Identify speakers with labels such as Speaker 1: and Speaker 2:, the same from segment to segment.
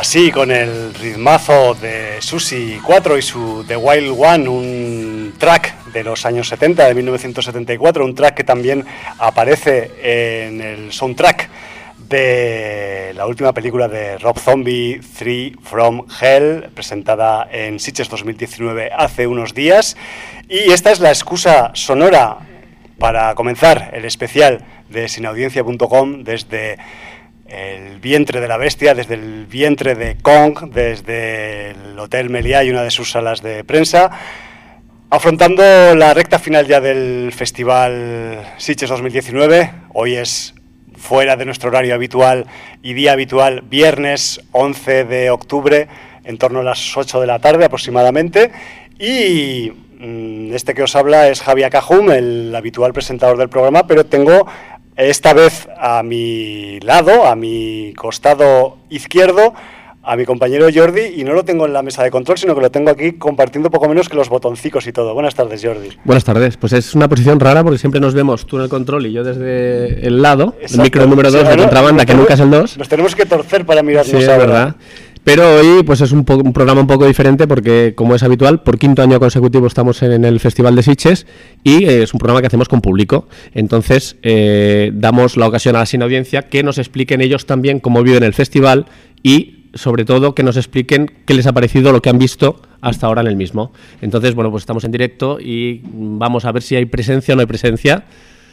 Speaker 1: así, con el ritmazo de Susi 4 y su The Wild One, un track de los años 70, de 1974, un track que también aparece en el soundtrack de la última película de Rob Zombie, Three from Hell, presentada en Sitges 2019 hace unos días. Y esta es la excusa sonora para comenzar el especial de sinaudiencia.com desde el vientre de la bestia, desde el vientre de Kong, desde el Hotel Meliá y una de sus salas de prensa, afrontando la recta final ya del Festival Sitges 2019. Hoy es fuera de nuestro horario habitual y día habitual, viernes 11 de octubre, en torno a las 8 de la tarde aproximadamente, y este que os habla es Javier Cajum, el habitual presentador del programa, pero tengo esta vez a mi lado, a mi costado izquierdo, a mi compañero Jordi, y no lo tengo en la mesa de control, sino que lo tengo aquí compartiendo poco menos que los botoncicos y todo. Buenas tardes, Jordi.
Speaker 2: Buenas tardes. Pues es una posición rara porque siempre nos vemos tú en el control y yo desde el lado. Exacto. El micro número 2 de contrabanda, que nunca es el 2.
Speaker 1: Nos tenemos que torcer para mirarnos.
Speaker 2: Sí, es verdad. Pero hoy pues es un programa un poco diferente porque, como es habitual, por quinto año consecutivo estamos en el Festival de Sitges y es un programa que hacemos con público. Entonces damos la ocasión a la sin audiencia que nos expliquen ellos también cómo viven el festival y, sobre todo, que nos expliquen qué les ha parecido lo que han visto hasta ahora en el mismo. Entonces, bueno, pues estamos en directo y vamos a ver si hay presencia o no hay presencia.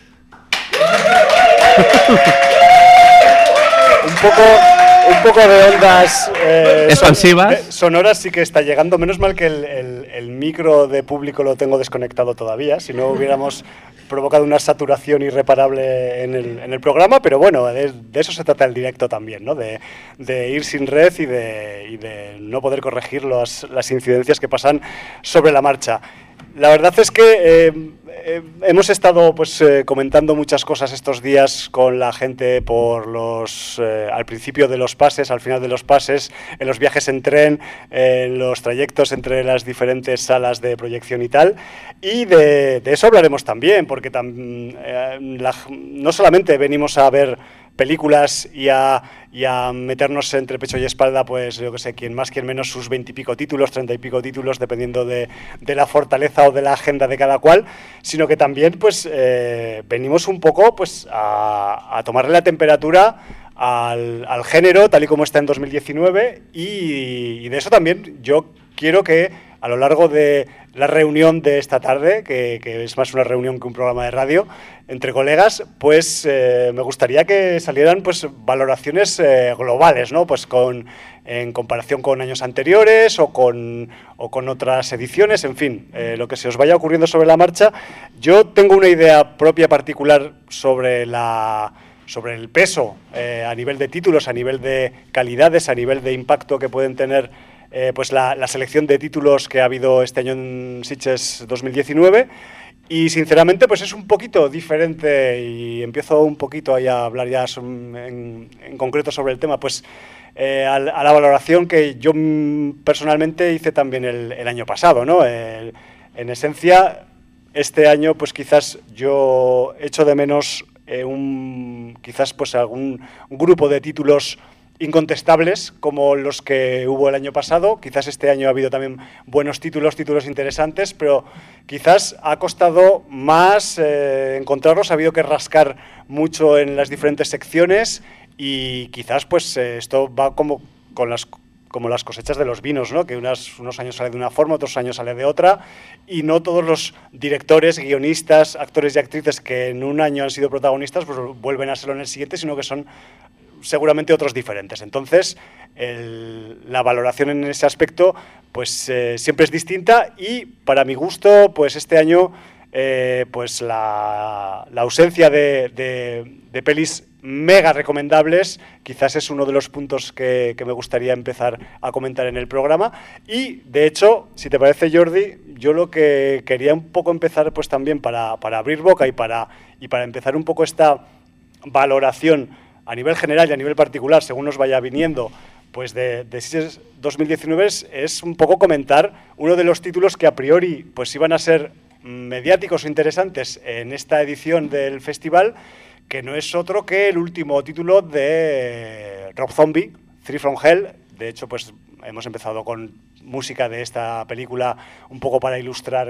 Speaker 1: Un poco de ondas
Speaker 2: expansivas.
Speaker 1: Sonoras sí que está llegando. Menos mal que el micro de público lo tengo desconectado todavía, si no hubiéramos provocado una saturación irreparable en el programa, pero bueno, de eso se trata el directo también, ¿no? De ir sin red y de no poder corregir las incidencias que pasan sobre la marcha. La verdad es que hemos estado comentando muchas cosas estos días con la gente por al principio de los pases, al final de los pases, en los viajes en tren, en los trayectos entre las diferentes salas de proyección y tal, y de eso hablaremos también, porque no solamente venimos a ver películas y a meternos entre pecho y espalda, pues yo que sé, quien más, quien menos, sus 20 y pico títulos, 30 y pico títulos, dependiendo de la fortaleza o de la agenda de cada cual, sino que también venimos un poco a tomarle la temperatura al género tal y como está en 2019, y de eso también yo quiero que a lo largo de la reunión de esta tarde, que es más una reunión que un programa de radio entre colegas, me gustaría que salieran valoraciones globales, ¿no? En comparación con años anteriores o con otras ediciones, en fin, lo que se os vaya ocurriendo sobre la marcha. Yo tengo una idea propia particular sobre el peso a nivel de títulos, a nivel de calidades, a nivel de impacto que pueden tener la selección de títulos que ha habido este año en Sitges 2019, y sinceramente es un poquito diferente, y empiezo un poquito a hablar ya en concreto sobre el tema, a la valoración que yo personalmente hice también el año pasado, ¿no? En esencia, este año quizás yo echo de menos algún grupo de títulos incontestables como los que hubo el año pasado. Quizás este año ha habido también buenos títulos interesantes, pero quizás ha costado más encontrarlos, ha habido que rascar mucho en las diferentes secciones, y quizás esto va como las cosechas de los vinos, ¿no? Que unos años sale de una forma, otros años sale de otra, y no todos los directores, guionistas, actores y actrices que en un año han sido protagonistas vuelven a serlo en el siguiente, sino que son seguramente otros diferentes. Entonces, la valoración en ese aspecto siempre es distinta, y para mi gusto este año la ausencia de pelis mega recomendables quizás es uno de los puntos que me gustaría empezar a comentar en el programa. Y de hecho, si te parece, Jordi, yo lo que quería un poco empezar también para abrir boca y para empezar un poco esta valoración a nivel general y a nivel particular, según nos vaya viniendo, de Sitges 2019, es un poco comentar uno de los títulos que a priori iban a ser mediáticos o interesantes en esta edición del festival, que no es otro que el último título de Rob Zombie, Three from Hell, De hecho, pues hemos empezado con música de esta película un poco para ilustrar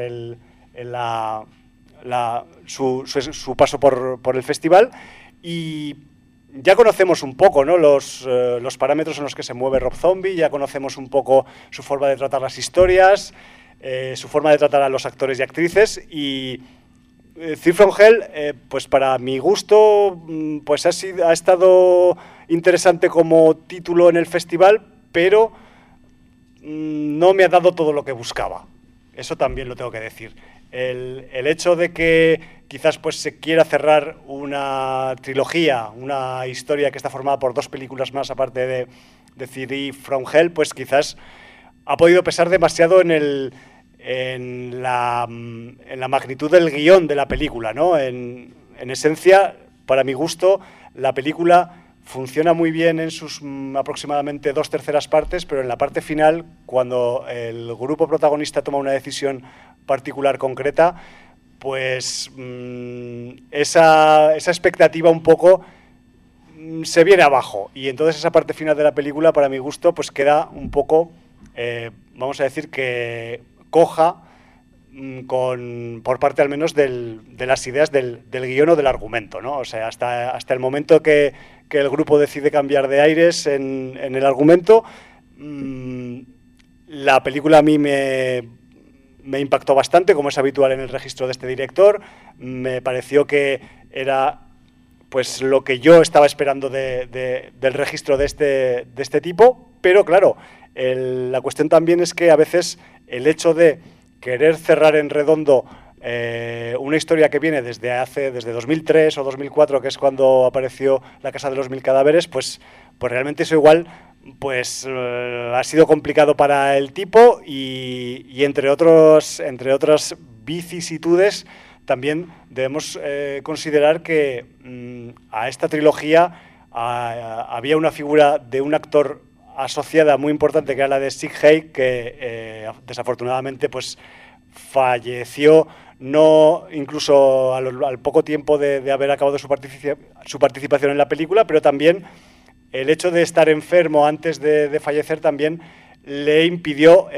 Speaker 1: su paso por el festival. Y ya conocemos un poco, ¿no?, los parámetros en los que se mueve Rob Zombie, ya conocemos un poco su forma de tratar las historias, su forma de tratar a los actores y actrices. Y Three from Hell, pues para mi gusto, pues ha estado interesante como título en el festival, pero no me ha dado todo lo que buscaba. Eso también lo tengo que decir. El hecho de que quizás pues se quiera cerrar una trilogía, una historia que está formada por 2 películas más aparte de Three from Hell, pues quizás ha podido pesar demasiado en la magnitud del guión de la película, ¿no? En esencia, para mi gusto, la película funciona muy bien en sus aproximadamente 2/3 partes, pero en la parte final, cuando el grupo protagonista toma una decisión particular concreta, pues esa expectativa un poco se viene abajo, y entonces esa parte final de la película, para mi gusto, pues queda un poco, vamos a decir que coja, por parte al menos de las ideas del guión o del argumento, ¿no? O sea, hasta el momento que el grupo decide cambiar de aires en el argumento, la película a mí me impactó bastante, como es habitual en el registro de este director. Me pareció que era pues lo que yo estaba esperando del registro de este tipo, pero claro, la cuestión también es que a veces el hecho de querer cerrar en redondo una historia que viene desde 2003 o 2004, que es cuando apareció La Casa de los Mil Cadáveres, pues realmente eso igual pues ha sido complicado para el tipo, y entre otras vicisitudes también debemos considerar que a esta trilogía había una figura de un actor asociada muy importante, que era la de Sid Haig, que desafortunadamente pues falleció, no incluso al poco tiempo de haber acabado su participación en la película, pero también el hecho de estar enfermo antes de fallecer también le impidió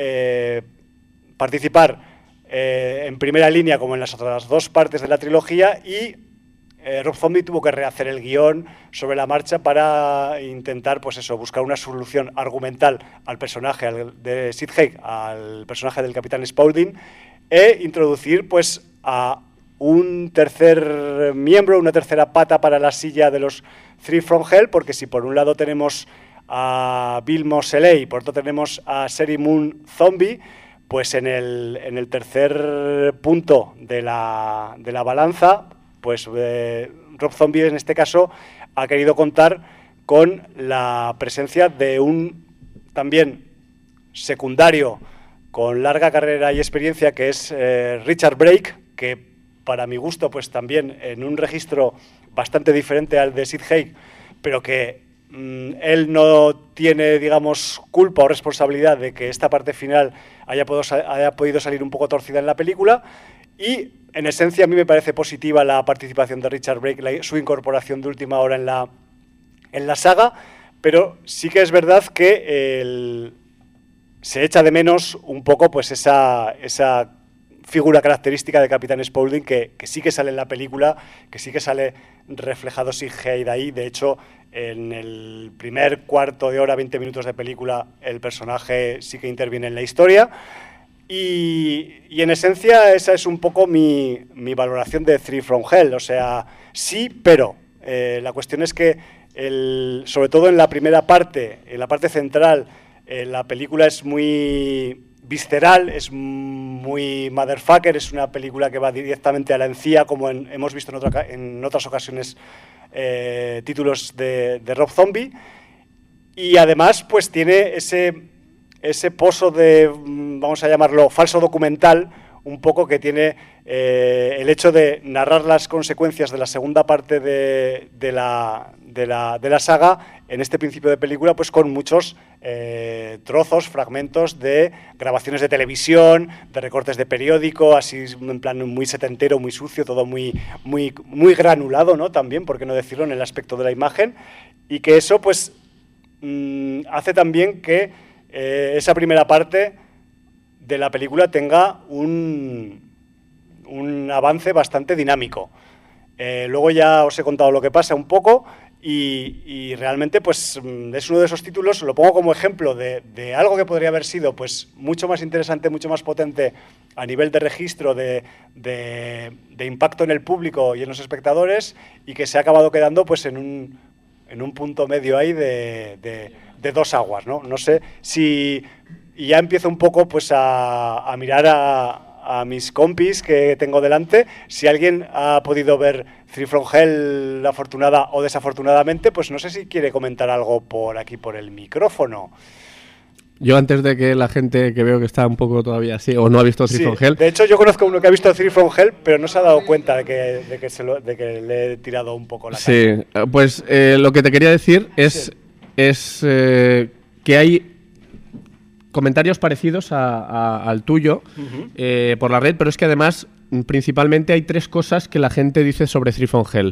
Speaker 1: participar en primera línea como en las otras 2 partes de la trilogía, y Rob Zombie tuvo que rehacer el guión sobre la marcha para intentar pues eso, buscar una solución argumental al personaje de Sid Haig, al personaje del Capitán Spaulding, e introducir pues a un tercer miembro, una tercera pata para la silla de los Three from Hell, porque si por un lado tenemos a Bill Moseley y por otro tenemos a Sheri Moon Zombie, pues en el tercer punto de la balanza, pues Rob Zombie en este caso ha querido contar con la presencia de un también secundario con larga carrera y experiencia, que es Richard Brake, que para mi gusto pues también en un registro bastante diferente al de Sid Haig, pero que él no tiene, digamos, culpa o responsabilidad de que esta parte final haya podido salir un poco torcida en la película. Y en esencia a mí me parece positiva la participación de Richard Brake, su incorporación de última hora en la saga, pero sí que es verdad que se echa de menos un poco pues esa figura característica de Capitán Spaulding, que sí que sale en la película, que sí que sale reflejado Sid Haig ahí. De hecho, en el primer cuarto de hora, 20 minutos de película, el personaje sí que interviene en la historia. Y en esencia esa es un poco mi valoración de Three from Hell. O sea, sí, pero la cuestión es que sobre todo en la primera parte, en la parte central, la película es muy visceral, es muy motherfucker, es una película que va directamente a la encía, como hemos visto en otras ocasiones títulos de Rob Zombie, y además pues tiene ese pozo de, vamos a llamarlo, falso documental, un poco, que tiene el hecho de narrar las consecuencias de la segunda parte de la saga en este principio de película, pues con muchos trozos, fragmentos de grabaciones de televisión, de recortes de periódico, así en plan muy setentero, muy sucio, todo muy granulado, ¿no? También, por qué no decirlo, en el aspecto de la imagen, y que eso pues hace también que esa primera parte de la película tenga un avance bastante dinámico. Luego ya os he contado lo que pasa un poco y realmente pues es uno de esos títulos, lo pongo como ejemplo de algo que podría haber sido pues mucho más interesante, mucho más potente a nivel de registro, de impacto en el público y en los espectadores, y que se ha acabado quedando pues en un punto medio ahí de dos aguas, ¿no? No sé si... Y ya empiezo un poco pues a mirar a mis compis que tengo delante. Si alguien ha podido ver Three from Hell, afortunada o desafortunadamente, pues no sé si quiere comentar algo por aquí, por el micrófono.
Speaker 2: Yo, antes de que la gente que veo que está un poco todavía así, o no ha visto Three from Hell...
Speaker 1: De hecho, yo conozco a uno que ha visto Three from Hell, pero no se ha dado cuenta de que le he tirado un poco la cara.
Speaker 2: Sí, pues lo que te quería decir es que hay comentarios parecidos al tuyo por la red, pero es que además principalmente hay 3 cosas que la gente dice sobre Three from Hell.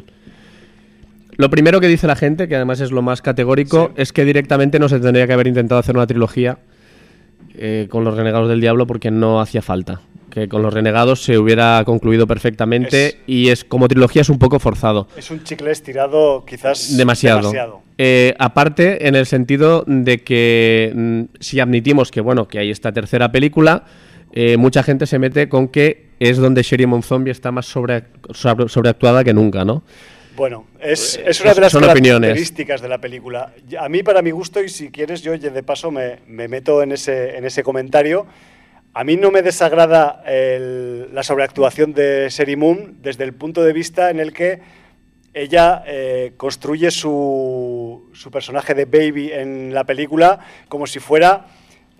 Speaker 2: Lo primero que dice la gente, que además es lo más categórico, es que directamente no se tendría que haber intentado hacer una trilogía con los Renegados del Diablo, porque no hacía falta. Que con los Renegados se hubiera concluido perfectamente, y como trilogía es un poco forzado.
Speaker 1: Es un chicle estirado quizás
Speaker 2: demasiado. Aparte, en el sentido de que si admitimos que hay esta tercera película, mucha gente se mete con que es donde Sheri Moon Zombie está más sobreactuada que nunca, ¿no?
Speaker 1: Bueno, es una de las características
Speaker 2: opiniones
Speaker 1: de la película. A mí, para mi gusto, y si quieres, yo de paso me meto en ese comentario. A mí no me desagrada la sobreactuación de Sheri Moon desde el punto de vista en el que ella construye su personaje de Baby en la película como si fuera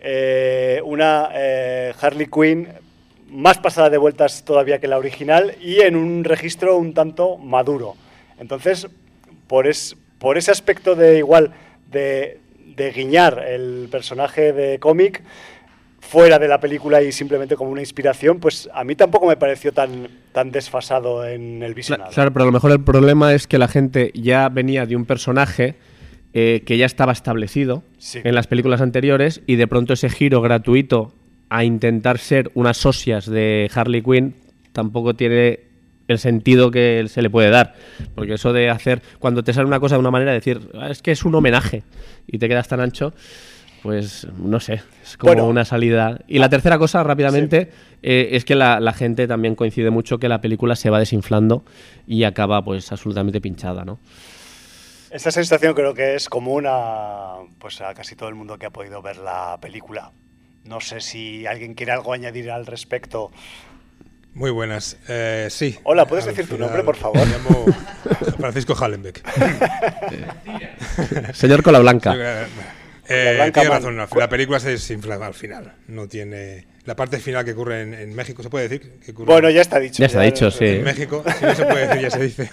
Speaker 1: una Harley Quinn más pasada de vueltas todavía que la original, y en un registro un tanto maduro. Entonces, por ese aspecto de guiñar el personaje de cómic fuera de la película y simplemente como una inspiración, pues a mí tampoco me pareció tan desfasado en el visionado.
Speaker 2: Claro, pero a lo mejor el problema es que la gente ya venía de un personaje que ya estaba establecido en las películas anteriores, y de pronto ese giro gratuito a intentar ser unas socias de Harley Quinn tampoco tiene el sentido que se le puede dar, porque eso de hacer, cuando te sale una cosa de una manera, decir es que es un homenaje y te quedas tan ancho, pues no sé, es como una salida. Y la tercera cosa, rápidamente, es que la gente también coincide mucho que la película se va desinflando y acaba pues absolutamente pinchada, ¿no?
Speaker 1: Esa sensación creo que es común a casi todo el mundo que ha podido ver la película. No sé si alguien quiere algo añadir al respecto.
Speaker 3: Muy buenas, sí.
Speaker 1: Hola, ¿puedes decir tu nombre, por favor?
Speaker 3: Me llamo Francisco Hallenbeck.
Speaker 2: Señor Cola Blanca.
Speaker 3: Tiene razón, la película se desinfla al final. No tiene... La parte final que ocurre en México, ¿se puede decir? Que ocurre
Speaker 1: bueno, ya está dicho.
Speaker 2: Ya está dicho, sí.
Speaker 3: En México, si no se puede decir, ya se dice.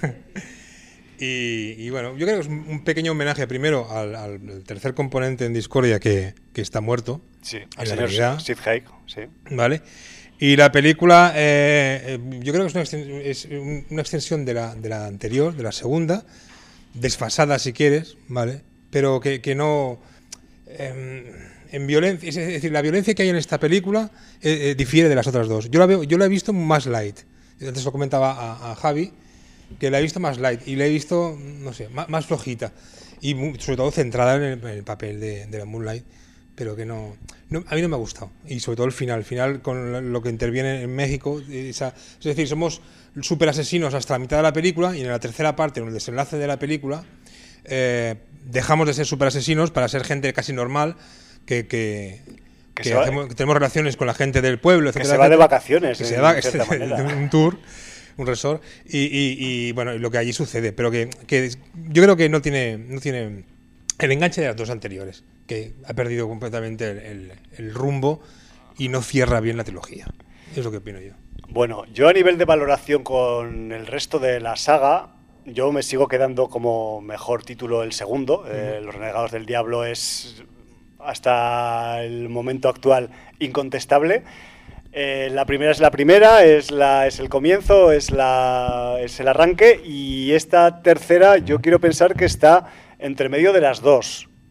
Speaker 3: Y bueno, yo creo que es un pequeño homenaje primero al tercer componente en Discordia que está muerto.
Speaker 1: Sí, al señor Sid Haig, sí.
Speaker 3: Vale. Y la película, yo creo que es una extensión de la anterior, de la segunda, desfasada si quieres, ¿vale? Pero que no... en violencia, es decir, la violencia que hay en esta película difiere de las otras dos. Yo la he visto más light. Antes lo comentaba a Javi, que la he visto más light y la he visto, no sé, más flojita. Y sobre todo centrada en el papel de la Moonlight, pero que a mí no me ha gustado. Y sobre todo el final con lo que interviene en México. Es decir, somos super asesinos hasta la mitad de la película, y en la tercera parte, en el desenlace de la película, dejamos de ser super asesinos para ser gente casi normal que tenemos relaciones con la gente del pueblo,
Speaker 1: etcétera, que se va de vacaciones,
Speaker 3: que se va de un tour, un resort, y bueno, lo que allí sucede, pero que yo creo que no tiene el enganche de las dos anteriores, que ha perdido completamente el rumbo y no cierra bien la trilogía. Es lo que opino yo.
Speaker 1: Bueno, yo a nivel de valoración con el resto de la saga, yo me sigo quedando como mejor título el segundo. Los Renegados del Diablo es, hasta el momento actual, incontestable. La primera es la primera, es el comienzo, es el arranque, y esta tercera yo quiero pensar que está entre medio de las dos.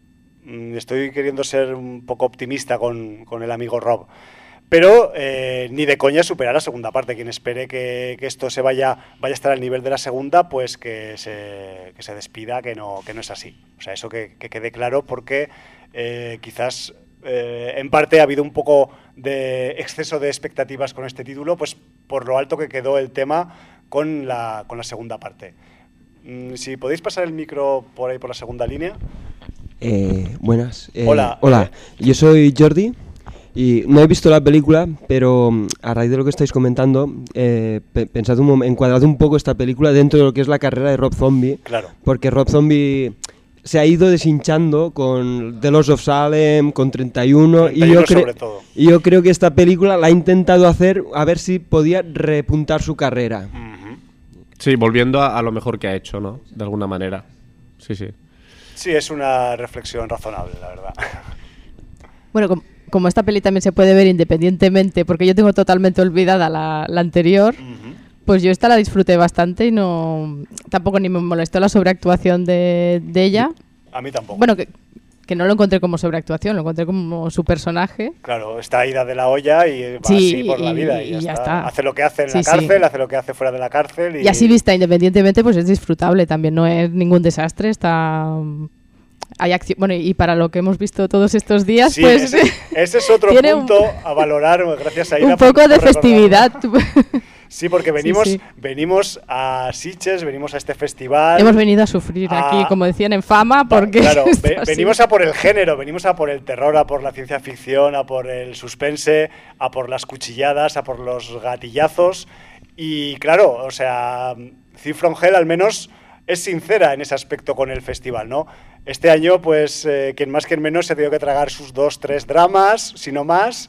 Speaker 1: estoy queriendo ser un poco optimista con el amigo Rob. Pero ni de coña superar la segunda parte. Quien espere que esto vaya a estar al nivel de la segunda, pues que se despida, que no es así. O sea, eso que quede claro, porque quizás en parte ha habido un poco de exceso de expectativas con este título, pues por lo alto que quedó el tema con la segunda parte. Si podéis pasar el micro por ahí, por la segunda línea.
Speaker 4: Buenas.
Speaker 1: Hola.
Speaker 4: Hola, yo soy Jordi y no he visto la película, pero a raíz de lo que estáis comentando, pensad encuadrad un poco esta película dentro de lo que es la carrera de Rob Zombie.
Speaker 1: Claro.
Speaker 4: Porque Rob Zombie se ha ido deshinchando con The Lords of Salem, con 31, y yo creo que esta película la ha intentado hacer a ver si podía repuntar su carrera.
Speaker 2: Sí, volviendo a lo mejor que ha hecho, ¿no? De alguna manera. Sí.
Speaker 1: Sí, es una reflexión razonable, la verdad.
Speaker 5: Bueno, como esta peli también se puede ver independientemente, porque yo tengo totalmente olvidada la anterior, pues yo esta la disfruté bastante y tampoco ni me molestó la sobreactuación de ella.
Speaker 1: A mí tampoco.
Speaker 5: Bueno, que no lo encontré como sobreactuación, lo encontré como su personaje.
Speaker 1: Claro, está ida de la olla y va así por la vida y ya está. Hace lo que hace en la cárcel, hace lo que hace fuera de la cárcel.
Speaker 5: Y así vista independientemente, pues es disfrutable también, no es ningún desastre, hay acción, bueno, y para lo que hemos visto todos estos días,
Speaker 1: sí,
Speaker 5: pues
Speaker 1: ese es otro punto a valorar, gracias a Ida.
Speaker 5: Un poco de festividad.
Speaker 1: Sí, porque venimos a Sitges, venimos a este festival.
Speaker 5: Hemos venido a sufrir aquí, como decían, en Fama, porque...
Speaker 1: Claro, venimos a por el género, venimos a por el terror, a por la ciencia ficción, a por el suspense, a por las cuchilladas, a por los gatillazos. Y claro, o sea, Thief from Hell al menos es sincera en ese aspecto con el festival, ¿no? Este año, pues, quien más quien menos se ha tenido que tragar sus 2-3 dramas, si no más...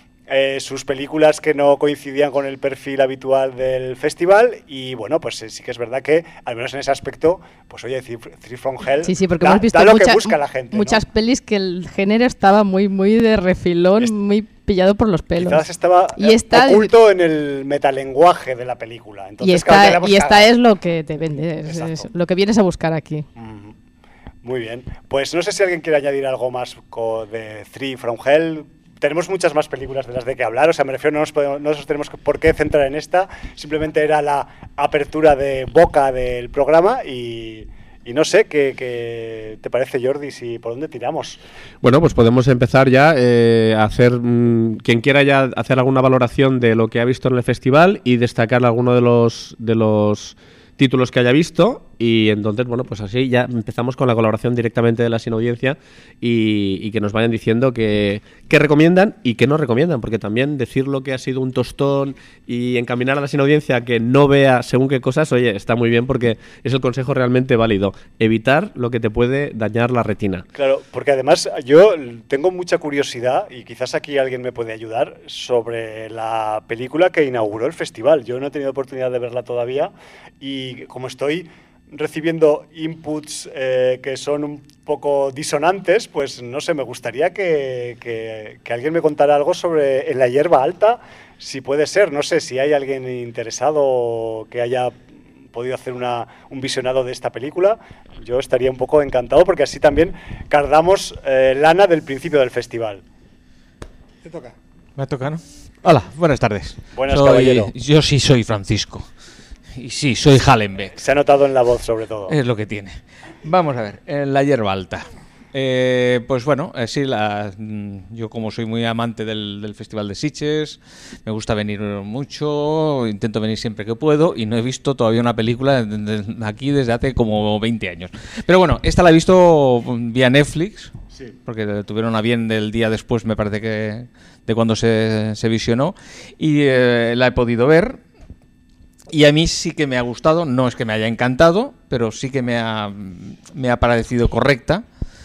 Speaker 1: sus películas que no coincidían con el perfil habitual del festival y bueno, pues sí que es verdad que al menos en ese aspecto, pues oye, Thief from Hell
Speaker 5: porque hemos visto
Speaker 1: lo que busca la gente,
Speaker 5: muchas
Speaker 1: ¿no?
Speaker 5: Pelis que el género estaba muy de refilón, muy pillado por los pelos.
Speaker 1: Quizás estaba oculto en el metalenguaje de la película. Entonces,
Speaker 5: y esta es lo que te vende, es lo que vienes a buscar aquí.
Speaker 1: Muy bien, pues no sé si alguien quiere añadir algo más de Thief from Hell. Tenemos muchas más películas de las de que hablar, o sea, me refiero, no nos tenemos por qué centrar en esta, simplemente era la apertura de boca del programa y no sé, ¿qué te parece, Jordi, si por dónde tiramos?
Speaker 2: Bueno, pues podemos empezar ya a hacer, quien quiera ya hacer alguna valoración de lo que ha visto en el festival y destacar alguno de los títulos que haya visto, y entonces, bueno, pues así ya empezamos con la colaboración directamente de la sin audiencia y que nos vayan diciendo qué recomiendan y qué no recomiendan, porque también decir lo que ha sido un tostón y encaminar a la sin audiencia a que no vea según qué cosas, oye, está muy bien porque es el consejo realmente válido. Evitar lo que te puede dañar la retina.
Speaker 1: Claro, porque además yo tengo mucha curiosidad, y quizás aquí alguien me puede ayudar, sobre la película que inauguró el festival. Yo no he tenido oportunidad de verla todavía y como estoy recibiendo inputs que son un poco disonantes, pues no sé, me gustaría que alguien me contara algo sobre En la hierba alta, si puede ser, no sé, si hay alguien interesado que haya podido hacer un visionado de esta película, yo estaría un poco encantado porque así también cargamos lana del principio del festival.
Speaker 3: Te toca.
Speaker 6: Me toca, ¿no? Hola, buenas tardes.
Speaker 1: Buenas, caballero.
Speaker 6: Yo sí soy Francisco. Y sí, soy Hallenbeck.
Speaker 1: Se ha notado en la voz, sobre todo.
Speaker 6: Es lo que tiene. Vamos a ver, en la hierba alta. Pues bueno, sí, yo como soy muy amante del Festival de Sitges, me gusta venir mucho, intento venir siempre que puedo y no he visto todavía una película aquí desde hace como 20 años. Pero bueno, esta la he visto vía Netflix, sí, porque tuvieron a bien del día después, me parece que de cuando se visionó, y la he podido ver. Y a mí sí que me ha gustado, no es que me haya encantado, pero sí que me ha parecido correcta.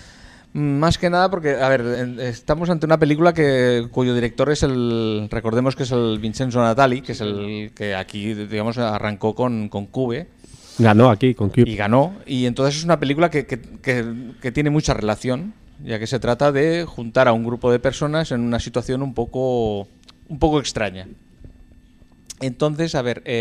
Speaker 6: Más que nada porque, a ver, estamos ante una película cuyo director es recordemos que es el Vincenzo Natali, que es el que aquí, digamos, arrancó con Cube.
Speaker 2: Ganó aquí con Cube.
Speaker 6: Y ganó, y entonces es una película que tiene mucha relación, ya que se trata de juntar a un grupo de personas en una situación un poco extraña. Entonces, a ver,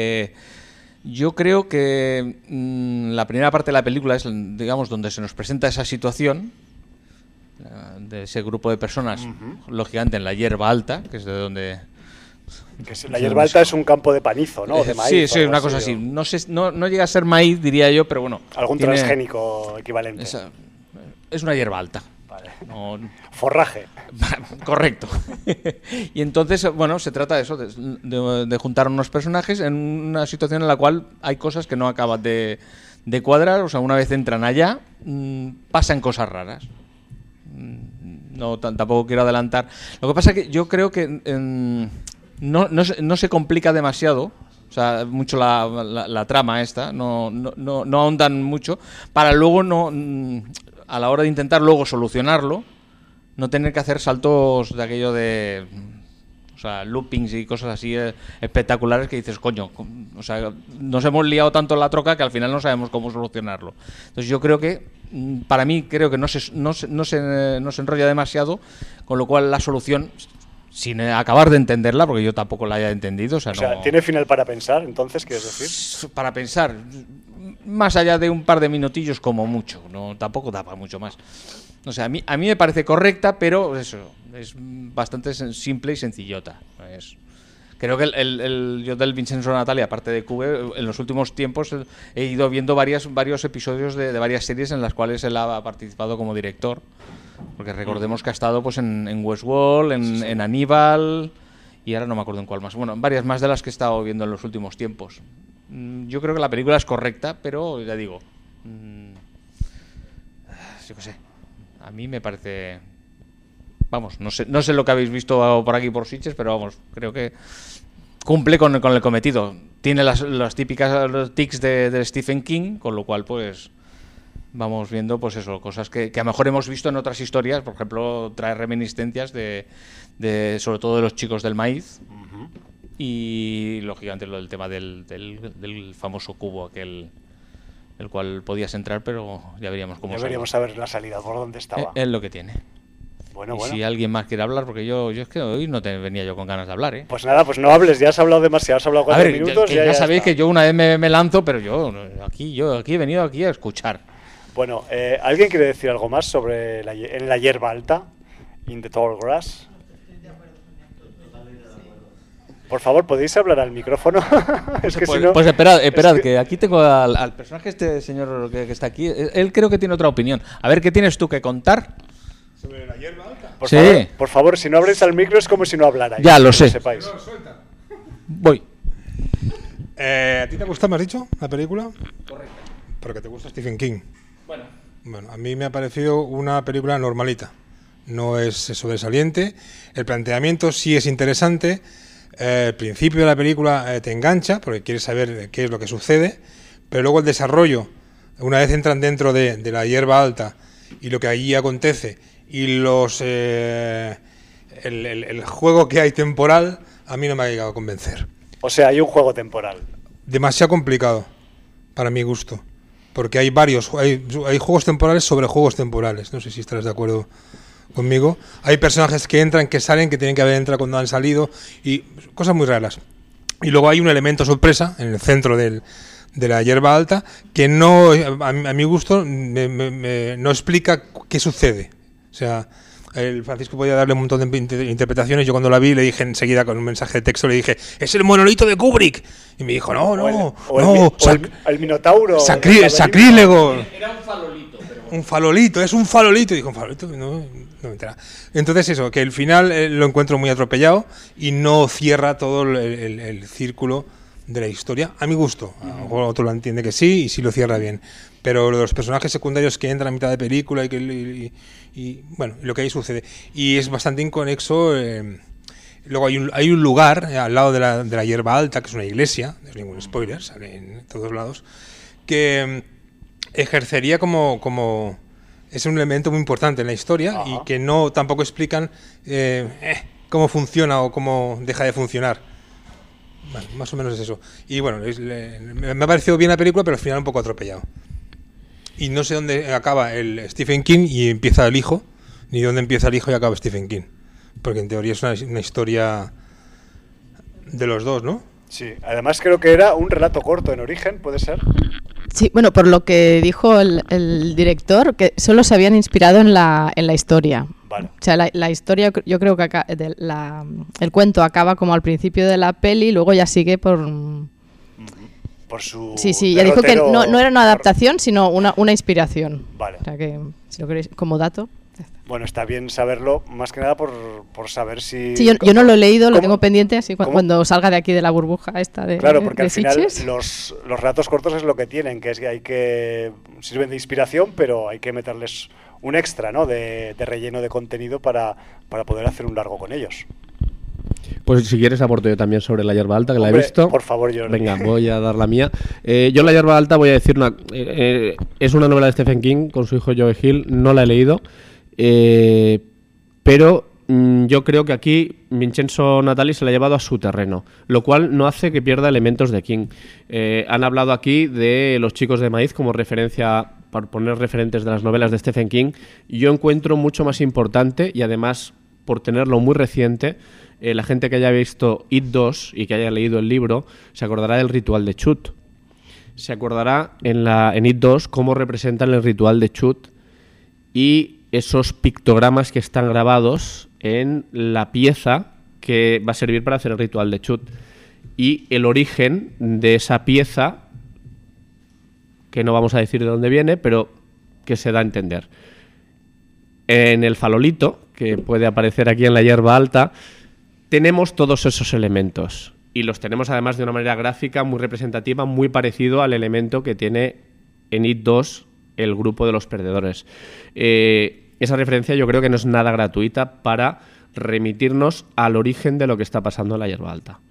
Speaker 6: yo creo que la primera parte de la película es, digamos, donde se nos presenta esa situación, de ese grupo de personas, lógicamente en la hierba alta, que es de donde...
Speaker 1: La hierba alta es un campo de panizo, ¿no? De maíz,
Speaker 6: sí, una cosa así. No llega a ser maíz, diría yo, pero bueno.
Speaker 1: Algún transgénico equivalente.
Speaker 6: Es una hierba alta.
Speaker 1: Vale.
Speaker 6: No,
Speaker 1: forraje.
Speaker 6: Correcto. Y entonces, bueno, se trata de eso, de juntar unos personajes en una situación en la cual hay cosas que no acaban de cuadrar. O sea, una vez entran allá, pasan cosas raras. No, tampoco quiero adelantar. Lo que pasa es que yo creo que no se complica demasiado, o sea, mucho la trama esta, no ahondan mucho, para luego a la hora de intentar luego solucionarlo, no tener que hacer saltos de aquello de... O sea, loopings y cosas así espectaculares que dices, coño, o sea, nos hemos liado tanto en la troca que al final no sabemos cómo solucionarlo. Entonces yo creo que, para mí, creo que no se enrolla demasiado, con lo cual la solución, sin acabar de entenderla, porque yo tampoco la haya entendido. O sea,
Speaker 1: ¿tiene final para pensar, entonces, quieres decir?
Speaker 6: Para pensar, más allá de un par de minutillos como mucho, tampoco da para mucho más. O sea, a mí me parece correcta, pero eso, es bastante simple y sencillota. Creo que yo del Vincenzo Natali, aparte de Cube, en los últimos tiempos he ido viendo varios episodios de varias series en las cuales él ha participado como director. Porque recordemos que ha estado pues en Westworld, en Aníbal, y ahora no me acuerdo en cuál más. Bueno, en varias más de las que he estado viendo en los últimos tiempos. Yo creo que la película es correcta, pero ya digo, yo qué sé, a mí me parece... Vamos, no sé lo que habéis visto por aquí por Sitges, pero vamos, creo que cumple con el cometido. Tiene las típicas los tics de Stephen King, con lo cual pues vamos viendo pues eso, cosas que a lo mejor hemos visto en otras historias. Por ejemplo, trae reminiscencias de sobre todo de los chicos del maíz. Y lógicamente lo del tema del famoso cubo aquel, el cual podías entrar, pero ya veríamos cómo
Speaker 1: ya veríamos a ver la salida, por dónde estaba.
Speaker 6: Es lo que tiene.
Speaker 1: Bueno.
Speaker 6: Si alguien más quiere hablar, porque yo es que hoy no venía yo con ganas de hablar, ¿eh?
Speaker 1: Pues nada, pues no hables, ya has hablado demasiado, has hablado 4 minutos.
Speaker 6: Ya sabéis que yo una vez me lanzo, pero yo aquí he venido aquí a escuchar.
Speaker 1: Bueno, ¿alguien quiere decir algo más sobre en la hierba alta? In the tall grass. Por favor, ¿podéis hablar al micrófono? Es que si no...
Speaker 6: Pues esperad, que aquí tengo al personaje, este señor que está aquí. Él creo que tiene otra opinión. A ver, ¿qué tienes tú que contar?
Speaker 3: ¿Sobre la hierba alta?
Speaker 1: Por favor, si no abres al micro es como si no hablarais.
Speaker 6: Ya lo sé.
Speaker 1: Lo sepáis.
Speaker 3: No, suelta.
Speaker 6: Voy.
Speaker 3: ¿A ti te gusta, me has dicho, la película?
Speaker 6: Correcto.
Speaker 3: Porque te gusta Stephen King.
Speaker 6: Bueno,
Speaker 3: A mí me ha parecido una película normalita. No es sobresaliente. El planteamiento sí es interesante. El principio de la película te engancha porque quieres saber qué es lo que sucede. Pero luego el desarrollo, una vez entran dentro de la hierba alta y lo que allí acontece y el juego que hay temporal, a mí no me ha llegado a convencer.
Speaker 1: O sea, hay un juego temporal.
Speaker 3: Demasiado complicado, para mi gusto. Porque hay juegos temporales sobre juegos temporales. No sé si estarás de acuerdo conmigo. Hay personajes que entran, que salen, que tienen que haber entrado cuando han salido, y cosas muy raras. Y luego hay un elemento sorpresa en el centro de la hierba alta que no, a mi gusto, no explica qué sucede. O sea, el Francisco podía darle un montón de interpretaciones. Yo cuando la vi le dije enseguida con un mensaje de texto, le dije, es el monolito de Kubrick. Y me dijo,
Speaker 1: el Minotauro.
Speaker 3: Sacrílego.
Speaker 6: Era un falolito.
Speaker 3: Un falolito, es un falolito. Y dijo, un falolito, no me entera. Entonces eso, que el final lo encuentro muy atropellado y no cierra todo el círculo de la historia, a mi gusto. A lo mejor otro lo entiende que sí y sí lo cierra bien. Pero los personajes secundarios que entran a mitad de película y bueno, lo que ahí sucede. Y es bastante inconexo. Luego hay un lugar al lado de la hierba alta, que es una iglesia, no es ningún spoiler, sale en todos lados, que ejercería como es un elemento muy importante en la historia. Ajá. Y que no tampoco explican cómo funciona o cómo deja de funcionar. Bueno, más o menos es eso. Y bueno, me ha parecido bien la película, pero al final un poco atropellado. Y no sé dónde acaba el Stephen King y empieza el hijo, ni dónde empieza el hijo y acaba Stephen King. Porque en teoría es una historia de los dos, ¿no?
Speaker 1: Sí, además creo que era un relato corto en origen, ¿puede ser?
Speaker 5: Sí, bueno, por lo que dijo el director, que solo se habían inspirado en la historia.
Speaker 1: Vale.
Speaker 5: O sea, la historia, yo creo que el cuento acaba como al principio de la peli, luego ya sigue por
Speaker 1: su
Speaker 5: Sí, ya dijo que no era una adaptación, sino una inspiración.
Speaker 1: Vale.
Speaker 5: O sea que, si lo queréis, como dato.
Speaker 1: Bueno, está bien saberlo, más que nada por saber si...
Speaker 5: Sí, yo no lo he leído, lo tengo pendiente, así cuando salga de aquí de la burbuja esta de
Speaker 1: Claro, porque al final
Speaker 5: Sitges.
Speaker 1: los relatos cortos es lo que tienen, que es que sirven de inspiración, pero hay que meterles un extra, ¿no? de relleno de contenido para poder hacer un largo con ellos.
Speaker 2: Pues si quieres aporto yo también sobre La hierba alta, que la he visto.
Speaker 1: Por favor, Jordi.
Speaker 2: Venga, voy a dar la mía. Yo La hierba alta voy a decir es una novela de Stephen King con su hijo Joe Hill, no la he leído, pero yo creo que aquí Vincenzo Natali se la ha llevado a su terreno, lo cual no hace que pierda elementos de King. Han hablado aquí de Los chicos de maíz como referencia, para poner referentes de las novelas de Stephen King. Yo encuentro mucho más importante, y además por tenerlo muy reciente, la gente que haya visto It 2 y que haya leído el libro se acordará del ritual de Chut. Se acordará en It 2 cómo representan el ritual de Chut y esos pictogramas que están grabados en la pieza que va a servir para hacer el ritual de Chut. Y el origen de esa pieza, que no vamos a decir de dónde viene, pero que se da a entender. En el falolito, que puede aparecer aquí en La hierba alta, tenemos todos esos elementos. Y los tenemos además de una manera gráfica muy representativa, muy parecido al elemento que tiene en It 2 el grupo de los perdedores. Esa referencia yo creo que no es nada gratuita para remitirnos al origen de lo que está pasando en La hierba alta.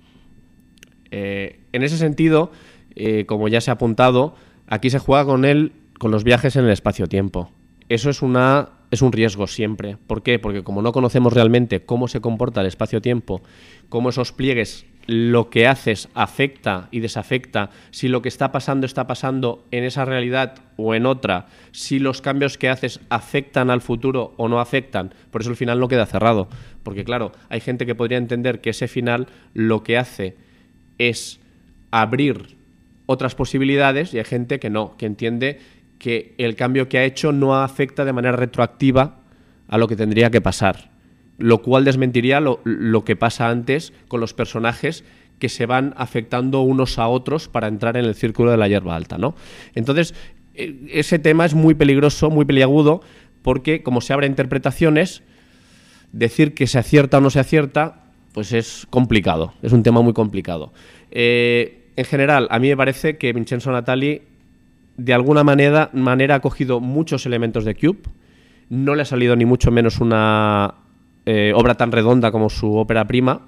Speaker 2: En ese sentido, como ya se ha apuntado, aquí se juega con los viajes en el espacio-tiempo. Eso es un riesgo siempre. ¿Por qué? Porque como no conocemos realmente cómo se comporta el espacio-tiempo, cómo esos pliegues, lo que haces afecta y desafecta, si lo que está pasando en esa realidad o en otra, si los cambios que haces afectan al futuro o no afectan, por eso el final no queda cerrado. Porque claro, hay gente que podría entender que ese final lo que hace es abrir otras posibilidades y hay gente que no, que entiende que el cambio que ha hecho no afecta de manera retroactiva a lo que tendría que pasar, lo cual desmentiría lo que pasa antes con los personajes que se van afectando unos a otros para entrar en el círculo de la hierba alta, ¿no? Entonces, ese tema es muy peligroso, muy peliagudo, porque como se abren interpretaciones, decir que se acierta o no se acierta, pues es complicado, es un tema muy complicado. En general, a mí me parece que Vincenzo Natali de alguna manera ha cogido muchos elementos de Cube. No le ha salido ni mucho menos una obra tan redonda como su ópera prima,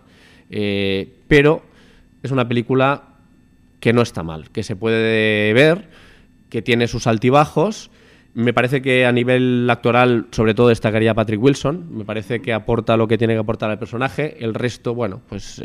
Speaker 2: pero es una película que no está mal, que se puede ver, que tiene sus altibajos. Me parece que a nivel actoral, sobre todo, destacaría Patrick Wilson. Me parece que aporta lo que tiene que aportar al personaje. El resto, bueno, pues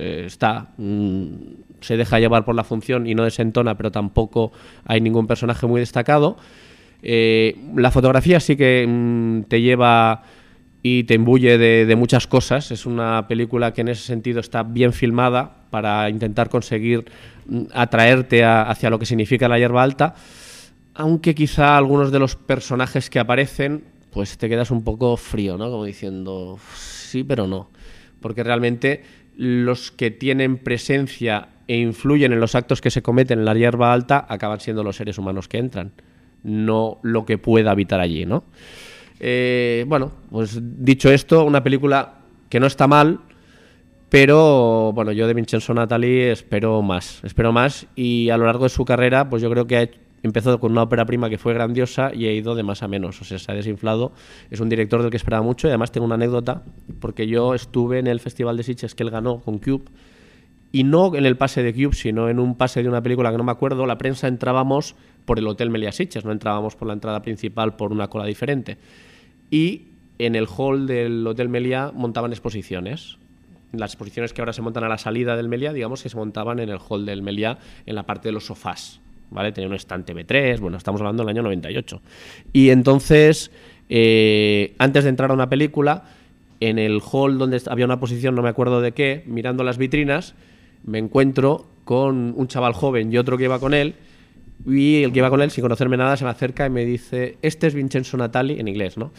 Speaker 2: se deja llevar por la función y no desentona, pero tampoco hay ningún personaje muy destacado. La fotografía sí que te lleva y te imbuye de muchas cosas. Es una película que en ese sentido está bien filmada para intentar conseguir atraerte hacia lo que significa La hierba alta. Aunque quizá algunos de los personajes que aparecen, pues te quedas un poco frío, ¿no? Como diciendo, sí, pero no. Porque realmente los que tienen presencia e influyen en los actos que se cometen en La hierba alta acaban siendo los seres humanos que entran, no lo que pueda habitar allí, ¿no? Bueno, pues dicho esto, una película que no está mal, pero bueno, yo de Vincenzo Natali espero más, y a lo largo de su carrera, pues yo creo que empezó con una ópera prima que fue grandiosa y ha ido de más a menos, o sea, se ha desinflado. Es un director del que esperaba mucho y además tengo una anécdota, porque yo estuve en el Festival de Sitges que él ganó con Cube, y no en el pase de Cube, sino en un pase de una película que no me acuerdo. La prensa entrábamos por el Hotel Meliá Sitges, no entrábamos por la entrada principal por una cola diferente. Y en el hall del Hotel Meliá montaban exposiciones. Las exposiciones que ahora se montan a la salida del Meliá, digamos que se montaban en el hall del Meliá, en la parte de los sofás, ¿vale? Tenía un estante B3, bueno, estamos hablando del año 98. Y entonces, antes de entrar a una película, en el hall donde había una posición, no me acuerdo de qué, mirando las vitrinas, me encuentro con un chaval joven y otro que iba con él, Y el que iba con él, sin conocerme nada, se me acerca y me dice: este es Vincenzo Natali, en inglés, ¿no?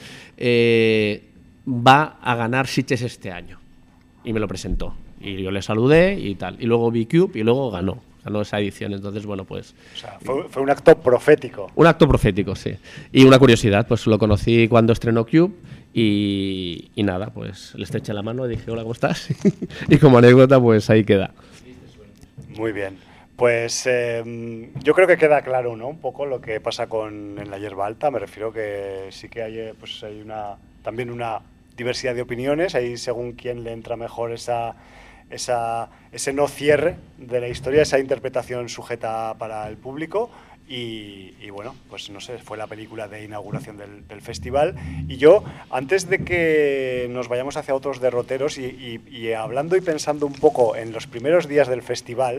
Speaker 2: Va a ganar Sitges este año. Y me lo presentó. Y yo le saludé y tal. Y luego vi Cube y luego ganó esa edición. Entonces, bueno, pues...
Speaker 1: O sea, fue un acto profético.
Speaker 2: Un acto profético, sí. Y una curiosidad, pues lo conocí cuando estrenó Cube y nada, pues le estreché la mano y dije: hola, ¿cómo estás? Y como anécdota, pues ahí queda.
Speaker 1: Muy bien. Pues yo creo que queda claro, ¿no? Un poco lo que pasa en la hierba alta. Me refiero que sí que hay, pues hay también una diversidad de opiniones. Ahí según quién le entra mejor ese no cierre de la historia, esa interpretación sujeta para el público. Y bueno, pues no sé, fue la película de inauguración del festival. Y yo, antes de que nos vayamos hacia otros derroteros y hablando y pensando un poco en los primeros días del festival,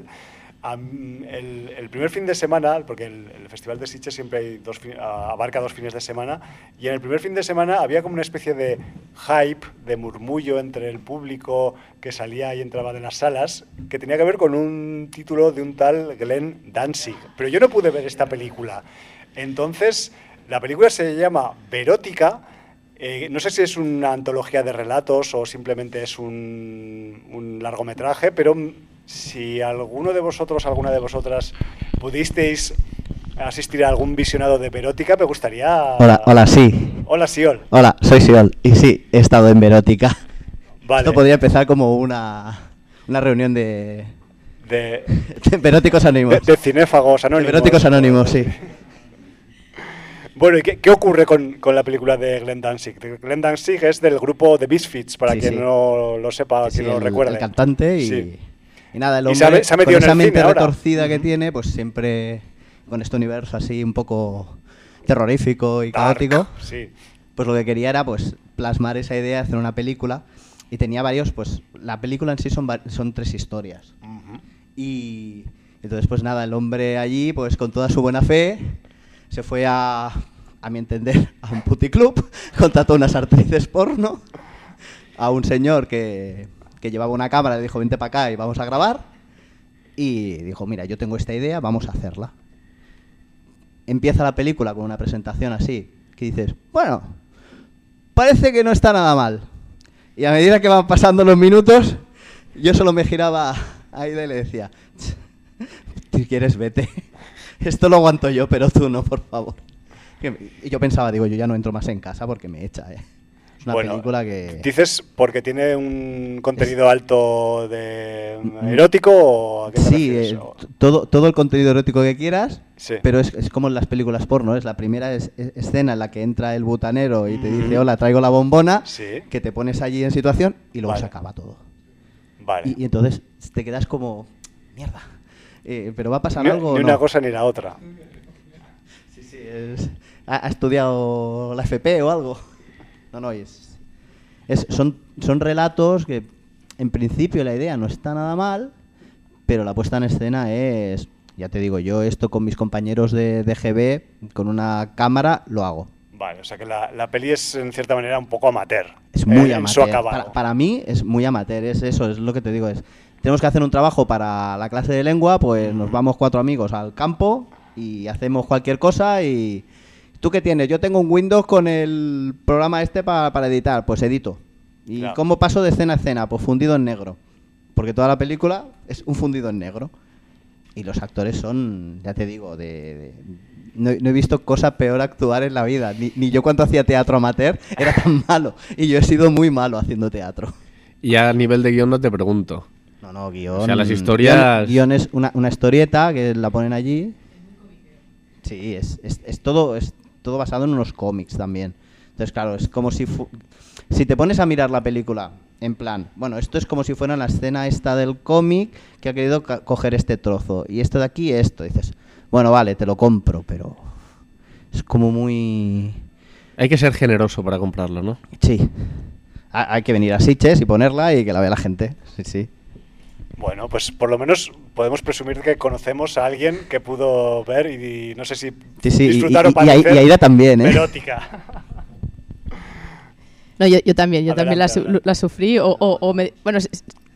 Speaker 1: el primer fin de semana, porque el Festival de Sitges siempre abarca 2 fines de semana, y en el primer fin de semana había como una especie de hype, de murmullo entre el público que salía y entraba de las salas, que tenía que ver con un título de un tal Glenn Danzig. Pero yo no pude ver esta película. Entonces, la película se llama Verótica. No sé si es una antología de relatos o simplemente es un largometraje, pero si alguno de vosotros, alguna de vosotras pudisteis asistir a algún visionado de Verótica, me gustaría...
Speaker 7: Hola, sí.
Speaker 1: Hola, Siol.
Speaker 7: Hola, soy Siol. Y sí, he estado en Verótica.
Speaker 1: Vale.
Speaker 7: Esto podría empezar como una reunión de Veróticos Anónimos.
Speaker 1: De cinéfagos anónimos.
Speaker 7: De Veróticos Anónimos, sí.
Speaker 1: Bueno, ¿y qué ocurre con la película de Glenn Danzig? Glenn Danzig es del grupo The Misfits, para quien no lo sepa, quien no lo recuerde.
Speaker 7: El cantante y...
Speaker 1: Sí.
Speaker 7: Y nada, el hombre,
Speaker 1: se ha metido
Speaker 7: con esa mente
Speaker 1: ahora
Speaker 7: retorcida que tiene, pues siempre con este universo así un poco terrorífico y caótico,
Speaker 1: sí.
Speaker 7: Pues lo que quería era pues plasmar esa idea, hacer una película, y tenía varios, pues la película en sí son 3 historias. Y entonces pues nada, el hombre allí pues con toda su buena fe se fue a mi entender, a un puticlub, contrató unas actrices porno, a un señor que llevaba una cámara, le dijo: vente para acá y vamos a grabar. Y dijo: mira, yo tengo esta idea, vamos a hacerla. Empieza la película con una presentación así, que dices: bueno, parece que no está nada mal. Y a medida que van pasando los minutos, yo solo me giraba a Aida y le decía: si quieres, vete. Esto lo aguanto yo, pero tú no, por favor. Y yo pensaba, digo, yo ya no entro más en casa porque me echa, Es una película que...
Speaker 1: ¿Dices porque tiene un contenido alto de erótico o a qué te refieres?
Speaker 7: Todo el contenido erótico que quieras,
Speaker 1: sí.
Speaker 7: Pero es como en las películas porno, es la primera escena en la que entra el butanero y te dice: hola, traigo la bombona,
Speaker 1: sí.
Speaker 7: Que te pones allí en situación y luego se acaba todo.
Speaker 1: Vale.
Speaker 7: Y entonces te quedas como, mierda, pero va a pasar algo.
Speaker 1: Ni una cosa ni la otra.
Speaker 7: Sí, ¿ha estudiado la FP o algo? No, son relatos que en principio la idea no está nada mal, pero la puesta en escena es, ya te digo, yo esto con mis compañeros de GB, con una cámara, lo hago.
Speaker 1: Vale, o sea que la peli es en cierta manera un poco amateur.
Speaker 7: Es muy amateur.
Speaker 1: En su acabado.
Speaker 7: Para mí es muy amateur, es eso, es lo que te digo. Tenemos que hacer un trabajo para la clase de lengua, pues nos vamos 4 amigos al campo y hacemos cualquier cosa y... ¿Tú qué tienes? Yo tengo un Windows con el programa para editar, pues edito. ¿Y claro, cómo paso de escena a escena? Pues fundido en negro. Porque toda la película es un fundido en negro. Y los actores son, ya te digo, no he visto cosa peor actuar en la vida. Ni yo cuando hacía teatro amateur era tan malo. Y yo he sido muy malo haciendo teatro.
Speaker 2: Y a nivel de guión no te pregunto.
Speaker 7: No, guión...
Speaker 2: O sea, las historias...
Speaker 7: Guión es una historieta que la ponen allí. Sí, es todo basado en unos cómics también. Entonces, claro, es como si te pones a mirar la película en plan, bueno, esto es como si fuera la escena esta del cómic que ha querido coger este trozo y esto de aquí, esto. Y dices, bueno, vale, te lo compro, pero es como muy...
Speaker 2: Hay que ser generoso para comprarlo, ¿no?
Speaker 7: Sí. Hay que venir a Sitges y ponerla y que la vea la gente. Sí.
Speaker 1: Bueno, pues por lo menos podemos presumir que conocemos a alguien que pudo ver y no sé si disfrutar o padecer.
Speaker 7: Y Aida también,
Speaker 1: Erótica.
Speaker 5: No, yo también la sufrí. Bueno,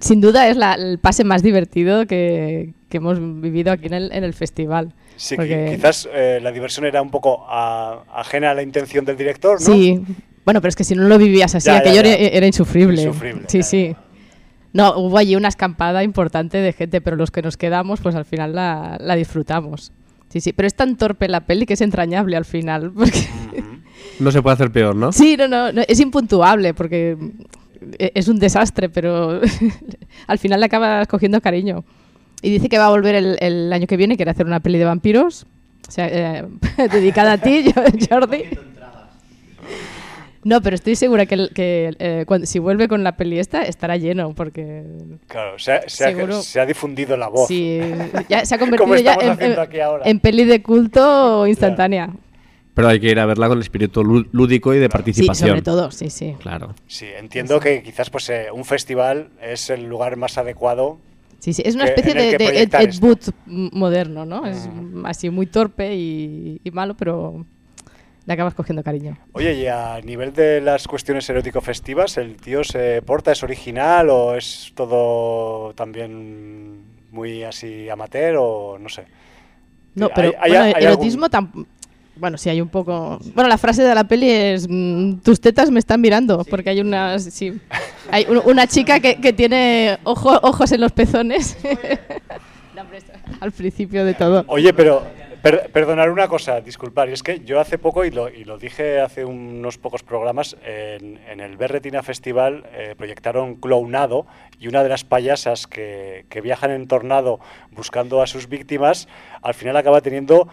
Speaker 5: sin duda es el pase más divertido que hemos vivido aquí en el festival.
Speaker 1: Sí,
Speaker 5: porque...
Speaker 1: quizás la diversión era un poco ajena a la intención del director, ¿no?
Speaker 5: Sí, bueno, pero es que si no lo vivías así, aquello era insufrible. Sí, sí. No, hubo allí una escampada importante de gente, pero los que nos quedamos, pues al final la disfrutamos. Sí, sí, pero es tan torpe la peli que es entrañable al final. Porque...
Speaker 2: No se puede hacer peor, ¿no?
Speaker 5: Sí, no, es impuntuable porque es un desastre, pero al final le acabas cogiendo cariño. Y dice que va a volver el año que viene, quiere hacer una peli de vampiros, o sea, dedicada a ti, Jordi. No, pero estoy segura que si vuelve con la peli esta, estará lleno, porque...
Speaker 1: Claro, se ha difundido la voz.
Speaker 5: Sí, ya se ha convertido ya en peli de culto instantánea.
Speaker 2: Pero hay que ir a verla con el espíritu lúdico y de participación.
Speaker 5: Sí, sobre todo, sí, sí.
Speaker 2: Claro.
Speaker 1: Sí, entiendo que quizás pues un festival es el lugar más adecuado.
Speaker 5: Sí, sí, es una especie de Ed Wood moderno, ¿no? Es así muy torpe y malo, pero le acabas cogiendo cariño.
Speaker 1: Oye, y a nivel de las cuestiones erótico-festivas, ¿el tío se porta, es original o es todo también muy así amateur o no sé?
Speaker 5: No, pero erotismo tampoco... Bueno, sí, hay un poco... Bueno, la frase de la peli es tus tetas me están mirando, porque hay hay una chica que tiene ojos en los pezones. Al principio de todo.
Speaker 1: Oye, pero perdonar una cosa, disculpar, y es que yo hace poco, y lo dije hace unos pocos programas, en el Berretina Festival proyectaron Clownado, y una de las payasas que viajan en tornado buscando a sus víctimas, al final acaba teniendo...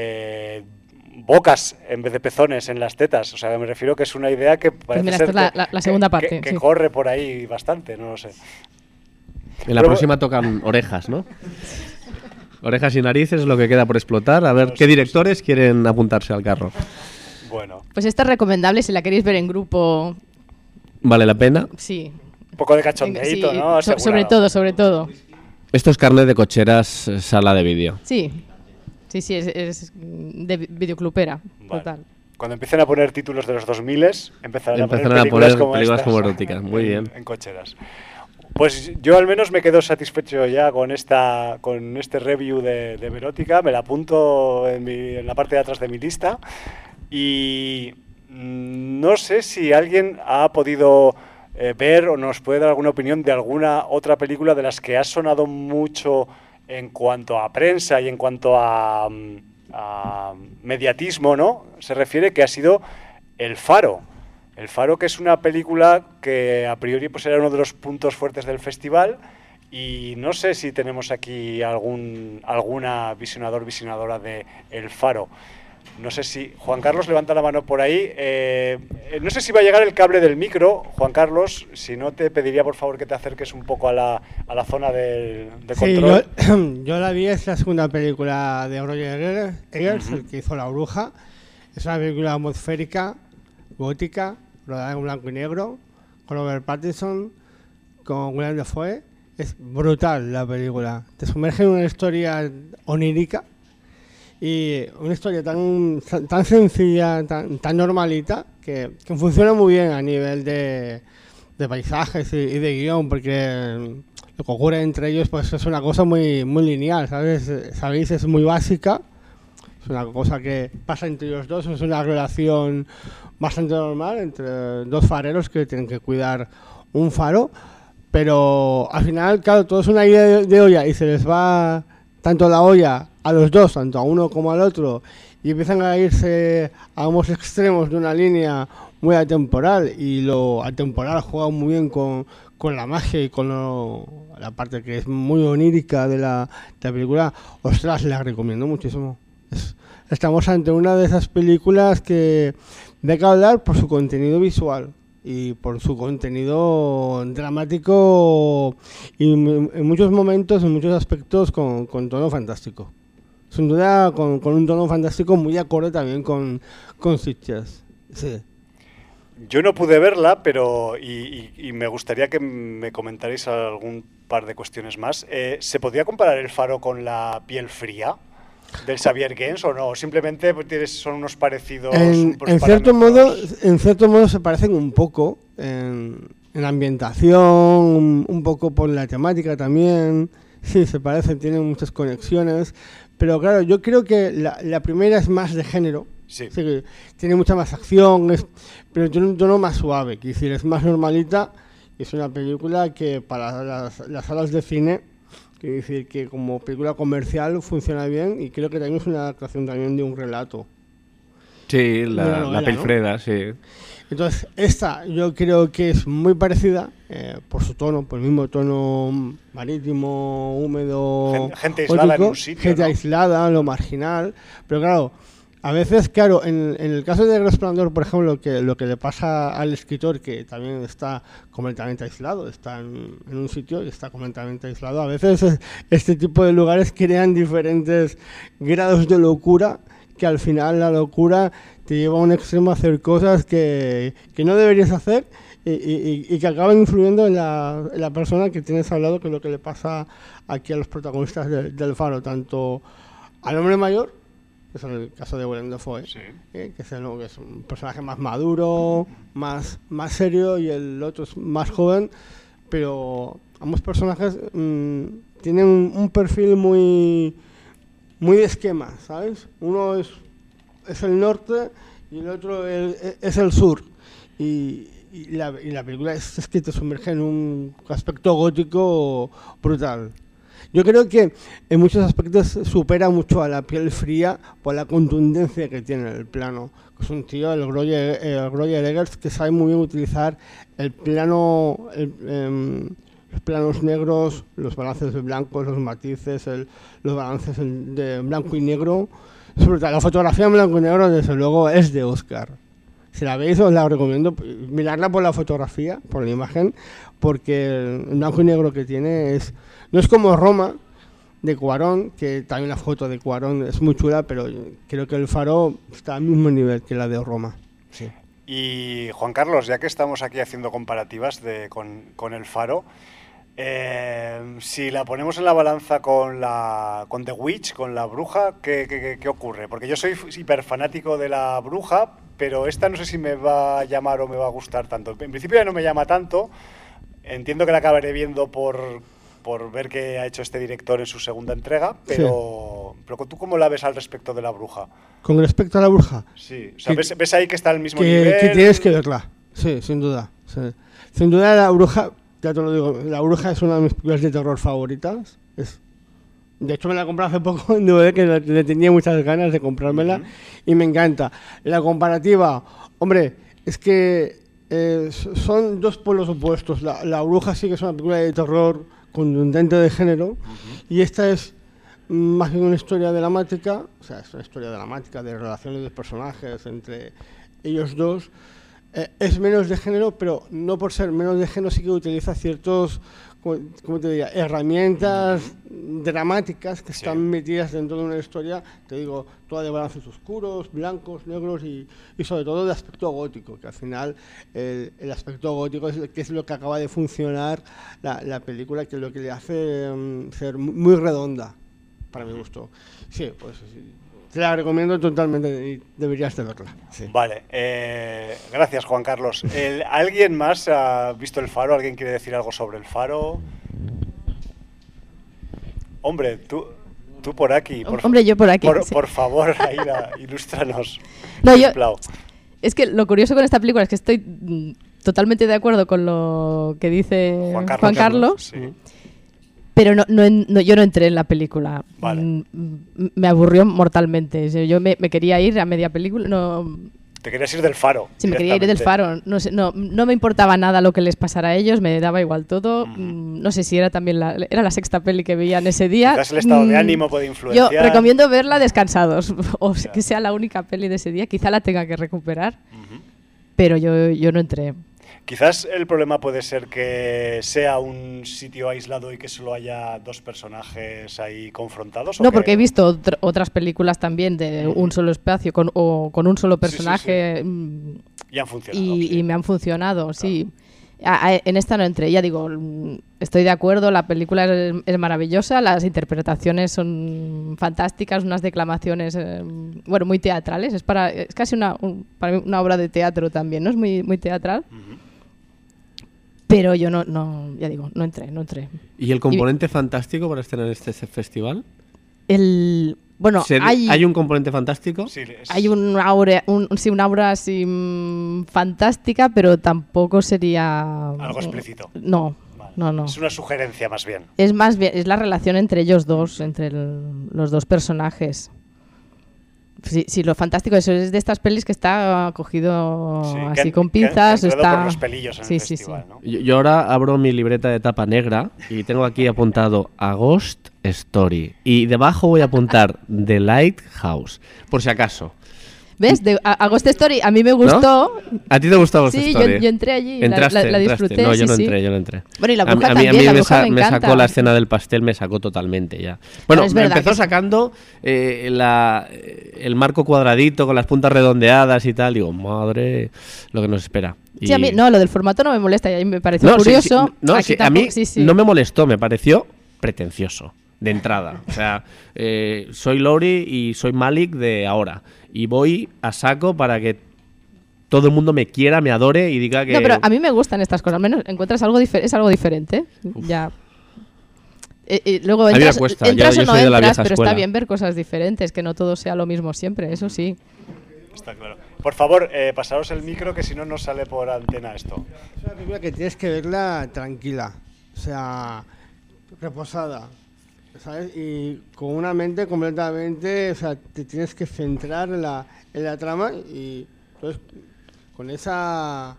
Speaker 1: bocas en vez de pezones en las tetas, o sea, me refiero que es una idea que parece ser
Speaker 5: la segunda parte
Speaker 1: que
Speaker 5: sí.
Speaker 1: Corre por ahí bastante, no lo sé.
Speaker 2: En la próxima tocan orejas, ¿no? Orejas y narices es lo que queda por explotar, a ver qué directores quieren apuntarse al carro.
Speaker 1: Bueno.
Speaker 5: Pues esta es recomendable si la queréis ver en grupo.
Speaker 2: ¿Vale la pena?
Speaker 5: Sí.
Speaker 1: Un poco de cachondeíto, sí, ¿no?
Speaker 5: Sobre todo.
Speaker 2: Esto es carne de cocheras, sala de vídeo.
Speaker 5: Sí. Sí, es de videoclubera, vale. Total.
Speaker 1: Cuando empiecen a poner títulos de los 2000 empezarán a poner
Speaker 2: películas como eróticas. Muy bien.
Speaker 1: En cocheras. Pues yo al menos me quedo satisfecho ya con este review de Verótica. Me la apunto en la parte de atrás de mi lista. Y no sé si alguien ha podido ver o nos puede dar alguna opinión de alguna otra película de las que ha sonado mucho en cuanto a prensa y en cuanto a mediatismo, ¿no? Se refiere, que ha sido El Faro. El Faro, que es una película que a priori pues era uno de los puntos fuertes del festival, y no sé si tenemos aquí alguna visionadora de El Faro. No sé si... Juan Carlos levanta la mano por ahí. No sé si va a llegar el cable del micro, Juan Carlos. Si no, te pediría por favor que te acerques un poco a la zona de control.
Speaker 8: Sí, yo la vi, es la segunda película de Roger Eggers, el que hizo La Bruja. Es una película atmosférica, gótica, rodada en blanco y negro, con Robert Pattinson, con Willem Dafoe. Es brutal la película. Te sumerge en una historia onírica. Y una historia tan sencilla, tan normalita, que funciona muy bien a nivel de paisajes y de guión, porque lo que ocurre entre ellos pues es una cosa muy lineal, ¿sabéis? Es muy básica, es una cosa que pasa entre los dos, es una relación bastante normal entre dos fareros que tienen que cuidar un faro, pero al final, claro, todo es una idea de olla y se les va tanto la olla a los dos, tanto a uno como al otro, y empiezan a irse a ambos extremos de una línea muy atemporal, y lo atemporal juega muy bien con la magia y con la parte que es muy onírica de la película. Ostras, la recomiendo muchísimo. Estamos ante una de esas películas que da que hablar por su contenido visual y por su contenido dramático, y en muchos momentos, en muchos aspectos, con tono fantástico. Sin duda, con un tono fantástico muy acorde también con Sitges. Sí.
Speaker 1: Yo no pude verla, pero y me gustaría que me comentarais algún par de cuestiones más. ¿Se podría comparar El Faro con La piel fría del Xavier Gens o no? Simplemente son unos parecidos.
Speaker 8: En cierto modo se parecen un poco en en ambientación, un poco por la temática también. Sí, se parecen, tienen muchas conexiones. Pero claro, yo creo que la primera es más de género.
Speaker 1: Sí.
Speaker 8: Sí, que tiene mucha más acción, pero tiene un tono más suave, que decir, es más normalita. Es una película que para las salas de cine, que decir que como película comercial funciona bien, y creo que también es una adaptación también de un relato.
Speaker 2: Sí, la Pelfreda, ¿no? Sí.
Speaker 8: Entonces, esta yo creo que es muy parecida por su tono, por el mismo tono marítimo, húmedo,
Speaker 1: gente aislada en un sitio,
Speaker 8: gente
Speaker 1: ¿no?
Speaker 8: aislada, lo marginal, pero claro, a veces, claro, en el caso de Resplandor, por ejemplo, lo que le pasa al escritor, que también está completamente aislado, está en un sitio y está completamente aislado, a veces este tipo de lugares crean diferentes grados de locura, que al final la locura te lleva a un extremo a hacer cosas que no deberías hacer y que acaban influyendo en la persona que tienes al lado, que es lo que le pasa aquí a los protagonistas del Faro, tanto al hombre mayor, que es el caso de Willem Dafoe,
Speaker 1: Sí.
Speaker 8: que es un personaje más maduro, más serio, y el otro es más joven, pero ambos personajes tienen un perfil muy de esquema, ¿sabes? Uno es el norte y el otro es el sur. Y la película es que te sumerge en un aspecto gótico brutal. Yo creo que en muchos aspectos supera mucho a La piel fría por la contundencia que tiene el plano. Es un tío, el Roger Eggers, que sabe muy bien utilizar el plano, los planos negros, los balances de blancos, los matices, los balances de blanco y negro. Sobre todo la fotografía en blanco y negro, desde luego, es de Oscar. Si la veis, os la recomiendo mirarla por la fotografía, por la imagen, porque el blanco y negro que tiene no es como Roma, de Cuarón, que también la foto de Cuarón es muy chula, pero creo que el Faro está al mismo nivel que la de Roma. Sí.
Speaker 1: Y Juan Carlos, ya que estamos aquí haciendo comparativas con el Faro, si la ponemos en la balanza con The Witch, con La Bruja, ¿qué ocurre? Porque yo soy hiper fanático de La Bruja, pero esta no sé si me va a llamar o me va a gustar tanto. En principio ya no me llama tanto, entiendo que la acabaré viendo por ver qué ha hecho este director en su segunda entrega, pero ¿tú cómo la ves al respecto de La Bruja?
Speaker 8: ¿Con respecto a La Bruja?
Speaker 1: Sí, o sea, ¿ves ahí que está al mismo nivel?
Speaker 8: Que tienes que verla, sí, sin duda. Sí. Sin duda La Bruja, ya te lo digo, La Bruja es una de mis películas de terror favoritas. De hecho, me la compré hace poco en DVD, que le tenía muchas ganas de comprármela, y me encanta. La comparativa, hombre, es que son dos polos opuestos. La Bruja sí que es una película de terror contundente de género, y esta es más bien una historia dramática, o sea, es una historia dramática de relaciones de personajes entre ellos dos. Es menos de género, pero no por ser menos de género, sí que utiliza ciertos, ¿cómo te diría?, herramientas dramáticas que están metidas dentro de una historia, te digo, toda de balances oscuros, blancos, negros y sobre todo de aspecto gótico, que al final el aspecto gótico es lo que acaba de funcionar la película, que es lo que le hace ser muy redonda, para mi gusto. Sí, pues sí. Te la recomiendo totalmente y deberías de verla. Sí.
Speaker 1: Vale, gracias Juan Carlos. ¿Alguien más ha visto El Faro? ¿Alguien quiere decir algo sobre El Faro? Hombre, tú por aquí.
Speaker 5: Hombre, yo por aquí.
Speaker 1: Por favor, Aida, ilústranos.
Speaker 5: No, es que lo curioso con esta película es que estoy totalmente de acuerdo con lo que dice Juan Carlos.
Speaker 1: Sí.
Speaker 5: Pero yo no entré en la película.
Speaker 1: Vale.
Speaker 5: Me aburrió mortalmente. Yo me quería ir a media película. No.
Speaker 1: Te querías ir del Faro.
Speaker 5: Sí, me quería ir del Faro. No me importaba nada lo que les pasara a ellos, me daba igual todo. No sé si era también era la sexta peli que veían ese día.
Speaker 1: Quizás el estado de ánimo puede influenciar.
Speaker 5: Yo recomiendo verla descansados, o que sea la única peli de ese día. Quizá la tenga que recuperar, pero yo no entré.
Speaker 1: Quizás el problema puede ser que sea un sitio aislado y que solo haya dos personajes ahí confrontados.
Speaker 5: No, porque he visto otras películas también de un solo espacio con un solo personaje.
Speaker 1: Sí. Y han funcionado.
Speaker 5: Y me han funcionado, sí. En esta no entré, ya digo, estoy de acuerdo, la película es maravillosa, las interpretaciones son fantásticas, unas declamaciones, muy teatrales, es casi para mí una obra de teatro también, ¿no? Es muy, muy teatral. Pero yo no ya digo, no entré.
Speaker 2: ¿Y el componente fantástico para estar en este festival?
Speaker 5: Bueno,
Speaker 2: ¿Hay un componente fantástico?
Speaker 5: Sí, hay una aura así fantástica, pero tampoco sería...
Speaker 1: Algo explícito.
Speaker 5: No, vale. No.
Speaker 1: Es una sugerencia más bien.
Speaker 5: Es más bien, es la relación entre ellos dos, entre los dos personajes. Sí, lo fantástico eso es de estas pelis que está cogido así con pinzas.
Speaker 1: Que
Speaker 5: está
Speaker 1: por los pelillos en el festival, ¿no?
Speaker 2: Yo ahora abro mi libreta de tapa negra y tengo aquí apuntado A Ghost Story. Y debajo voy a apuntar The Lighthouse, por si acaso.
Speaker 5: ¿Ves? A Ghost Story a mí me gustó.
Speaker 2: ¿No? ¿A ti te gustó Ghost Story?
Speaker 5: Sí, yo entré allí,
Speaker 2: ¿Entraste?
Speaker 5: la disfruté.
Speaker 2: No, yo no entré.
Speaker 5: Bueno, y la bruja
Speaker 2: a
Speaker 5: también,
Speaker 2: mí
Speaker 5: la bruja me encanta.
Speaker 2: sacó la escena del pastel, me sacó totalmente ya. Bueno, me empezó sacando el marco cuadradito con las puntas redondeadas y tal. Digo, madre, lo que nos espera.
Speaker 5: Sí, a mí, lo del formato no me molesta, y a mí me pareció curioso.
Speaker 2: A mí no me molestó, me pareció pretencioso. De entrada, o sea, soy Laurie y soy Malik de ahora y voy a saco para que todo el mundo me quiera, me adore y diga que...
Speaker 5: No, pero a mí me gustan estas cosas, al menos encuentras algo es algo diferente. Ya. Luego entras o no entras, pero está bien ver cosas diferentes, que no todo sea lo mismo siempre, eso sí.
Speaker 1: Está claro. Por favor, pasaros el micro, que si no nos sale por antena esto.
Speaker 8: Es una película que tienes que verla tranquila, o sea, reposada, ¿sabes? Y con una mente completamente, o sea, te tienes que centrar en la trama y pues con esa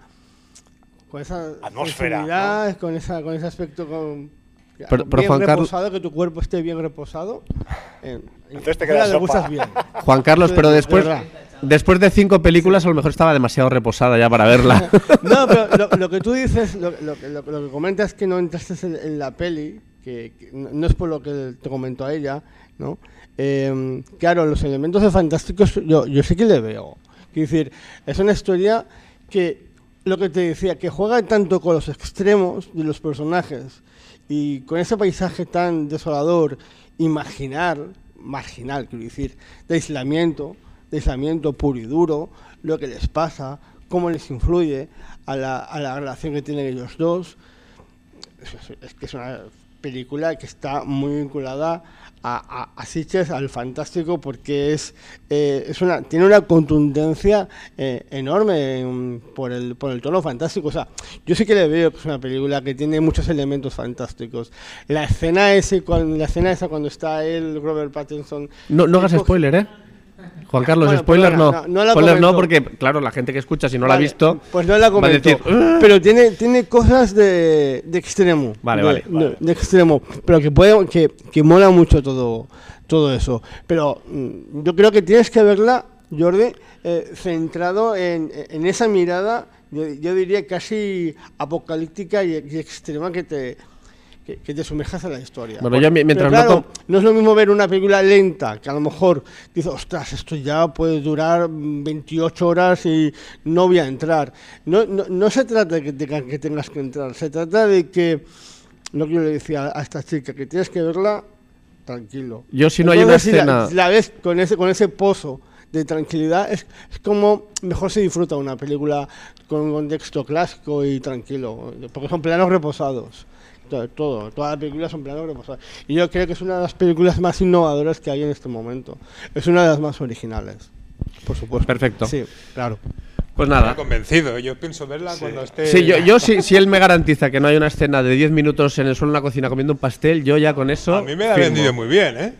Speaker 1: atmósfera, ¿no?
Speaker 8: con ese aspecto
Speaker 2: pero
Speaker 8: bien
Speaker 2: Juan
Speaker 8: reposado, que tu cuerpo esté bien reposado.
Speaker 1: Entonces te quedas
Speaker 8: gustas bien.
Speaker 2: Juan Carlos, pero después de 5 películas a lo mejor estaba demasiado reposada ya para verla.
Speaker 8: No, pero lo que tú dices, lo que comentas es que no entraste en la peli, que no es por lo que te comentó a ella, ¿no? Claro, los elementos de fantásticos yo sí que le veo. Quiero decir, es una historia que, lo que te decía, que juega tanto con los extremos de los personajes y con ese paisaje tan desolador, marginal, quiero decir, de aislamiento puro y duro, lo que les pasa, cómo les influye a la relación que tienen ellos dos. Es que es una película que está muy vinculada a Sitges, al fantástico, porque tiene una contundencia enorme por el tono fantástico. O sea, yo sí que le veo que es una película que tiene muchos elementos fantásticos. La escena esa cuando está Robert Pattinson.
Speaker 2: No hagas spoiler, ¿eh? Juan Carlos, bueno, spoiler no. Spoiler no, porque claro, la gente que escucha, si no la ha visto,
Speaker 8: pues no la comento, va a decir, pero tiene cosas de extremo.
Speaker 2: Vale.
Speaker 8: De extremo, pero que mola mucho todo eso. Pero yo creo que tienes que verla, Jordi, centrado en esa mirada, yo diría casi apocalíptica y extrema que te sumerjas a la historia.
Speaker 2: Bueno, yo mientras
Speaker 8: claro, no es lo mismo ver una película lenta, que a lo mejor dices, ostras, esto ya puede durar 28 horas y no voy a entrar. No se trata de que tengas que entrar, se trata de que, lo que yo le decía a esta chica, que tienes que verla tranquilo.
Speaker 2: Yo si no entonces, hay una escena...
Speaker 8: Si la ves con ese pozo de tranquilidad, es como mejor se disfruta una película con un contexto clásico y tranquilo, porque son planos reposados. Todas las películas son planos reposados. Y yo creo que es una de las películas más innovadoras que hay en este momento. Es una de las más originales, por supuesto.
Speaker 2: Perfecto.
Speaker 8: Sí, claro.
Speaker 2: Pues nada.
Speaker 3: Estoy convencido, yo pienso verla cuando esté...
Speaker 2: Sí, yo si él me garantiza que no hay una escena de 10 minutos en el suelo en la cocina comiendo un pastel, yo ya con eso...
Speaker 3: A mí me la ha vendido muy bien, ¿eh?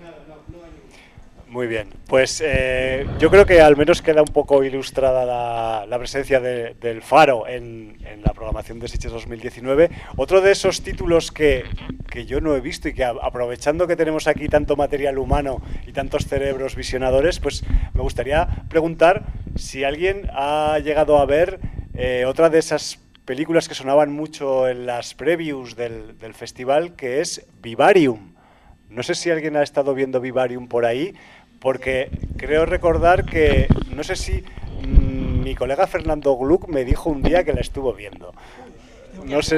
Speaker 1: Muy bien, pues yo creo que al menos queda un poco ilustrada la presencia del Faro en la programación de Sitges 2019. Otro de esos títulos que yo no he visto y que aprovechando que tenemos aquí tanto material humano y tantos cerebros visionadores, pues me gustaría preguntar si alguien ha llegado a ver otra de esas películas que sonaban mucho en las previews del festival, que es Vivarium. No sé si alguien ha estado viendo Vivarium por ahí, porque creo recordar que, no sé si mi colega Fernando Gluck me dijo un día que la estuvo viendo. No sé.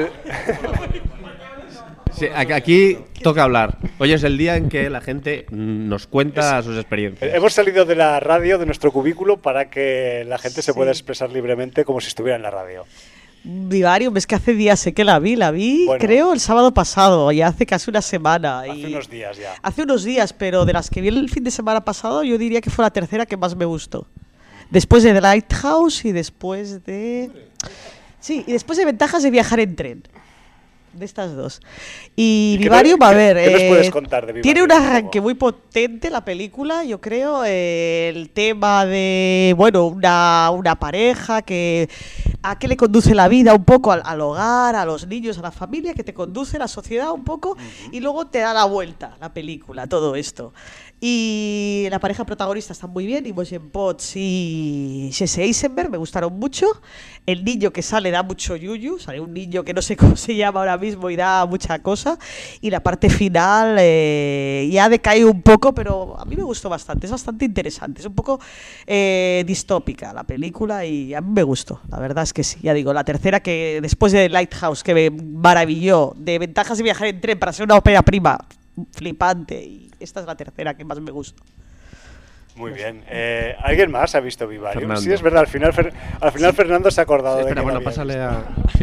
Speaker 2: Sí, aquí toca hablar. Hoy es el día en que la gente nos cuenta sus experiencias.
Speaker 1: Hemos salido de la radio, de nuestro cubículo, para que la gente se pueda expresar libremente como si estuviera en la radio.
Speaker 9: Vivarium, es que hace días sé que la vi, bueno, creo el sábado pasado, ya hace casi una semana.
Speaker 1: Hace unos días ya.
Speaker 9: Hace unos días, pero de las que vi el fin de semana pasado, yo diría que fue la tercera que más me gustó. Después de The Lighthouse y después de... Sí, y después de Ventajas de viajar en tren. De estas dos. Y Vivarium, a ver,
Speaker 1: ¿qué nos puedes contar de Vivarium?
Speaker 9: Tiene un arranque muy potente la película, yo creo. El tema de, bueno, una pareja que a qué le conduce la vida un poco al hogar, a los niños, a la familia, que te conduce la sociedad un poco, y luego te da la vuelta la película, todo esto. Y la pareja protagonista está muy bien, Imogen Poots y Jesse Eisenberg, me gustaron mucho. El niño que sale da mucho yuyu, sale un niño que no sé cómo se llama ahora mismo y da mucha cosa. Y la parte final ya decae un poco, pero a mí me gustó bastante, es bastante interesante. Es un poco distópica la película y a mí me gustó, la verdad es que sí. Ya digo, la tercera, que después de Lighthouse, que me maravilló, de Ventajas de viajar en tren para ser una ópera prima flipante, y esta es la tercera que más me gusta.
Speaker 1: Muy bien. ¿Alguien más ha visto Vivarium? Fernando. Sí, es verdad, al final Fernando se ha acordado de que
Speaker 2: bueno, pásale a...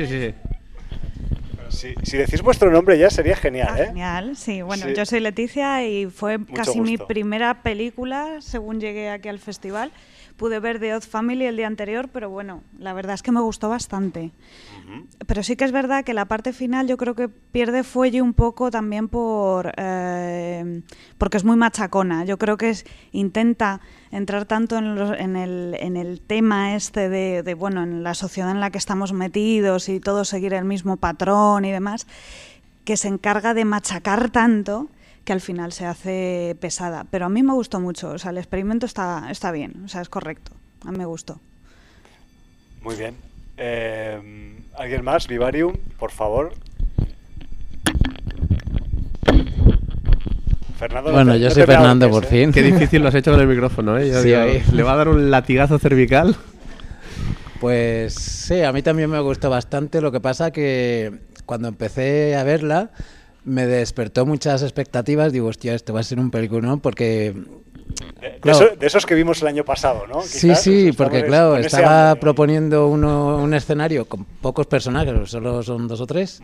Speaker 2: Sí.
Speaker 1: Si decís vuestro nombre ya sería genial, ¿eh?
Speaker 10: Genial, sí. Bueno, yo soy Leticia y fue casi mi primera película según llegué aquí al festival. Pude ver The Odd Family el día anterior, pero bueno, la verdad es que me gustó bastante. Pero sí que es verdad que la parte final yo creo que pierde fuelle un poco también porque es muy machacona. Yo creo que intenta entrar tanto en el tema este de bueno, en la sociedad en la que estamos metidos y todos seguir el mismo patrón y demás, que se encarga de machacar tanto que al final se hace pesada. Pero a mí me gustó mucho, o sea, el experimento está bien, o sea, es correcto, a mí me gustó.
Speaker 1: Muy bien. ¿Alguien más? Vivarium, por favor. Fernando,
Speaker 11: bueno, yo soy Fernando, por fin.
Speaker 2: Qué difícil lo has hecho con el micrófono, ¿eh?
Speaker 11: Sí,
Speaker 2: ¿le va a dar un latigazo cervical?
Speaker 11: Pues sí, a mí también me gustó bastante. Lo que pasa que cuando empecé a verla me despertó muchas expectativas. Digo, hostia, esto va a ser un peliculón porque...
Speaker 1: De esos que vimos el año pasado, ¿no?
Speaker 11: Quizás, sí, porque claro, estaba proponiendo un escenario con pocos personajes, solo son 2 o 3.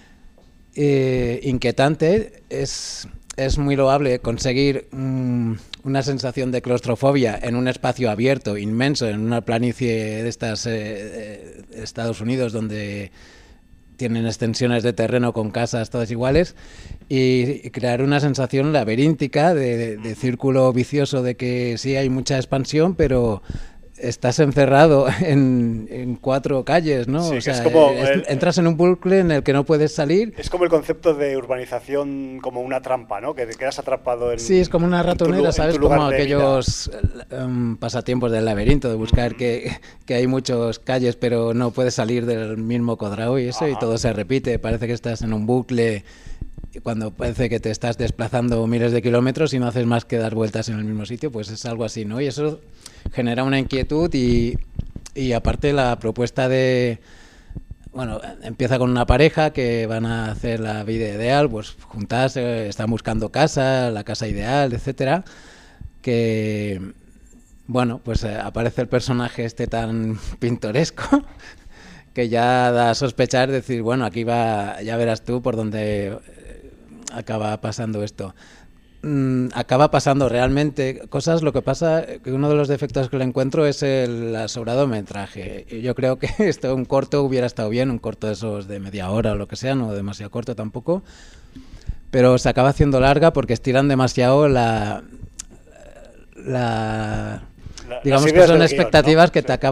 Speaker 11: Inquietante, es muy loable conseguir una sensación de claustrofobia en un espacio abierto, inmenso, en una planicie de estas Estados Unidos, donde tienen extensiones de terreno con casas todas iguales, y crear una sensación laberíntica de círculo vicioso de que sí hay mucha expansión, pero estás encerrado en 4 calles, ¿no?
Speaker 1: Sí,
Speaker 11: o sea,
Speaker 1: es como,
Speaker 11: entras en un bucle en el que no puedes salir.
Speaker 1: Es como el concepto de urbanización como una trampa, ¿no? Que te quedas atrapado en...
Speaker 11: Sí, es como una ratonera, ¿sabes? Como aquellos pasatiempos del laberinto, de buscar que hay muchas calles, pero no puedes salir del mismo cuadrado y eso, y todo se repite. Parece que estás en un bucle cuando parece que te estás desplazando miles de kilómetros y no haces más que dar vueltas en el mismo sitio, pues es algo así, ¿no? Y eso genera una inquietud y aparte la propuesta de... Bueno, empieza con una pareja que van a hacer la vida ideal, pues juntarse, están buscando casa, la casa ideal, etcétera, que... Bueno, pues aparece el personaje este tan pintoresco que ya da a sospechar, decir, bueno, aquí va, ya verás tú por dónde acaba pasando esto. Acaba pasando realmente cosas. Lo que pasa que uno de los defectos que le encuentro es el sobrado metraje. Yo creo que esto, un corto hubiera estado bien, un corto de esos de media hora o lo que sea, no demasiado corto tampoco, pero se acaba haciendo larga porque estiran demasiado digamos que son expectativas, ¿no? Que te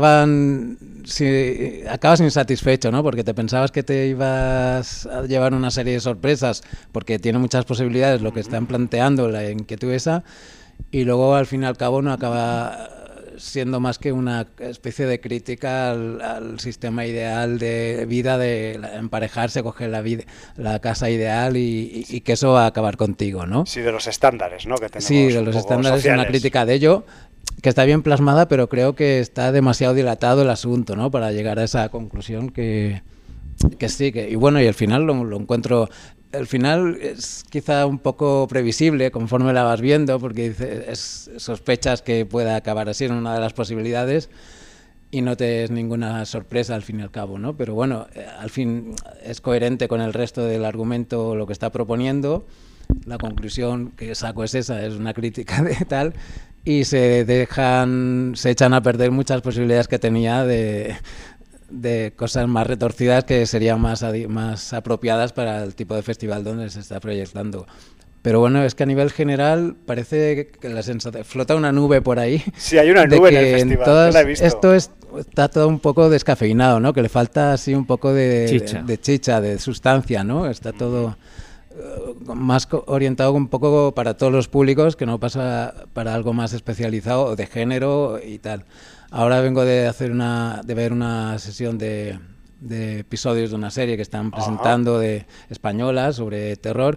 Speaker 11: acabas insatisfecho, ¿no? Porque te pensabas que te ibas a llevar una serie de sorpresas, porque tiene muchas posibilidades lo que están planteando, la inquietud esa, y luego al fin y al cabo no acaba siendo más que una especie de crítica al sistema ideal de vida, de emparejarse, coger la casa ideal y que eso va a acabar contigo, ¿no?
Speaker 1: Sí, de los estándares, ¿no? Que tenemos,
Speaker 11: sí, de los estándares, sociales. Una crítica de ello, que está bien plasmada, pero creo que está demasiado dilatado el asunto, ¿no? Para llegar a esa conclusión que sí, y bueno, y el final lo encuentro... El final es quizá un poco previsible conforme la vas viendo, porque sospechas que pueda acabar así en una de las posibilidades, y no te es ninguna sorpresa al fin y al cabo, ¿no? Pero bueno, al fin es coherente con el resto del argumento lo que está proponiendo. La conclusión que saco es esa, es una crítica de tal, y se echan a perder muchas posibilidades que tenía de cosas más retorcidas que serían más apropiadas para el tipo de festival donde se está proyectando. Pero bueno, es que a nivel general parece que la sensación flota una nube por ahí.
Speaker 1: Sí, hay una nube en el festival, yo la he visto.
Speaker 11: Esto está todo un poco descafeinado, ¿no? Que le falta así un poco de chicha, de sustancia, ¿no? Está todo más orientado un poco para todos los públicos, que no pasa para algo más especializado de género y tal. Ahora vengo de ver una sesión de episodios de una serie que están presentando de española sobre terror.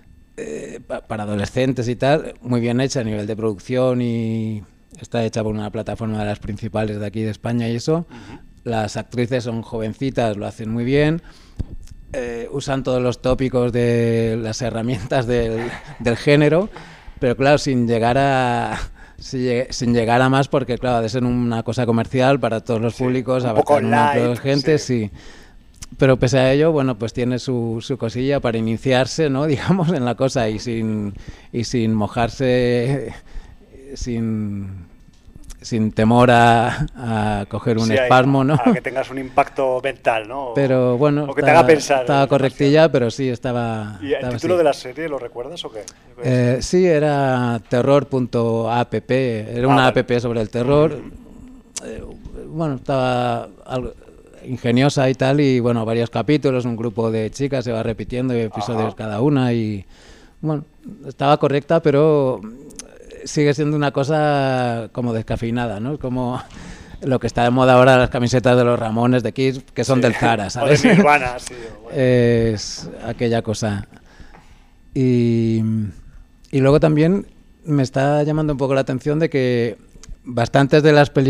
Speaker 11: Para adolescentes y tal, muy bien hecha a nivel de producción y está hecha por una plataforma de las principales de aquí de España y eso. Las actrices son jovencitas, lo hacen muy bien, usan todos los tópicos de las herramientas del género, pero claro, sin llegar a más, porque claro, ha de ser una cosa comercial para todos los públicos, abarcar una gente, sí. Pero pese a ello, bueno, pues tiene su cosilla para iniciarse, ¿no? Digamos, en la cosa y sin mojarse, sin temor a coger un espasmo, ¿no?
Speaker 1: A que tengas un impacto mental, ¿no?
Speaker 11: Pero bueno,
Speaker 1: o que te haga pensar.
Speaker 11: Estaba correctilla, pero sí estaba...
Speaker 1: ¿Y el título de la serie lo recuerdas o qué?
Speaker 11: Sí, era terror.app, era una app sobre el terror. Bueno, estaba algo ingeniosa y tal, y bueno, varios capítulos, un grupo de chicas se va repitiendo, episodios cada una, y bueno, estaba correcta, pero sigue siendo una cosa como descafeinada, ¿no? Como lo que está de moda ahora, las camisetas de los Ramones, de Kiss, que son del Zara, ¿sabes?
Speaker 1: O de Nirvana, sí.
Speaker 11: Bueno. Es aquella cosa. Y luego también me está llamando un poco la atención de que bastantes de las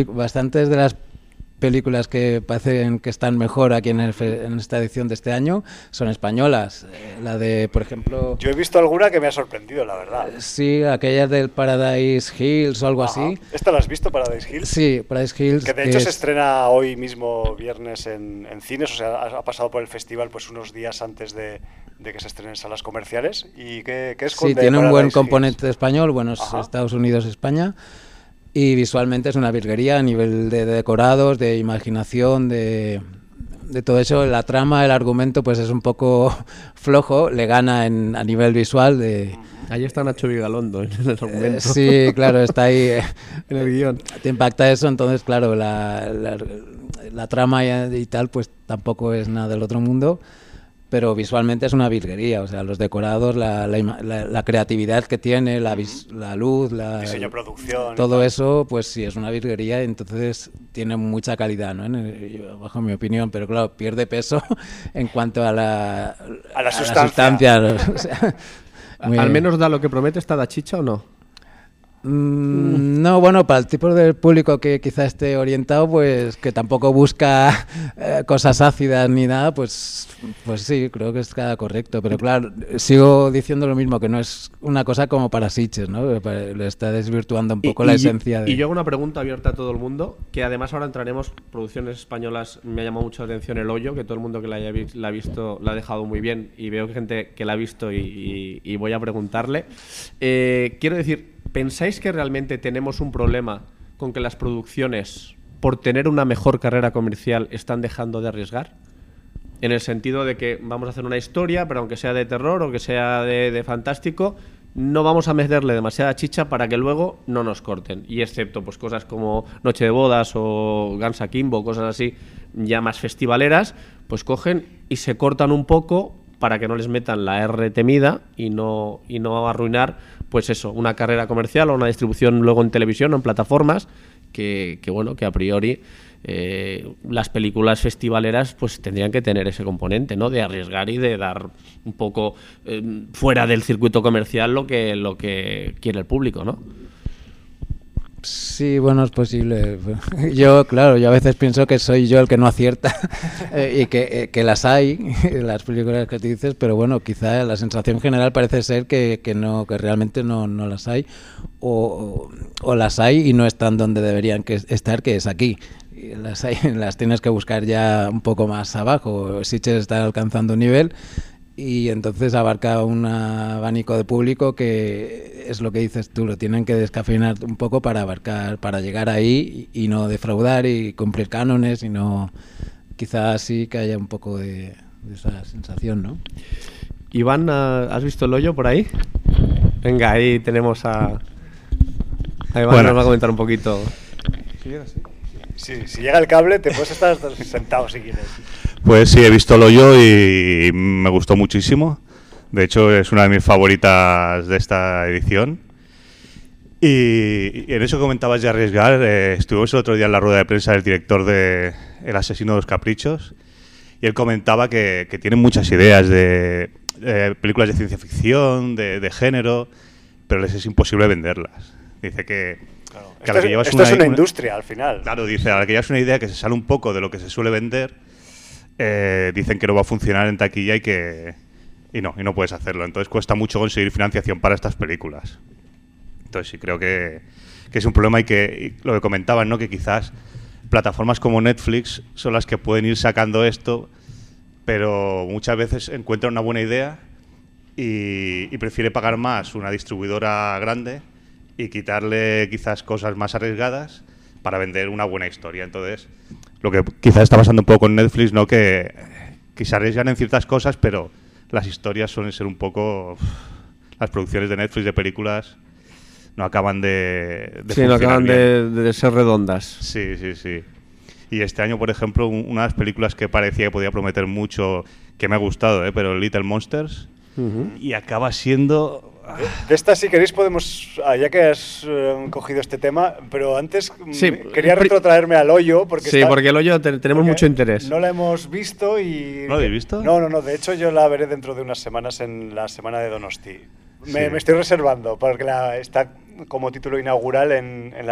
Speaker 11: películas que parecen que están mejor aquí en esta edición de este año son españolas. La de, por ejemplo...
Speaker 1: Yo he visto alguna que me ha sorprendido, la verdad.
Speaker 11: Sí, aquellas del Paradise Hills o algo así.
Speaker 1: ¿Esta la has visto, Paradise Hills?
Speaker 11: Sí, Paradise Hills.
Speaker 1: Que de hecho se estrena hoy mismo, viernes, en cines, o sea, ha pasado por el festival pues unos días antes de que se estrenen en salas comerciales. ¿Y qué es con
Speaker 11: Sí, tiene un buen componente de español, bueno, es Estados Unidos, España. Y visualmente es una virguería a nivel de decorados, de imaginación, de todo eso. La trama, el argumento, pues es un poco flojo, le gana a nivel visual.
Speaker 2: Ahí está Nacho Vigalondo en el argumento.
Speaker 11: Sí, claro, está ahí
Speaker 2: en el guión.
Speaker 11: Te impacta eso, entonces claro, la trama y tal, pues tampoco es nada del otro mundo. Pero visualmente es una virguería, o sea, los decorados, la creatividad que tiene, la luz,
Speaker 1: diseño, producción,
Speaker 11: todo eso, pues sí, es una virguería, entonces tiene mucha calidad, ¿no? Bajo mi opinión, pero claro, pierde peso en cuanto a la sustancia. O sea,
Speaker 2: ¿Al menos da lo que promete? ¿Está da chicha o no?
Speaker 11: No, bueno, para el tipo de público que quizá esté orientado, pues que tampoco busca cosas ácidas ni nada, pues sí, creo que está correcto. Pero claro, sigo diciendo lo mismo, que no es una cosa como para Sitges, ¿no? Le está desvirtuando un poco la esencia.
Speaker 2: Y yo hago una pregunta abierta a todo el mundo, que además ahora entraremos, producciones españolas, me ha llamado mucho la atención El Hoyo, que todo el mundo que la ha visto la ha dejado muy bien, y veo que gente que la ha visto y voy a preguntarle. Quiero decir, ¿pensáis que realmente tenemos un problema con que las producciones, por tener una mejor carrera comercial, están dejando de arriesgar? En el sentido de que vamos a hacer una historia, pero aunque sea de terror o que sea de fantástico, no vamos a meterle demasiada chicha para que luego no nos corten. Y excepto pues cosas como Noche de Bodas o Guns Akimbo, cosas así ya más festivaleras, pues cogen y se cortan un poco para que no les metan la R temida y no arruinar pues eso, una carrera comercial o una distribución luego en televisión o en plataformas que bueno, que a priori las películas festivaleras pues tendrían que tener ese componente, ¿no? De arriesgar y de dar un poco fuera del circuito comercial lo que quiere el público, ¿no?
Speaker 11: Sí, bueno, es posible. Yo a veces pienso que soy yo el que no acierta y que las hay, las películas que te dices, pero bueno, quizá la sensación general parece ser que realmente no las hay, o las hay y no están donde deberían estar, que es aquí. y las tienes que buscar ya un poco más abajo. Sitges está alcanzando un nivel y entonces abarca un abanico de público que es lo que dices tú, lo tienen que descafeinar un poco para llegar ahí y no defraudar y cumplir cánones y no, quizás sí que haya un poco de esa sensación, ¿no?
Speaker 2: Iván, ¿has visto El Hoyo por ahí? Venga, ahí tenemos a Iván, nos va a comentar un poquito.
Speaker 1: Sí, si llega el cable te puedes estar sentado si quieres.
Speaker 12: Pues sí, he visto El Hoyo y me gustó muchísimo. De hecho, es una de mis favoritas de esta edición. Y en eso que comentabas de arriesgar, estuvimos el otro día en la rueda de prensa del director de El asesino de los caprichos y él comentaba que tienen muchas ideas de películas de ciencia ficción, de género, pero les es imposible venderlas. Dice que...
Speaker 1: Claro. Esto es una industria al final.
Speaker 12: Claro, dice, a la que ya es una idea que se sale un poco de lo que se suele vender, dicen que no va a funcionar en taquilla y no puedes hacerlo. Entonces cuesta mucho conseguir financiación para estas películas. Entonces sí creo que es un problema y lo que comentaban, ¿no? Que quizás plataformas como Netflix son las que pueden ir sacando esto, pero muchas veces encuentran una buena idea y prefiere pagar más una distribuidora grande y quitarle quizás cosas más arriesgadas para vender una buena historia. Entonces, lo que quizás está pasando un poco con Netflix, ¿no? Que se arriesgan en ciertas cosas, pero las historias suelen ser un poco... Las producciones de Netflix de películas no acaban de
Speaker 2: no acaban de ser redondas.
Speaker 12: Sí. Y este año, por ejemplo, una de las películas que parecía que podía prometer mucho, que me ha gustado, pero Little Monsters, y acaba siendo...
Speaker 1: De esta, si queréis, podemos, ya que has cogido este tema, pero antes quería retrotraerme al Hoyo. Porque
Speaker 2: porque El Hoyo tenemos mucho interés.
Speaker 1: No la hemos visto y...
Speaker 12: ¿No la habéis visto?
Speaker 1: No, de hecho yo la veré dentro de unas semanas en la semana de Donosti. Me estoy reservando, porque está como título inaugural en la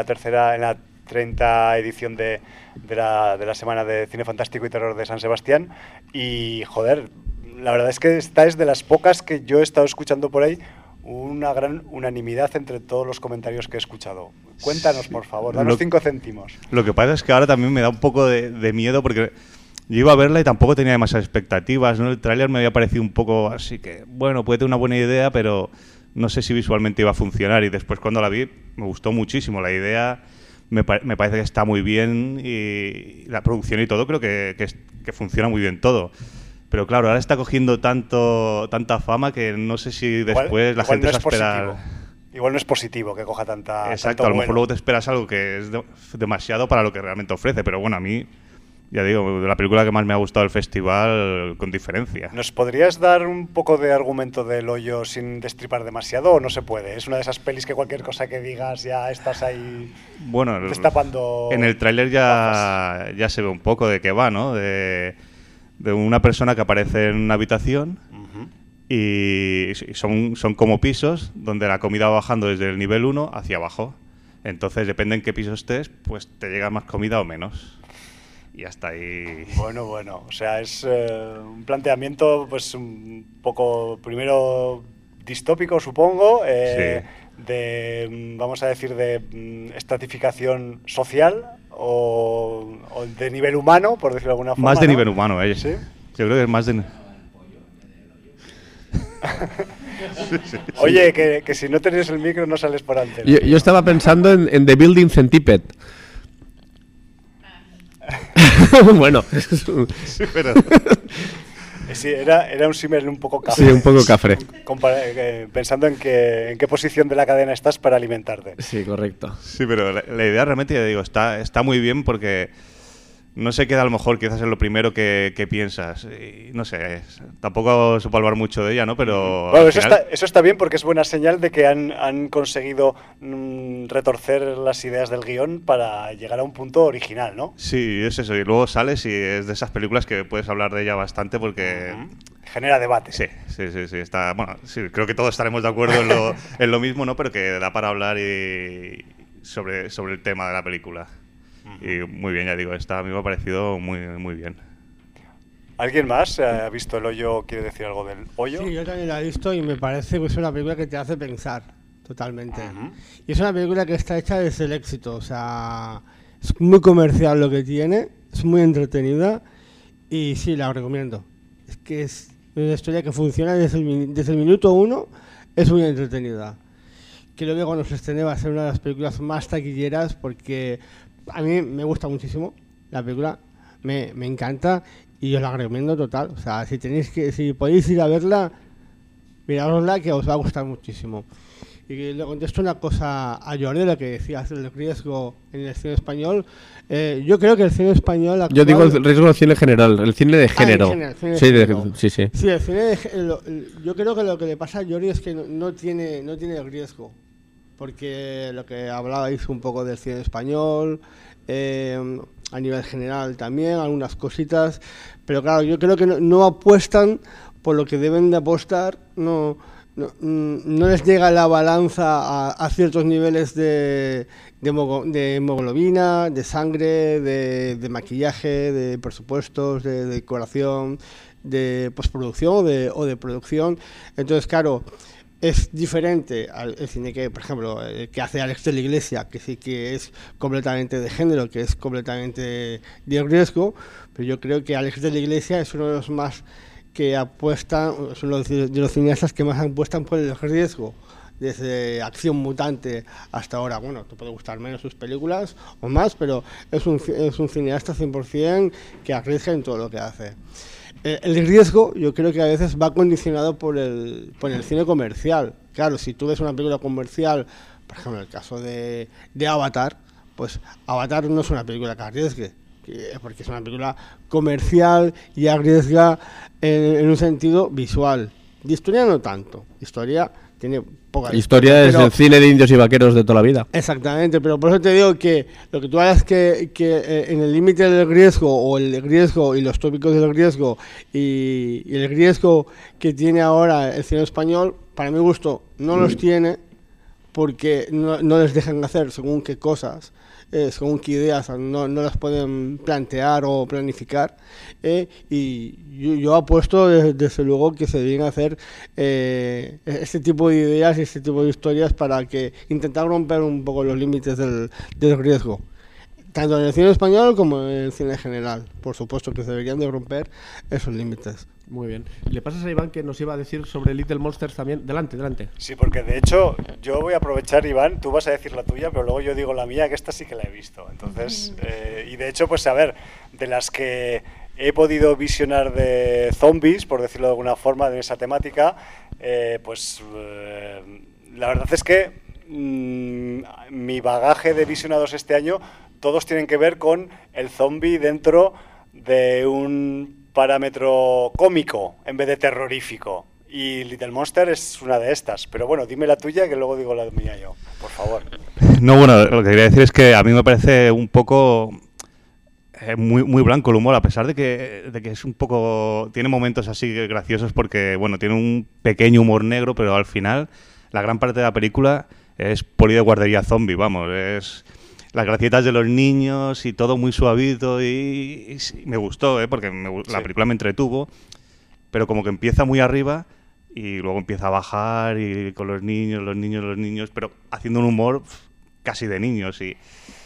Speaker 1: 30ª edición de la Semana de Cine Fantástico y Terror de San Sebastián. Y, joder, la verdad es que esta es de las pocas que yo he estado escuchando por ahí, una gran unanimidad entre todos los comentarios que he escuchado. Cuéntanos, por favor, danos 5 céntimos.
Speaker 12: Lo que pasa es que ahora también me da un poco de miedo porque yo iba a verla y tampoco tenía demasiadas expectativas, ¿no? El tráiler me había parecido un poco así que, bueno, puede tener una buena idea, pero no sé si visualmente iba a funcionar. Y después cuando la vi me gustó muchísimo. La idea me parece que está muy bien y la producción y todo creo que funciona muy bien todo. Pero claro, ahora está cogiendo tanta fama que no sé si después la gente se espera...
Speaker 1: Igual no es positivo que coja tanta...
Speaker 12: Exacto, a lo mejor luego te esperas algo que es demasiado para lo que realmente ofrece. Pero bueno, a mí, ya digo, la película que más me ha gustado del festival, con diferencia.
Speaker 1: ¿Nos podrías dar un poco de argumento del Hoyo sin destripar demasiado o no se puede? Es una de esas pelis que cualquier cosa que digas ya estás ahí destapando...
Speaker 12: En el tráiler ya se ve un poco de qué va, ¿no? De una persona que aparece en una habitación y son como pisos donde la comida va bajando desde el nivel 1 hacia abajo. Entonces, depende en qué piso estés, pues te llega más comida o menos. Y hasta ahí...
Speaker 1: Bueno, o sea, es un planteamiento pues un poco, primero, distópico, supongo, vamos a decir, de estratificación social o de nivel humano, por decirlo de alguna forma.
Speaker 12: Más de
Speaker 1: ¿no?
Speaker 12: nivel humano, ¿Sí? Yo creo que es más de...
Speaker 1: Oye, que si no tenéis el micro no sales por antes.
Speaker 2: Yo estaba pensando en The Building Centipede. Bueno.
Speaker 12: Sí, pero...
Speaker 1: Sí, era un símil un poco cafre.
Speaker 2: Sí, un poco cafre.
Speaker 1: Pensando en qué posición de la cadena estás para alimentarte.
Speaker 2: Sí, correcto.
Speaker 12: Sí, pero la idea realmente, ya digo, está muy bien porque no se queda a lo mejor quizás en lo primero que piensas. Y no sé, tampoco se puede hablar mucho de ella, ¿no? Pero
Speaker 1: bueno, eso está bien porque es buena señal de que han conseguido retorcer las ideas del guión para llegar a un punto original, ¿no?
Speaker 12: Sí, es eso. Y luego sales y es de esas películas que puedes hablar de ella bastante porque...
Speaker 1: Genera debate.
Speaker 12: Sí. Está, bueno, sí, creo que todos estaremos de acuerdo en lo mismo, ¿no? Pero que da para hablar sobre el tema de la película. Y muy bien, ya digo, a mí me ha parecido muy, muy bien.
Speaker 1: ¿Alguien más ha visto El Hoyo? ¿Quiere decir algo del Hoyo?
Speaker 8: Sí, yo también la he visto y me parece que es una película que te hace pensar totalmente. Y es una película que está hecha desde el éxito, o sea, Es muy comercial lo que tiene, es muy entretenida y sí, la recomiendo. Es que es una historia que funciona desde el minuto 1, es muy entretenida. Creo que cuando se estrene va a ser una de las películas más taquilleras porque a mí me gusta muchísimo la película, me encanta y os la recomiendo total. O sea, si podéis ir a verla, miradosla que os va a gustar muchísimo. Y le contesto una cosa a Jordi, lo que decías del riesgo en el cine español. Yo creo que el cine español actual...
Speaker 2: Yo digo el riesgo del cine general, el cine de género. Sí.
Speaker 8: Sí, el cine yo creo que lo que le pasa a Jordi es que no tiene riesgo. Porque lo que hablabais un poco del cine español, a nivel general también, algunas cositas. Pero claro, yo creo que no apuestan por lo que deben de apostar, no les llega la balanza a ciertos niveles de hemoglobina, de sangre, de maquillaje, de presupuestos, de decoración, de postproducción o de producción. Entonces, claro, es diferente al cine que, por ejemplo, que hace Alex de la Iglesia, que sí que es completamente de género, que es completamente de riesgo, pero yo creo que Alex de la Iglesia es uno de los más que apuestan, son de los cineastas que más apuestan por el riesgo, desde Acción Mutante hasta ahora. Bueno, te puede gustar menos sus películas o más, pero es un cineasta 100% que arriesga en todo lo que hace. El riesgo yo creo que a veces va condicionado por el cine comercial. Claro, si tú ves una película comercial, por ejemplo, en el caso de Avatar, pues Avatar no es una película que arriesgue, porque es una película comercial y arriesga en un sentido visual. De historia no tanto, historia tiene poca
Speaker 2: historia es el cine de indios y vaqueros de toda la vida.
Speaker 8: Exactamente, pero por eso te digo que lo que tú hagas que en el límite del riesgo o el riesgo y los tópicos del riesgo y el riesgo que tiene ahora el cine español, para mi gusto no los tiene porque no les dejan hacer según qué cosas. Según qué ideas no las pueden plantear o planificar, y yo apuesto desde luego que se deben hacer este tipo de ideas y este tipo de historias para que intentar romper un poco los límites del riesgo, tanto en el cine español como en el cine general. Por supuesto que se deberían de romper esos límites.
Speaker 2: Muy bien. ¿Le pasas a Iván que nos iba a decir sobre Little Monsters también? Delante.
Speaker 1: Sí, porque de hecho yo voy a aprovechar, Iván, tú vas a decir la tuya, pero luego yo digo la mía, que esta sí que la he visto. Entonces, y de hecho, pues a ver, de las que he podido visionar de zombies, por decirlo de alguna forma, de esa temática, la verdad es que mi bagaje de visionados este año, todos tienen que ver con el zombie dentro de un parámetro cómico en vez de terrorífico, y Little Monster es una de estas. Pero bueno, dime la tuya que luego digo la mía yo, por favor.
Speaker 12: No, bueno, lo que quería decir es que a mí me parece un poco muy blanco el humor, a pesar de que es un poco, tiene momentos así graciosos porque bueno, tiene un pequeño humor negro, pero al final la gran parte de la película es poli de guardería zombie, vamos, es las gracietas de los niños y todo muy suavito y me gustó, porque la película me entretuvo, pero como que empieza muy arriba y luego empieza a bajar y con los niños, pero haciendo un humor casi de niños y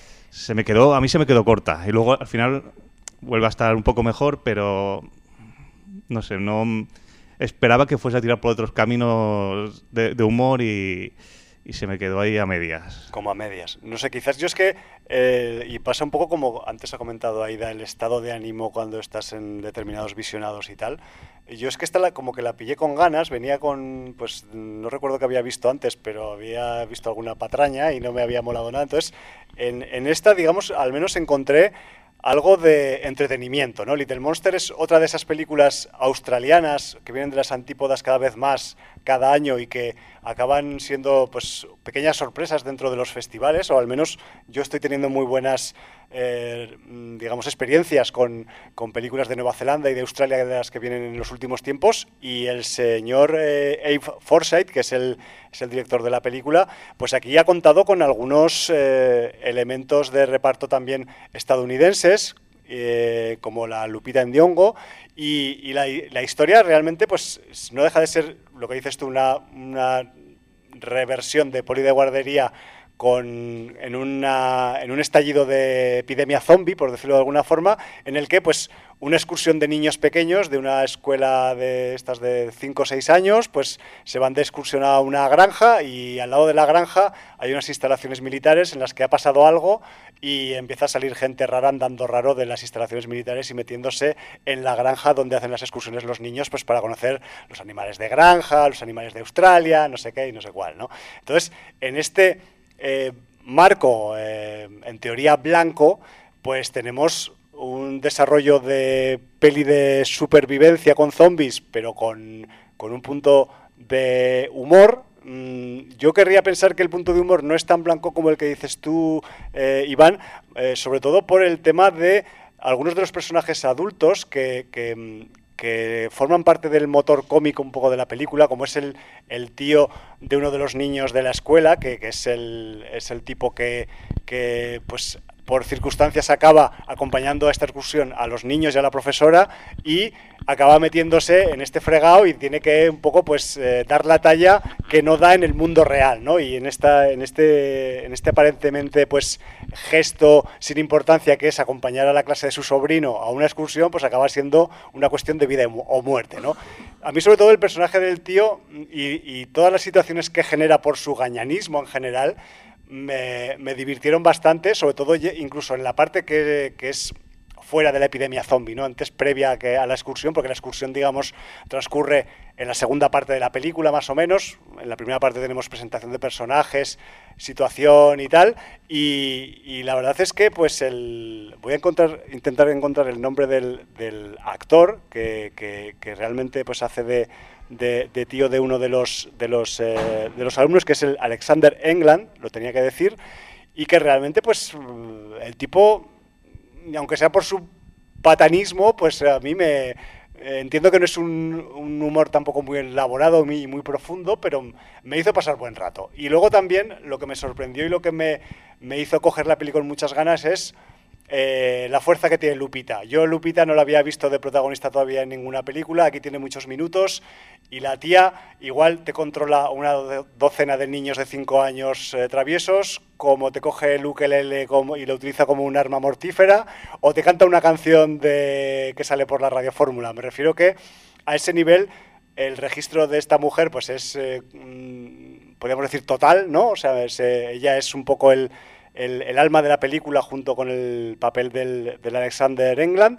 Speaker 12: a mí se me quedó corta y luego al final vuelve a estar un poco mejor, pero no sé, no esperaba que fuese a tirar por otros caminos de humor y se me quedó ahí a medias.
Speaker 1: Como a medias. No sé, quizás yo es que, y pasa un poco como antes ha comentado Aida, el estado de ánimo cuando estás en determinados visionados y tal. Yo es que como que la pillé con ganas, venía con, pues no recuerdo que había visto antes, pero había visto alguna patraña y no me había molado nada. Entonces, en esta, digamos, al menos encontré algo de entretenimiento, ¿no? Little Monster es otra de esas películas australianas que vienen de las antípodas cada vez más cada año y que acaban siendo pues pequeñas sorpresas dentro de los festivales, o al menos yo estoy teniendo muy buenas digamos experiencias con películas de Nueva Zelanda y de Australia de las que vienen en los últimos tiempos, y el señor Abe Forsyth, que es el director de la película, pues aquí ha contado con algunos elementos de reparto también estadounidenses, como la Lupita Nyong'o, y la historia realmente pues no deja de ser, lo que dices tú, una reversión de Poli de guardería en un estallido de epidemia zombie, por decirlo de alguna forma, en el que pues una excursión de niños pequeños de una escuela de estas de 5 o 6 años, pues se van de excursión a una granja y al lado de la granja hay unas instalaciones militares en las que ha pasado algo y empieza a salir gente rara andando raro de las instalaciones militares y metiéndose en la granja donde hacen las excursiones los niños, pues para conocer los animales de granja, los animales de Australia, no sé qué y no sé cuál, ¿no? Entonces, en este marco, en teoría blanco, pues tenemos un desarrollo de peli de supervivencia con zombies, pero con un punto de humor. Yo querría pensar que el punto de humor no es tan blanco como el que dices tú, Iván, sobre todo por el tema de algunos de los personajes adultos que forman parte del motor cómico un poco de la película, como es el tío de uno de los niños de la escuela, que es el tipo que pues por circunstancias acaba acompañando a esta excursión a los niños y a la profesora y acaba metiéndose en este fregado y tiene que un poco pues dar la talla que no da en el mundo real, ¿no? Y en este aparentemente pues gesto sin importancia que es acompañar a la clase de su sobrino a una excursión, pues acaba siendo una cuestión de vida o muerte, ¿no? A mí sobre todo el personaje del tío y todas las situaciones que genera por su gañanismo en general me divirtieron bastante, sobre todo incluso en la parte que es fuera de la epidemia zombie, ¿no? Antes previa a la excursión, porque la excursión, digamos, transcurre en la segunda parte de la película, más o menos. En la primera parte tenemos presentación de personajes, situación y tal, y la verdad es que pues voy a intentar encontrar el nombre del actor que realmente pues hace de tío de uno de los alumnos, que es el Alexander England, lo tenía que decir, y que realmente pues el tipo, aunque sea por su patanismo, pues a mí entiendo que no es un humor tampoco muy elaborado y muy profundo, pero me hizo pasar buen rato. Y luego también lo que me sorprendió y lo que me hizo coger la peli con muchas ganas es la fuerza que tiene Lupita. Yo Lupita no la había visto de protagonista todavía en ninguna película, aquí tiene muchos minutos y la tía igual te controla una docena de niños de 5 años traviesos, como te coge el ukelele y lo utiliza como un arma mortífera, o te canta una canción que sale por la radiofórmula. Me refiero que a ese nivel el registro de esta mujer pues es, podríamos decir, total, ¿no? O sea, ella es un poco el alma de la película junto con el papel del Alexander England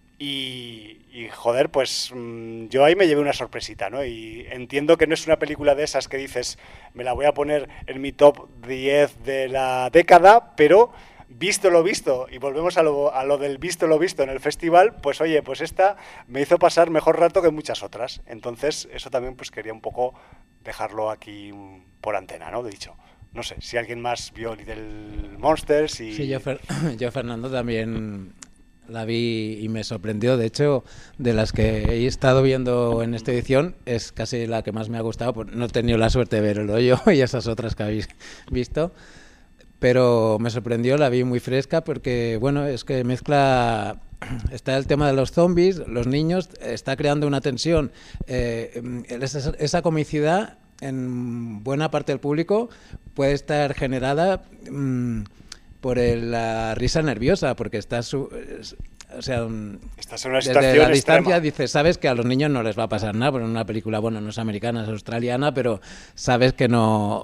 Speaker 1: y joder, pues yo ahí me llevé una sorpresita, ¿no? Y entiendo que no es una película de esas que dices, me la voy a poner en mi top 10 de la década, pero visto lo visto, y volvemos a lo del visto lo visto en el festival, pues oye, pues esta me hizo pasar mejor rato que muchas otras. Entonces eso también pues quería un poco dejarlo aquí por antena, ¿no? De dicho. No sé, si alguien más vio Little Monsters y...
Speaker 11: Sí, yo Fernando también la vi y me sorprendió. De hecho, de las que he estado viendo en esta edición, es casi la que más me ha gustado. No he tenido la suerte de verlo yo y esas otras que habéis visto. Pero me sorprendió, la vi muy fresca porque, bueno, es que mezcla... Está el tema de los zombies, los niños, está creando una tensión. Esa comicidad... en buena parte del público puede estar generada por la risa nerviosa, porque estás en una situación desde la distancia, dices, sabes que a los niños no les va a pasar nada, porque en una película, bueno, no es americana, es australiana, pero sabes que no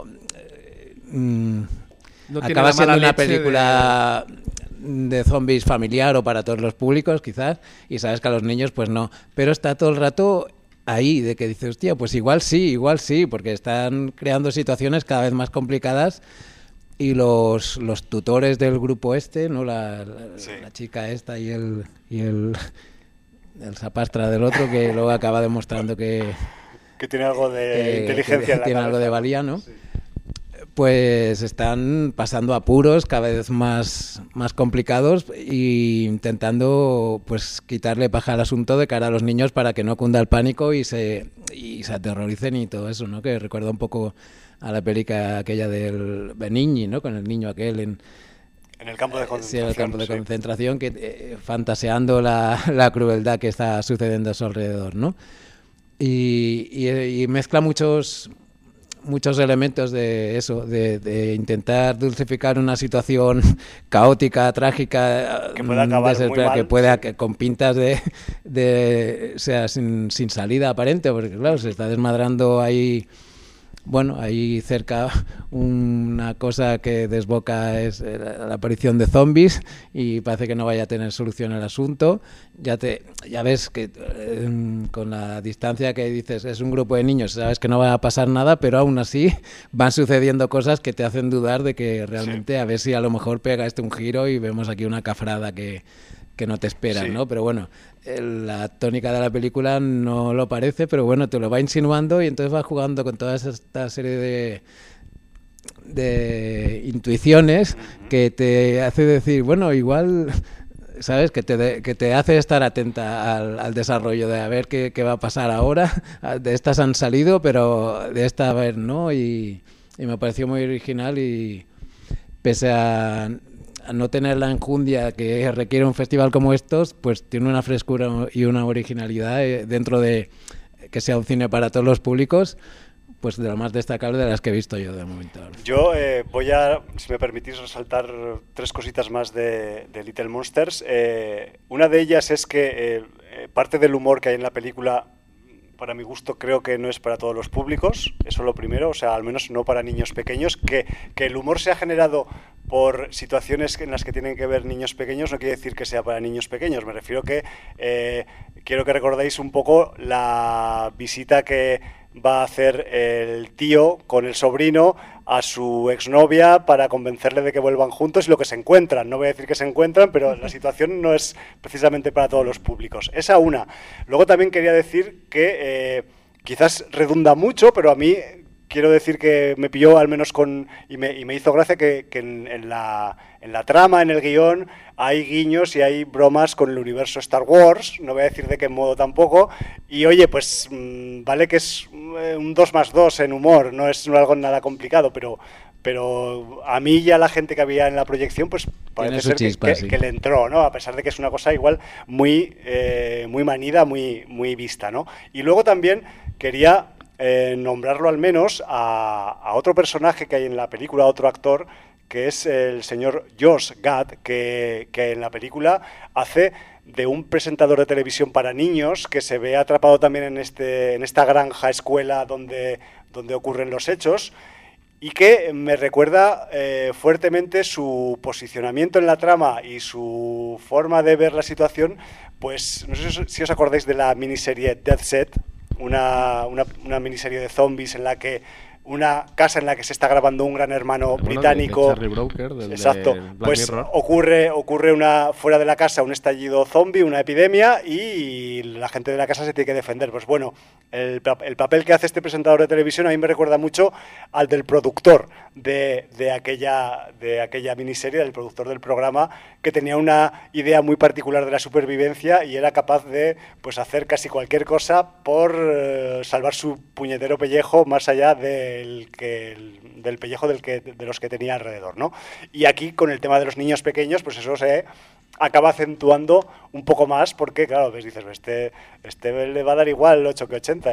Speaker 11: acaba siendo una película de zombies familiar o para todos los públicos, quizás, y sabes que a los niños pues no, pero está todo el rato ahí, de que dices, hostia, pues igual sí, porque están creando situaciones cada vez más complicadas y los tutores del grupo ¿no? La chica esta y el zapastra del otro, que luego acaba demostrando que
Speaker 1: tiene algo de inteligencia en la
Speaker 11: tiene
Speaker 1: cabeza.
Speaker 11: Algo de valía, ¿no? Pues están pasando apuros cada vez más complicados e intentando pues quitarle paja al asunto de cara a los niños para que no cunda el pánico y se aterroricen y todo eso, ¿no? Que recuerda un poco a la película aquella del Benigni, ¿no? Con el niño aquel en
Speaker 1: el campo de concentración.
Speaker 11: Sí, en el campo de concentración, que fantaseando la crueldad que está sucediendo a su alrededor, ¿no? Y mezcla muchos muchos elementos de eso, de intentar dulcificar una situación caótica, trágica,
Speaker 1: que puede acabar muy mal,
Speaker 11: que pueda con pintas de sea sin salida aparente, porque claro, se está desmadrando ahí. Bueno, ahí cerca una cosa que desboca es la aparición de zombies y parece que no vaya a tener solución el asunto. Ya ves que con la distancia que dices es un grupo de niños, sabes que no va a pasar nada, pero aún así van sucediendo cosas que te hacen dudar de que realmente a ver si a lo mejor pega un giro y vemos aquí una cafrada que no te esperan, ¿no? Pero bueno, la tónica de la película no lo parece, pero bueno, te lo va insinuando y entonces vas jugando con toda esta serie de intuiciones que te hace decir, bueno, igual, ¿sabes? Que te hace estar atenta al desarrollo de a ver qué va a pasar ahora. De estas han salido, pero de esta a ver, ¿no? Y me pareció muy original y pese a no tener la enjundia que requiere un festival como estos, pues tiene una frescura y una originalidad dentro de que sea un cine para todos los públicos, pues de lo más destacable de las que he visto yo de momento.
Speaker 1: Yo voy a, si me permitís, resaltar 3 cositas más de Little Monsters. Una de ellas es que parte del humor que hay en la película, para mi gusto, creo que no es para todos los públicos, eso es lo primero, o sea, al menos no para niños pequeños. Que el humor se ha generado por situaciones en las que tienen que ver niños pequeños no quiere decir que sea para niños pequeños. Me refiero que quiero que recordéis un poco la visita que va a hacer el tío con el sobrino a su exnovia para convencerle de que vuelvan juntos y lo que se encuentran. No voy a decir que se encuentran, pero la situación no es precisamente para todos los públicos. Esa una. Luego también quería decir que quizás redunda mucho, pero a mí quiero decir que me pilló al menos y me hizo gracia que en la trama, en el guión, hay guiños y hay bromas con el universo Star Wars, no voy a decir de qué modo tampoco, y oye, pues vale que es un 2+2 en humor, no es algo nada complicado, pero a mí y a la gente que había en la proyección, pues parece ser chispa, que le entró, ¿no? A pesar de que es una cosa igual muy manida, muy vista, ¿no? Y luego también quería nombrarlo al menos a otro personaje que hay en la película, otro actor, que es el señor Josh Gad, que en la película hace de un presentador de televisión para niños que se ve atrapado también en esta granja escuela donde ocurren los hechos, y que me recuerda fuertemente su posicionamiento en la trama y su forma de ver la situación. Pues no sé si os acordáis de la miniserie Death Set, una miniserie de zombies en la que una casa en la que se está grabando un Gran Hermano británico.
Speaker 2: Charlie Brooker,
Speaker 1: exacto. Pues
Speaker 2: Mirror.
Speaker 1: ocurre fuera de la casa un estallido zombie, una epidemia, y la gente de la casa se tiene que defender. Pues bueno, el papel que hace este presentador de televisión a mí me recuerda mucho al del productor de aquella miniserie, del productor del programa, que tenía una idea muy particular de la supervivencia y era capaz de pues hacer casi cualquier cosa por salvar su puñetero pellejo más allá del pellejo de los que tenía alrededor, ¿no? Y aquí con el tema de los niños pequeños, pues eso se acaba acentuando un poco más, porque claro, ves, dices, este le va a dar igual 8 que 80,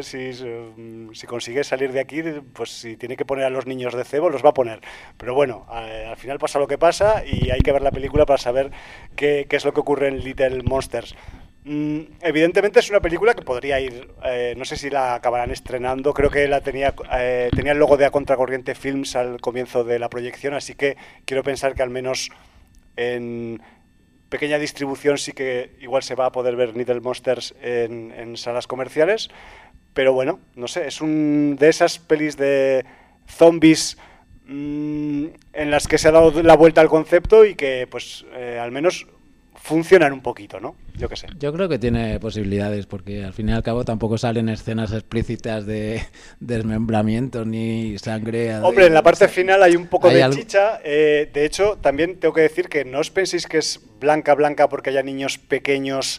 Speaker 1: si consigue salir de aquí, pues si tiene que poner a los niños de cebo, los va a poner. Pero bueno, al final pasa lo que pasa y hay que ver la película para saber qué es lo que ocurre en Little Monsters. Evidentemente es una película que podría ir, no sé si la acabarán estrenando, creo que tenía el logo de A Contracorriente Films al comienzo de la proyección, así que quiero pensar que al menos en pequeña distribución sí que igual se va a poder ver Little Monsters en salas comerciales, pero bueno, no sé, es de esas pelis de zombies en las que se ha dado la vuelta al concepto y que pues al menos funcionan un poquito, ¿no? Yo qué sé.
Speaker 11: Yo creo que tiene posibilidades, porque al fin y al cabo tampoco salen escenas explícitas de desmembramiento ni sangre.
Speaker 1: Hombre, en la parte final hay un poco de chicha. De hecho, también tengo que decir que no os penséis que es blanca porque haya niños pequeños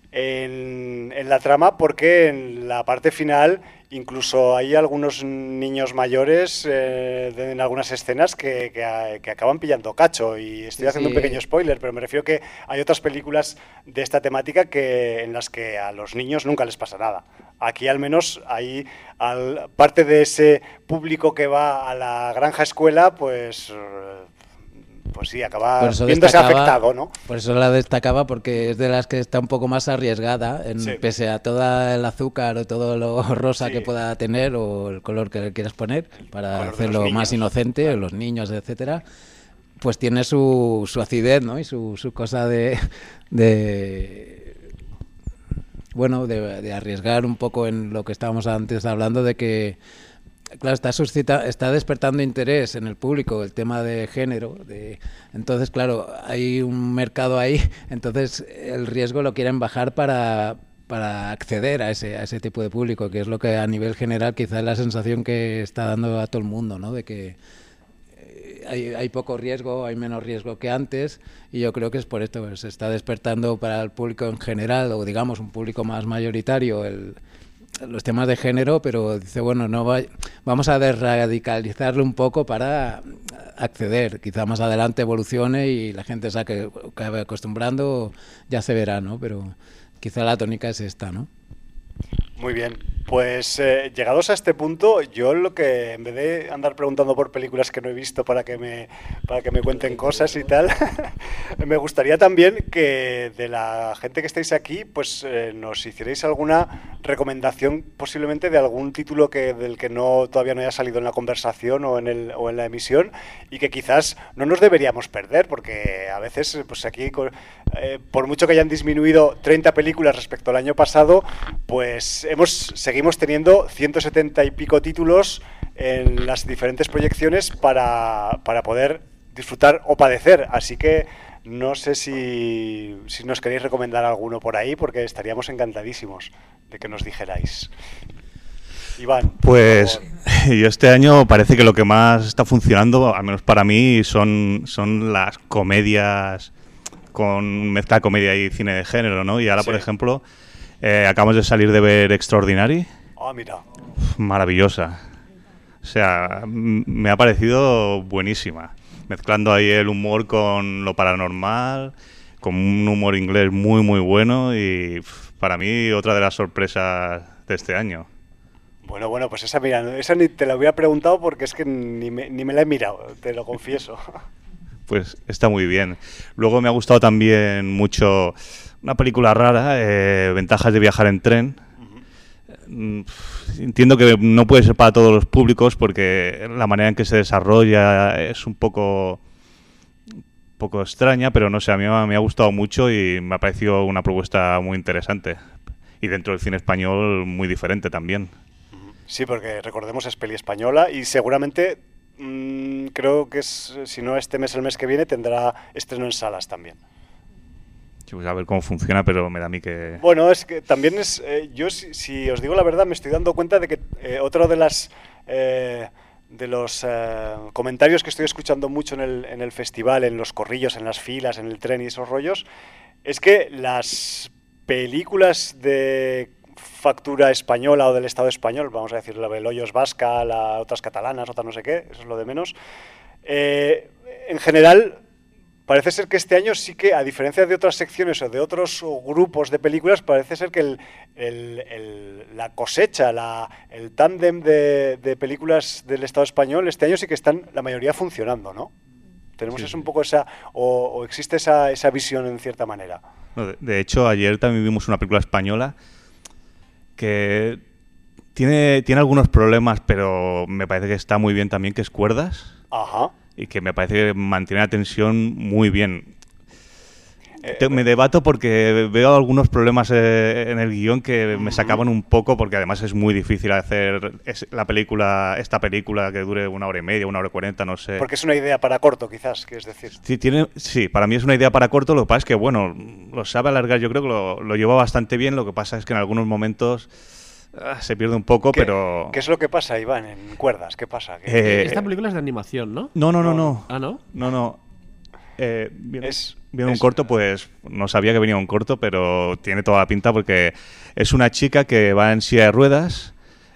Speaker 1: en la trama, porque en la parte final incluso hay algunos niños mayores en algunas escenas que acaban pillando cacho, y estoy haciendo un pequeño spoiler, pero me refiero que hay otras películas de esta temática en las que a los niños nunca les pasa nada. aquí al menos hay parte de ese público que va a la granja escuela, pues sí, acaba viéndose afectado, ¿no?
Speaker 11: Por eso la destacaba, porque es de las que está un poco más arriesgada, pese a todo el azúcar o todo lo rosa que pueda tener o el color que le quieras poner, para hacerlo más inocente, los niños, etcétera, pues tiene su acidez, ¿no? Y su cosa de arriesgar un poco en lo que estábamos antes hablando, de que claro, está despertando interés en el público el tema de género. Entonces, claro, hay un mercado ahí, entonces el riesgo lo quieren bajar para acceder a ese tipo de público, que es lo que a nivel general quizá es la sensación que está dando a todo el mundo, ¿no? De que hay poco riesgo, hay menos riesgo que antes, y yo creo que es por esto, pues, se está despertando para el público en general, o digamos un público más mayoritario, los temas de género, pero dice, bueno, vamos a desradicalizarlo un poco para acceder. Quizá más adelante evolucione y la gente se acabe acostumbrando, ya se verá, ¿no? Pero quizá la tónica es esta, ¿no?
Speaker 1: Muy bien, pues llegados a este punto, yo lo que, en vez de andar preguntando por películas que no he visto para que me cuenten cosas y tal, me gustaría también que de la gente que estáis aquí, pues nos hicierais alguna recomendación posiblemente de algún título del que todavía no haya salido en la conversación o en la emisión, y que quizás no nos deberíamos perder, porque a veces pues aquí, por mucho que hayan disminuido 30 películas respecto al año pasado, pues seguimos teniendo 170 y pico títulos en las diferentes proyecciones para poder disfrutar o padecer. Así que no sé si nos queréis recomendar alguno por ahí, porque estaríamos encantadísimos de que nos dijerais. Iván.
Speaker 12: Pues yo este año parece que lo que más está funcionando, al menos para mí, son las comedias con mezcla de comedia y cine de género, ¿no? Y ahora, por ejemplo, acabamos de salir de ver Extraordinary.
Speaker 1: Ah, mira.
Speaker 12: Maravillosa. O sea, me ha parecido buenísima. Mezclando ahí el humor con lo paranormal, con un humor inglés muy, muy bueno, y para mí otra de las sorpresas de este año.
Speaker 1: Bueno, pues esa ni te la hubiera preguntado, porque es que ni me la he mirado, te lo confieso.
Speaker 12: Pues está muy bien. Luego me ha gustado también mucho una película rara, Ventajas de viajar en tren. Entiendo que no puede ser para todos los públicos, porque la manera en que se desarrolla es un poco extraña, pero no sé, a mí me ha gustado mucho y me ha parecido una propuesta muy interesante. Y dentro del cine español muy diferente también.
Speaker 1: Sí, porque recordemos, es peli española y seguramente creo que si no este mes, el mes que viene tendrá estreno en salas también.
Speaker 12: Pues a ver cómo funciona, pero me da a mí que...
Speaker 1: Bueno, es que también es... yo, si os digo la verdad, me estoy dando cuenta de que otro de los comentarios que estoy escuchando mucho en el festival, en los corrillos, en las filas, en el tren y esos rollos, es que las películas de factura española o del Estado español, vamos a decir, la del Hoyos vasca, otras catalanas, otras no sé qué, eso es lo de menos, en general... Parece ser que este año sí que, a diferencia de otras secciones o de otros grupos de películas, parece ser que la cosecha, el tándem de películas del Estado español, este año sí que están la mayoría funcionando, ¿no? Tenemos eso un poco o existe esa visión en cierta manera.
Speaker 12: De hecho, ayer también vimos una película española que tiene algunos problemas, pero me parece que está muy bien también, que es Cuerdas.
Speaker 1: Ajá.
Speaker 12: Y que me parece que mantiene la tensión muy bien. Me debato porque veo algunos problemas en el guión que me sacaban un poco, porque además es muy difícil hacer esta película que dure 1 hora y media, 1 hora y 40, no sé.
Speaker 1: Porque es una idea para corto, quizás, ¿quieres decir?
Speaker 12: Sí, para mí es una idea para corto. Lo que pasa es que, bueno, lo sabe alargar, yo creo que lo lleva bastante bien. Lo que pasa es que en algunos momentos se pierde un poco, pero...
Speaker 1: ¿Qué es lo que pasa, Iván, en Cuerdas? ¿Qué pasa?
Speaker 2: Esta película es de animación, ¿no?
Speaker 12: No.
Speaker 2: ¿Ah, no?
Speaker 12: No. Viene un corto, pues no sabía que venía un corto, pero tiene toda la pinta, porque es una chica que va en silla de ruedas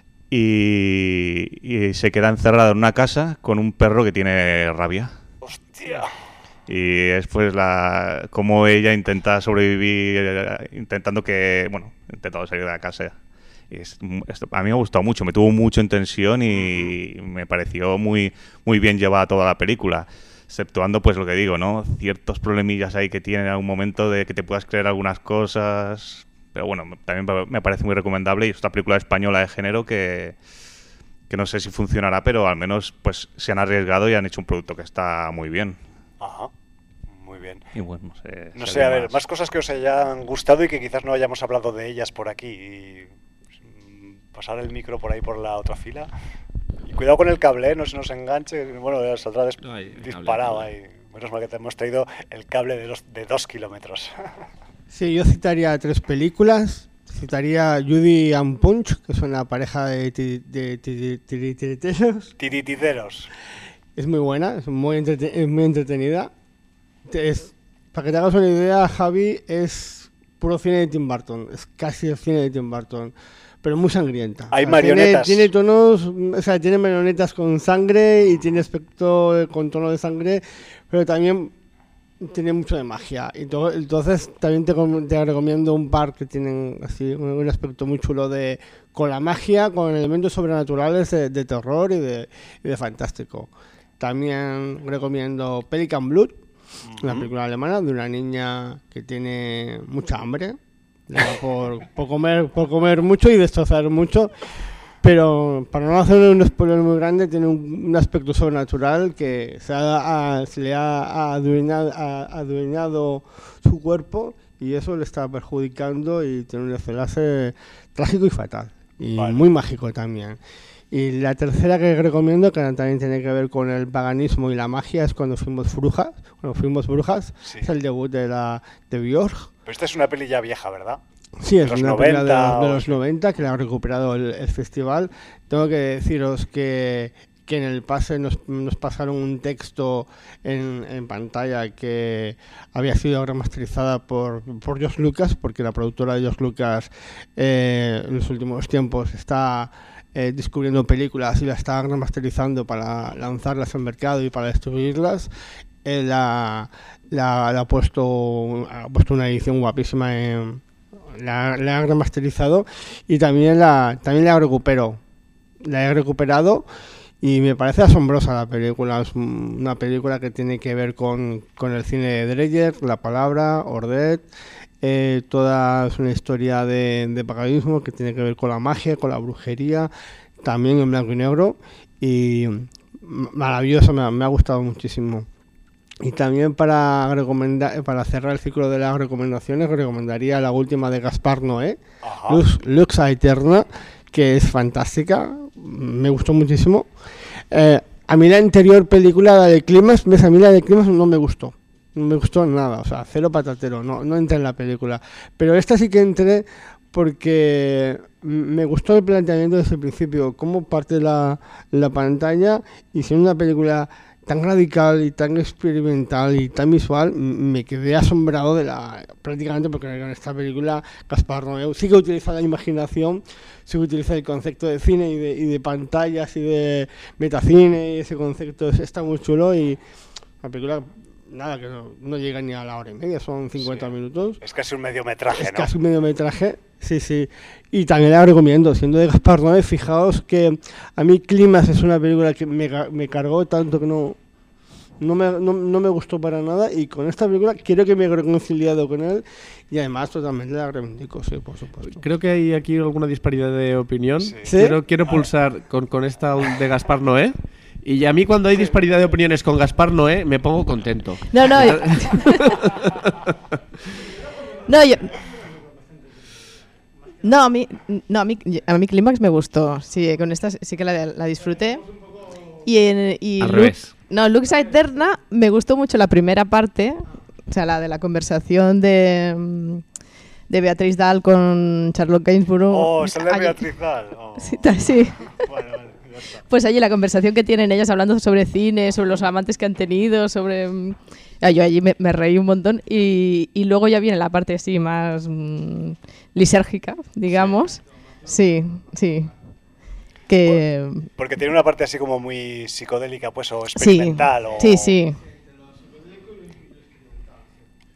Speaker 12: y se queda encerrada en una casa con un perro que tiene rabia.
Speaker 1: ¡Hostia!
Speaker 12: Y es pues cómo ella intenta sobrevivir, intentando salir de la casa. A mí me ha gustado mucho, me tuvo mucho en tensión y me pareció muy, muy bien llevada toda la película. Exceptuando, pues lo que digo, ¿no? Ciertos problemillas ahí que tiene en algún momento de que te puedas creer algunas cosas. Pero bueno, también me parece muy recomendable y es otra película española de género que no sé si funcionará, pero al menos pues se han arriesgado y han hecho un producto que está muy bien.
Speaker 1: Ajá, muy bien.
Speaker 12: Y bueno,
Speaker 1: no sé, a ver, más cosas que os hayan gustado y que quizás no hayamos hablado de ellas por aquí. Y pasar el micro por ahí por la otra fila. Y cuidado con el cable, no se nos enganche. Bueno, ya saldrá disparado ahí. Menos mal que te hemos traído el cable de 2 kilómetros.
Speaker 8: Sí, yo citaría 3 películas. Citaría Judy and Punch, que es una pareja de titiriteros.
Speaker 1: Tirititeros.
Speaker 8: Es muy buena, es muy entretenida. Para que te hagas una idea, Javi, es puro cine de Tim Burton. Es casi el cine de Tim Burton. Pero muy sangrienta.
Speaker 1: Hay marionetas.
Speaker 8: Tiene tonos, o sea, tiene marionetas con sangre y tiene aspecto con tono de sangre, pero también tiene mucho de magia. Entonces también te recomiendo un par que tienen así un aspecto muy chulo con la magia, con elementos sobrenaturales de terror y de fantástico. También recomiendo Pelican Blood, una película alemana de una niña que tiene mucha hambre. Por comer mucho y destrozar mucho, pero para no hacer un spoiler muy grande, tiene un aspecto sobrenatural que se le ha adueñado su cuerpo y eso le está perjudicando y tiene un desenlace trágico y fatal y muy mágico también. Y la tercera que recomiendo, que también tiene que ver con el paganismo y la magia, es Cuando fuimos brujas. Sí. Es el debut de Björk.
Speaker 1: Pero esta es una peli ya vieja, ¿verdad?
Speaker 8: Sí, es una peli de los 90 que la ha recuperado el festival. Tengo que deciros que en el pase nos pasaron un texto en pantalla que había sido remasterizada por George Lucas, porque la productora de George Lucas en los últimos tiempos está descubriendo películas y las está remasterizando para lanzarlas al mercado y para distribuirlas. Ha puesto una edición guapísima, la ha remasterizado y también la recupero. La he recuperado y me parece asombrosa la película. Es una película que tiene que ver con el cine de Dreyer, La Palabra, Ordet. Toda es una historia de paganismo que tiene que ver con la magia, con la brujería, también en blanco y negro. Y maravilloso, me ha gustado muchísimo. Y también para cerrar el ciclo de las recomendaciones, recomendaría la última de Gaspar Noé, Lux Aeterna, que es fantástica, me gustó muchísimo. A mí la anterior película, la de Clímax, a mí la de Clímax no me gustó. No me gustó nada, o sea, cero patatero, no entré en la película. Pero esta sí que entré porque me gustó el planteamiento desde el principio, cómo parte la pantalla, y siendo una película tan radical y tan experimental y tan visual, me quedé asombrado prácticamente porque en esta película Gaspar Noé sí que utiliza la imaginación, sí que utiliza el concepto de cine y de pantallas y de metacine, y ese concepto está muy chulo. Y la película, nada, que no llega ni a la hora y media, son 50 minutos.
Speaker 1: Es casi un mediometraje, ¿no?
Speaker 8: Es casi un mediometraje, sí. Y también la recomiendo, siendo de Gaspar Noé. Fijaos que a mí Clímax es una película que me cargó tanto que no me gustó para nada, y con esta película creo que me he reconciliado con él y además totalmente la reivindico, sí, por supuesto.
Speaker 2: Creo que hay aquí alguna disparidad de opinión.
Speaker 8: ¿Sí?
Speaker 2: Quiero pulsar con esta de Gaspar Noé. Y a mí cuando hay disparidad de opiniones con Gaspar Noé me pongo contento.
Speaker 5: No, a mí Clímax me gustó. Sí, con esta sí que la disfruté. Y
Speaker 2: al revés.
Speaker 5: Lux Aeterna me gustó mucho la primera parte, o sea, la de la conversación de Beatriz Dahl con Charlotte Gainsborough.
Speaker 1: Oh, sale Beatriz Dahl. Oh.
Speaker 5: Sí. Bueno, pues allí la conversación que tienen ellas hablando sobre cine, sobre los amantes que han tenido, sobre... Yo allí me reí un montón, y luego ya viene la parte así más lisérgica, digamos. Sí.
Speaker 1: Porque tiene una parte así como muy psicodélica, pues, o experimental.
Speaker 5: Sí.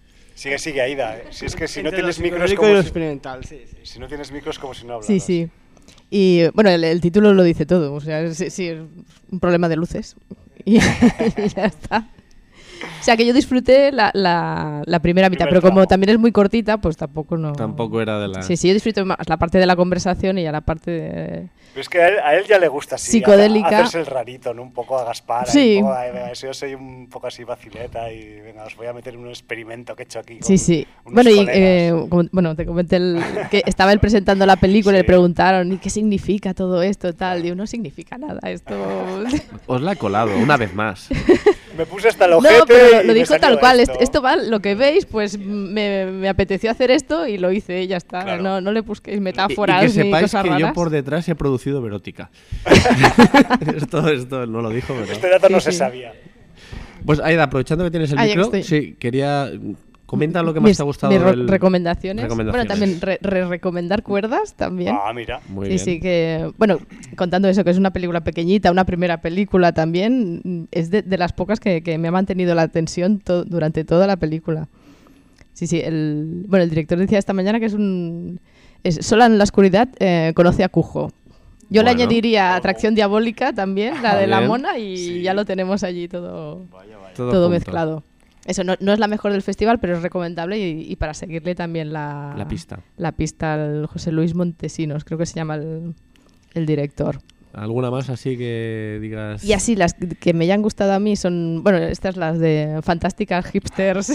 Speaker 1: Sigue, Aida. Si es que si no tienes micros
Speaker 8: como experimental, sí.
Speaker 1: Si no tienes micros como si no hablas.
Speaker 5: Sí. Y bueno, el título lo dice todo, o sea, sí, es un problema de luces. Y ya está. O sea, que yo disfruté la primera mitad, pero como también es muy cortita, pues tampoco
Speaker 2: era de la...
Speaker 5: Sí, yo disfruto más la parte de la conversación y a la parte de...
Speaker 1: Pero es que a él ya le gusta así,
Speaker 5: psicodélica.
Speaker 1: Hacerse el rarito, ¿no? Un poco a Gaspar.
Speaker 5: Sí.
Speaker 1: Yo soy un poco así vacileta y venga, os voy a meter en un experimento que he hecho aquí.
Speaker 5: Sí. Bueno, te comenté que estaba él presentando la película y le preguntaron, ¿y qué significa todo esto? Tal, digo, no significa nada esto.
Speaker 2: Os la he colado, una vez más.
Speaker 1: Me puse hasta el ojete.
Speaker 5: No, pero lo dijo tal cual. Esto va, lo que veis, pues me apeteció hacer esto y lo hice y ya está. Claro. No le busquéis metáforas
Speaker 2: y que
Speaker 5: ni
Speaker 2: sepáis
Speaker 5: cosas
Speaker 2: que
Speaker 5: raras.
Speaker 2: Yo por detrás he producido Verótica. esto no lo dijo, pero...
Speaker 1: Este dato no se sabía.
Speaker 2: Pues Aida, aprovechando que tienes el micro, sí, quería... Comenta lo que más te ha gustado.
Speaker 5: Recomendaciones. Bueno, también recomendar Cuerdas también.
Speaker 1: Ah, mira.
Speaker 2: Muy bien.
Speaker 5: Sí, que... Bueno, contando eso, que es una película pequeñita, una primera película también, es de las pocas que me ha mantenido la atención durante toda la película. Sí, el director decía esta mañana que Sola en la oscuridad conoce a Cujo. Yo le añadiría Atracción Diabólica también, la de la mona, y ya lo tenemos allí todo mezclado. Eso no es la mejor del festival, pero es recomendable y para seguirle también la pista al José Luis Montesinos, creo que se llama el director.
Speaker 2: ¿Alguna más así que digas?
Speaker 5: Y así, las que me hayan gustado a mí son, bueno, estas las de Fantásticas Hipsters.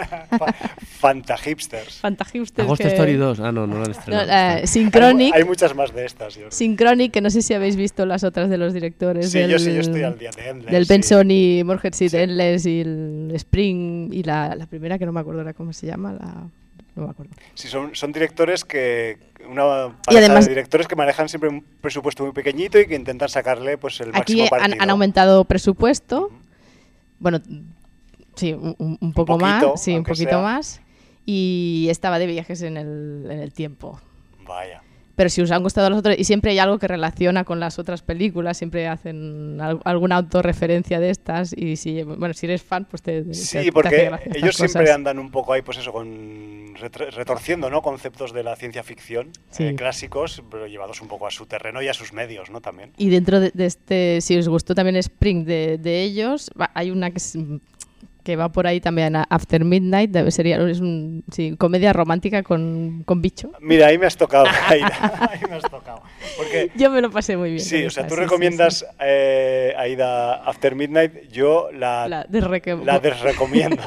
Speaker 1: Fantahipsters.
Speaker 2: Agosto Story 2. Ah, no la han estrenado.
Speaker 5: Synchronic.
Speaker 1: Hay muchas más de estas.
Speaker 5: Synchronic, que no sé si habéis visto las otras de los directores.
Speaker 1: Sí, yo estoy al día de Endless.
Speaker 5: Del Benson y Moorhead de Endless y el Spring y la primera que no me acuerdo ahora cómo se llama, no me acuerdo.
Speaker 1: Sí, son directores una pareja de directores que manejan siempre un presupuesto muy pequeñito y que intentan sacarle pues el máximo partido.
Speaker 5: Aquí han aumentado presupuesto. Bueno, sí, un poco más, sí, un poquito más. Y estaba de viajes en el tiempo.
Speaker 1: Vaya.
Speaker 5: Pero si os han gustado los otros, y siempre hay algo que relaciona con las otras películas, siempre hacen alguna autorreferencia de estas, y si eres fan, pues
Speaker 1: Sí, porque ellos siempre andan un poco ahí, pues eso, retorciendo, ¿no? Conceptos de la ciencia ficción clásicos, pero llevados un poco a su terreno y a sus medios, ¿no? También.
Speaker 5: Y dentro de este, si os gustó también Spring de ellos, hay una que va por ahí también, After Midnight, es comedia romántica con bicho.
Speaker 1: Mira, ahí me has tocado, Aida. Porque,
Speaker 5: yo me lo pasé muy bien.
Speaker 1: Sí, o sea, tú recomiendas Aida After Midnight, yo la desrecomiendo.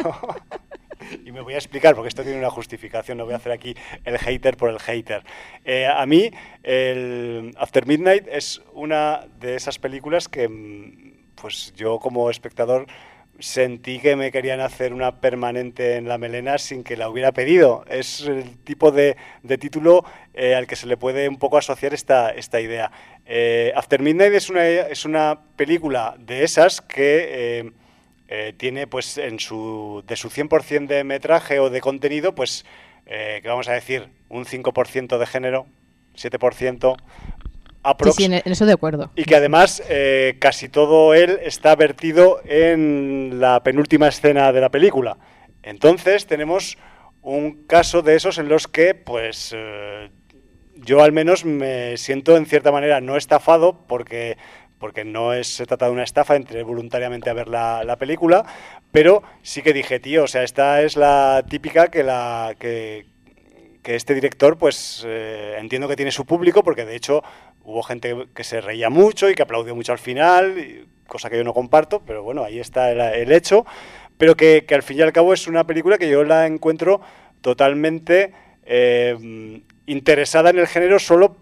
Speaker 1: Y me voy a explicar, porque esto tiene una justificación, no voy a hacer aquí el hater por el hater. A mí, el After Midnight es una de esas películas que pues yo como espectador sentí que me querían hacer una permanente en la melena sin que la hubiera pedido. Es el tipo de título al que se le puede un poco asociar esta idea. After Midnight es una película de esas que tiene pues de su 100% de metraje o de contenido, pues que vamos a decir, un 5% de género, 7%, aprox.
Speaker 5: Sí, en eso de acuerdo.
Speaker 1: Y que además casi todo él está vertido en la penúltima escena de la película. Entonces tenemos un caso de esos en los que pues yo al menos me siento en cierta manera no estafado porque no se trata de una estafa, entré voluntariamente a ver la película, pero sí que dije, tío, o sea, esta es la típica que este director, pues entiendo que tiene su público, porque de hecho hubo gente que se reía mucho y que aplaudió mucho al final, cosa que yo no comparto, pero bueno, ahí está el hecho, pero que al fin y al cabo es una película que yo la encuentro totalmente interesada en el género solo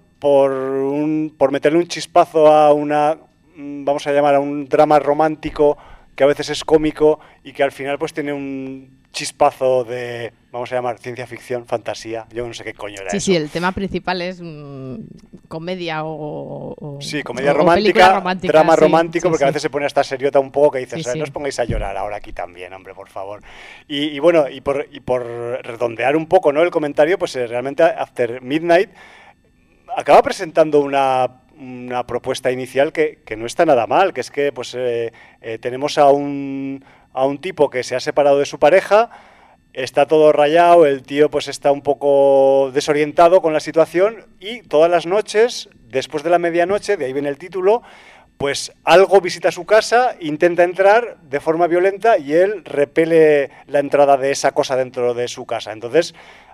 Speaker 1: por meterle un chispazo a vamos a llamar a un drama romántico que a veces es cómico y que al final pues tiene un chispazo de, vamos a llamar, ciencia ficción, fantasía, yo no sé qué coño era eso.
Speaker 5: Sí, el tema principal es comedia
Speaker 1: sí, comedia romántica, drama romántico, porque a veces se pone hasta seriota un poco que dices, no os pongáis a llorar ahora aquí también, hombre, por favor. Y bueno, y por redondear un poco, ¿no?, el comentario, pues realmente After Midnight acaba presentando una propuesta inicial que no está nada mal, que es que pues tenemos a un tipo que se ha separado de su pareja, está todo rayado, el tío pues está un poco desorientado con la situación y todas las noches, después de la medianoche, de ahí viene el título, pues algo visita su casa, intenta entrar de forma violenta y él repele la entrada de esa cosa dentro de su casa. Entonces,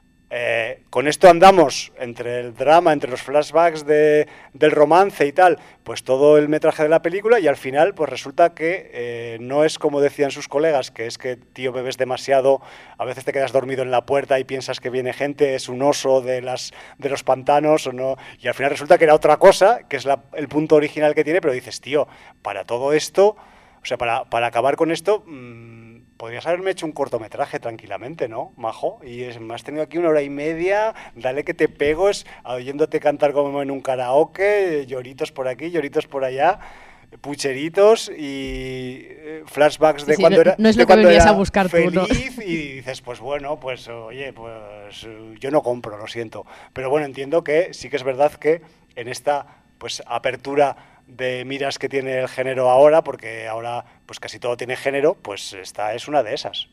Speaker 1: con esto andamos entre el drama, entre los flashbacks del romance y tal, pues todo el metraje de la película, y al final pues resulta que no es como decían sus colegas, que es que, tío, bebes demasiado, a veces te quedas dormido en la puerta y piensas que viene gente, es un oso de los pantanos o no, y al final resulta que era otra cosa, que es el punto original que tiene, pero dices, tío, para todo esto, o sea, para acabar con esto... podrías haberme hecho un cortometraje tranquilamente, ¿no, majo? Y me has tenido aquí 1 hora y media, dale que te pego, oyéndote cantar como en un karaoke, lloritos por aquí, lloritos por allá, pucheritos y flashbacks de cuando era...
Speaker 5: No es lo que venías a buscar
Speaker 1: feliz,
Speaker 5: tú, ¿no?
Speaker 1: Y dices, pues bueno, pues oye, pues yo no compro, lo siento. Pero bueno, entiendo que sí que es verdad que en esta pues apertura de miras que tiene el género ahora, porque ahora pues casi todo tiene género, pues esta es una de esas.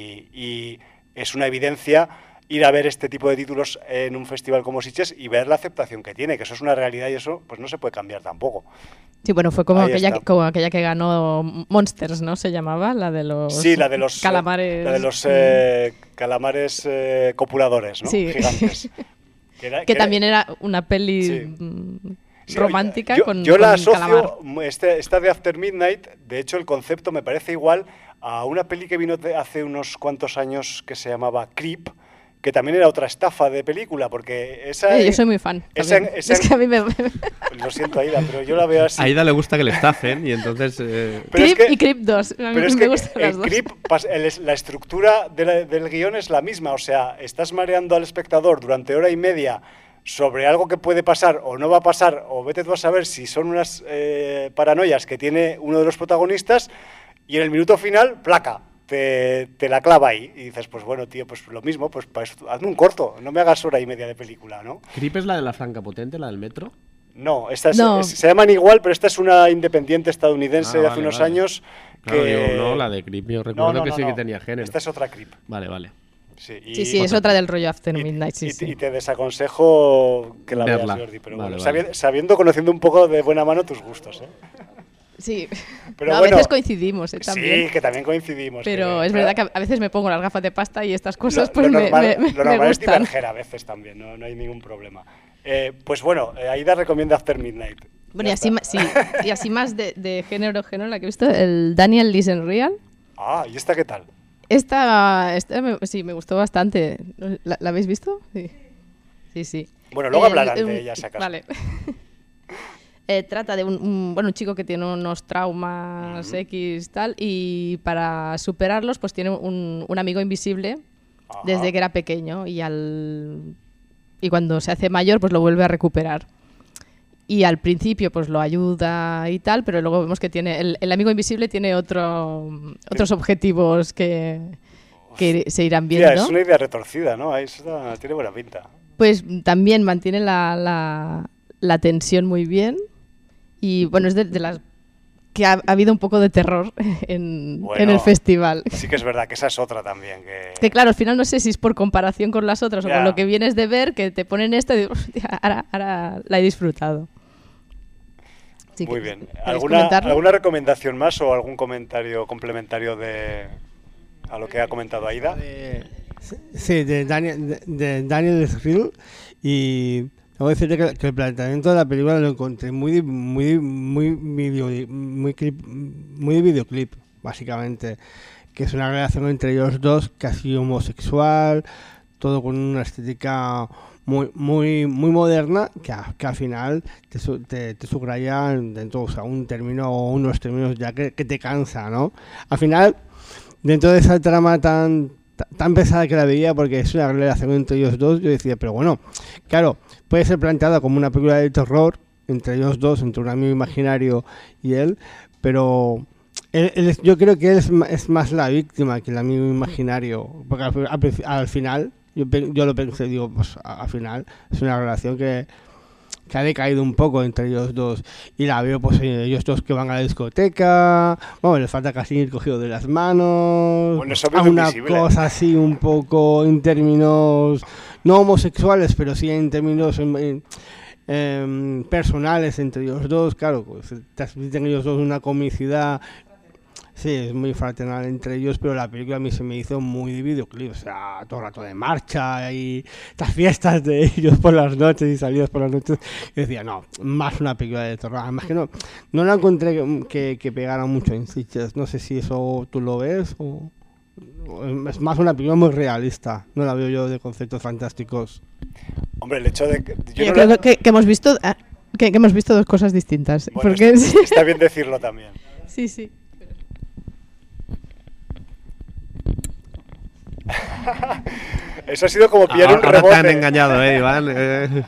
Speaker 1: Y es una evidencia ir a ver este tipo de títulos en un festival como Sitges y ver la aceptación que tiene, que eso es una realidad y eso pues no se puede cambiar tampoco.
Speaker 5: Sí, bueno, fue como aquella que ganó Monsters, ¿no? Se llamaba, la de los,
Speaker 1: sí, la de los
Speaker 5: calamares.
Speaker 1: La de los calamares copuladores, ¿no?
Speaker 5: Sí.
Speaker 1: Gigantes.
Speaker 5: Que también era una peli...
Speaker 1: Sí. Sí,
Speaker 5: romántica
Speaker 1: yo la asocio,
Speaker 5: calamar.
Speaker 1: Esta de After Midnight, de hecho el concepto me parece igual a una peli que vino hace unos cuantos años que se llamaba Creep, que también era otra estafa de película, porque esa...
Speaker 5: yo soy muy fan. Es que a mí me...
Speaker 1: Lo siento, Aida, pero yo la veo así.
Speaker 2: A Aida le gusta que le estafen y entonces...
Speaker 5: Creep y Creep 2, a mí me gustan las dos.
Speaker 1: Creep, la estructura del guión es la misma, o sea, estás mareando al espectador durante 1 hora y media sobre algo que puede pasar o no va a pasar, o vete tú a saber si son unas paranoias que tiene uno de los protagonistas, y en el minuto final, placa, te la clava ahí. Y dices, pues bueno, tío, pues lo mismo, pues hazme un corto, no me hagas 1 hora y media de película, ¿no?
Speaker 2: ¿Creep es la de la Franca Potente, la del metro?
Speaker 1: No, se llaman igual, pero esta es una independiente estadounidense de hace unos años.
Speaker 2: Claro,
Speaker 1: que...
Speaker 2: digo, no, la de Creep, yo recuerdo que sí que tenía género.
Speaker 1: Esta es otra Creep.
Speaker 2: Vale.
Speaker 1: Sí,
Speaker 5: es otra del rollo After Midnight,
Speaker 1: y te desaconsejo que la veas, Jordi, pero
Speaker 2: vale,
Speaker 1: sabiendo, conociendo un poco de buena mano tus gustos, ¿eh?
Speaker 5: Sí,
Speaker 1: pero
Speaker 5: a veces coincidimos, también.
Speaker 1: Sí, que también coincidimos.
Speaker 5: Pero es verdad que a veces me pongo las gafas de pasta y estas cosas pues
Speaker 1: lo normal
Speaker 5: me
Speaker 1: es diverger a veces también, no hay ningún problema. Pues bueno, Aida recomienda After Midnight.
Speaker 5: Bueno, y así más de género, la que he visto, el Daniel Listen Real.
Speaker 1: Ah, ¿y esta qué tal?
Speaker 5: Esta sí, me gustó bastante. ¿La habéis visto? Sí.
Speaker 1: Bueno, luego hablarán de ella, si acaso.
Speaker 5: Vale. Trata de un chico que tiene unos traumas X tal, y para superarlos pues tiene un amigo invisible desde que era pequeño, y cuando se hace mayor pues lo vuelve a recuperar. Y al principio pues lo ayuda y tal, pero luego vemos que tiene el amigo invisible tiene otros objetivos que se irán viendo.
Speaker 1: Es una idea retorcida, ¿no? Tiene buena pinta.
Speaker 5: Pues también mantiene la tensión muy bien. Y bueno, es de las que ha habido un poco de terror en el festival.
Speaker 1: Sí que es verdad que esa es otra también.
Speaker 5: Que claro, al final no sé si es por comparación con las otras o con lo que vienes de ver, que te ponen esto y digo, ahora la he disfrutado. Sí,
Speaker 1: muy bien. ¿Alguna recomendación más o algún comentario complementario a lo que ha comentado Aida?
Speaker 8: Sí, de Daniel Thrill, y tengo que decirte que el planteamiento de la película lo encontré muy videoclip, básicamente, que es una relación entre ellos dos casi homosexual, todo con una estética muy moderna, que al final te subraya dentro, o sea, un término o unos términos ya que te cansa, ¿no? Al final, dentro de esa trama tan pesada que la veía, porque es una relación entre ellos dos, yo decía, pero bueno, claro, puede ser planteada como una película de terror entre ellos dos, entre un amigo imaginario y él, pero yo creo que él es más la víctima que el amigo imaginario, porque al final yo lo pensé, digo, pues al final es una relación que que ha decaído un poco entre ellos dos. Y la veo, pues, ellos dos que van a la discoteca, bueno, les falta casi ir cogido de las manos,
Speaker 1: bueno, eso
Speaker 8: a una
Speaker 1: invisible.
Speaker 8: cosa así un poco en términos, no homosexuales, pero sí en términos personales entre ellos dos, claro, pues transmiten ellos dos una comicidad. Sí, es muy fraternal entre ellos, pero la película a mí se me hizo muy de videoclip, o sea, todo el rato de marcha y estas fiestas de ellos por las noches y salidas por las noches. Yo decía, no, más una película de terror. Además que no la encontré que pegara mucho en Sitges. No sé si eso tú lo ves o es más una película muy realista. No la veo yo de conceptos fantásticos.
Speaker 1: Hombre, el hecho de que...
Speaker 5: Yo creo que hemos visto dos cosas distintas.
Speaker 1: Bueno,
Speaker 5: porque
Speaker 1: está bien decirlo también.
Speaker 5: Sí, sí.
Speaker 1: Eso ha sido como pillar un rebote.
Speaker 2: Ahora te han engañado, Iván.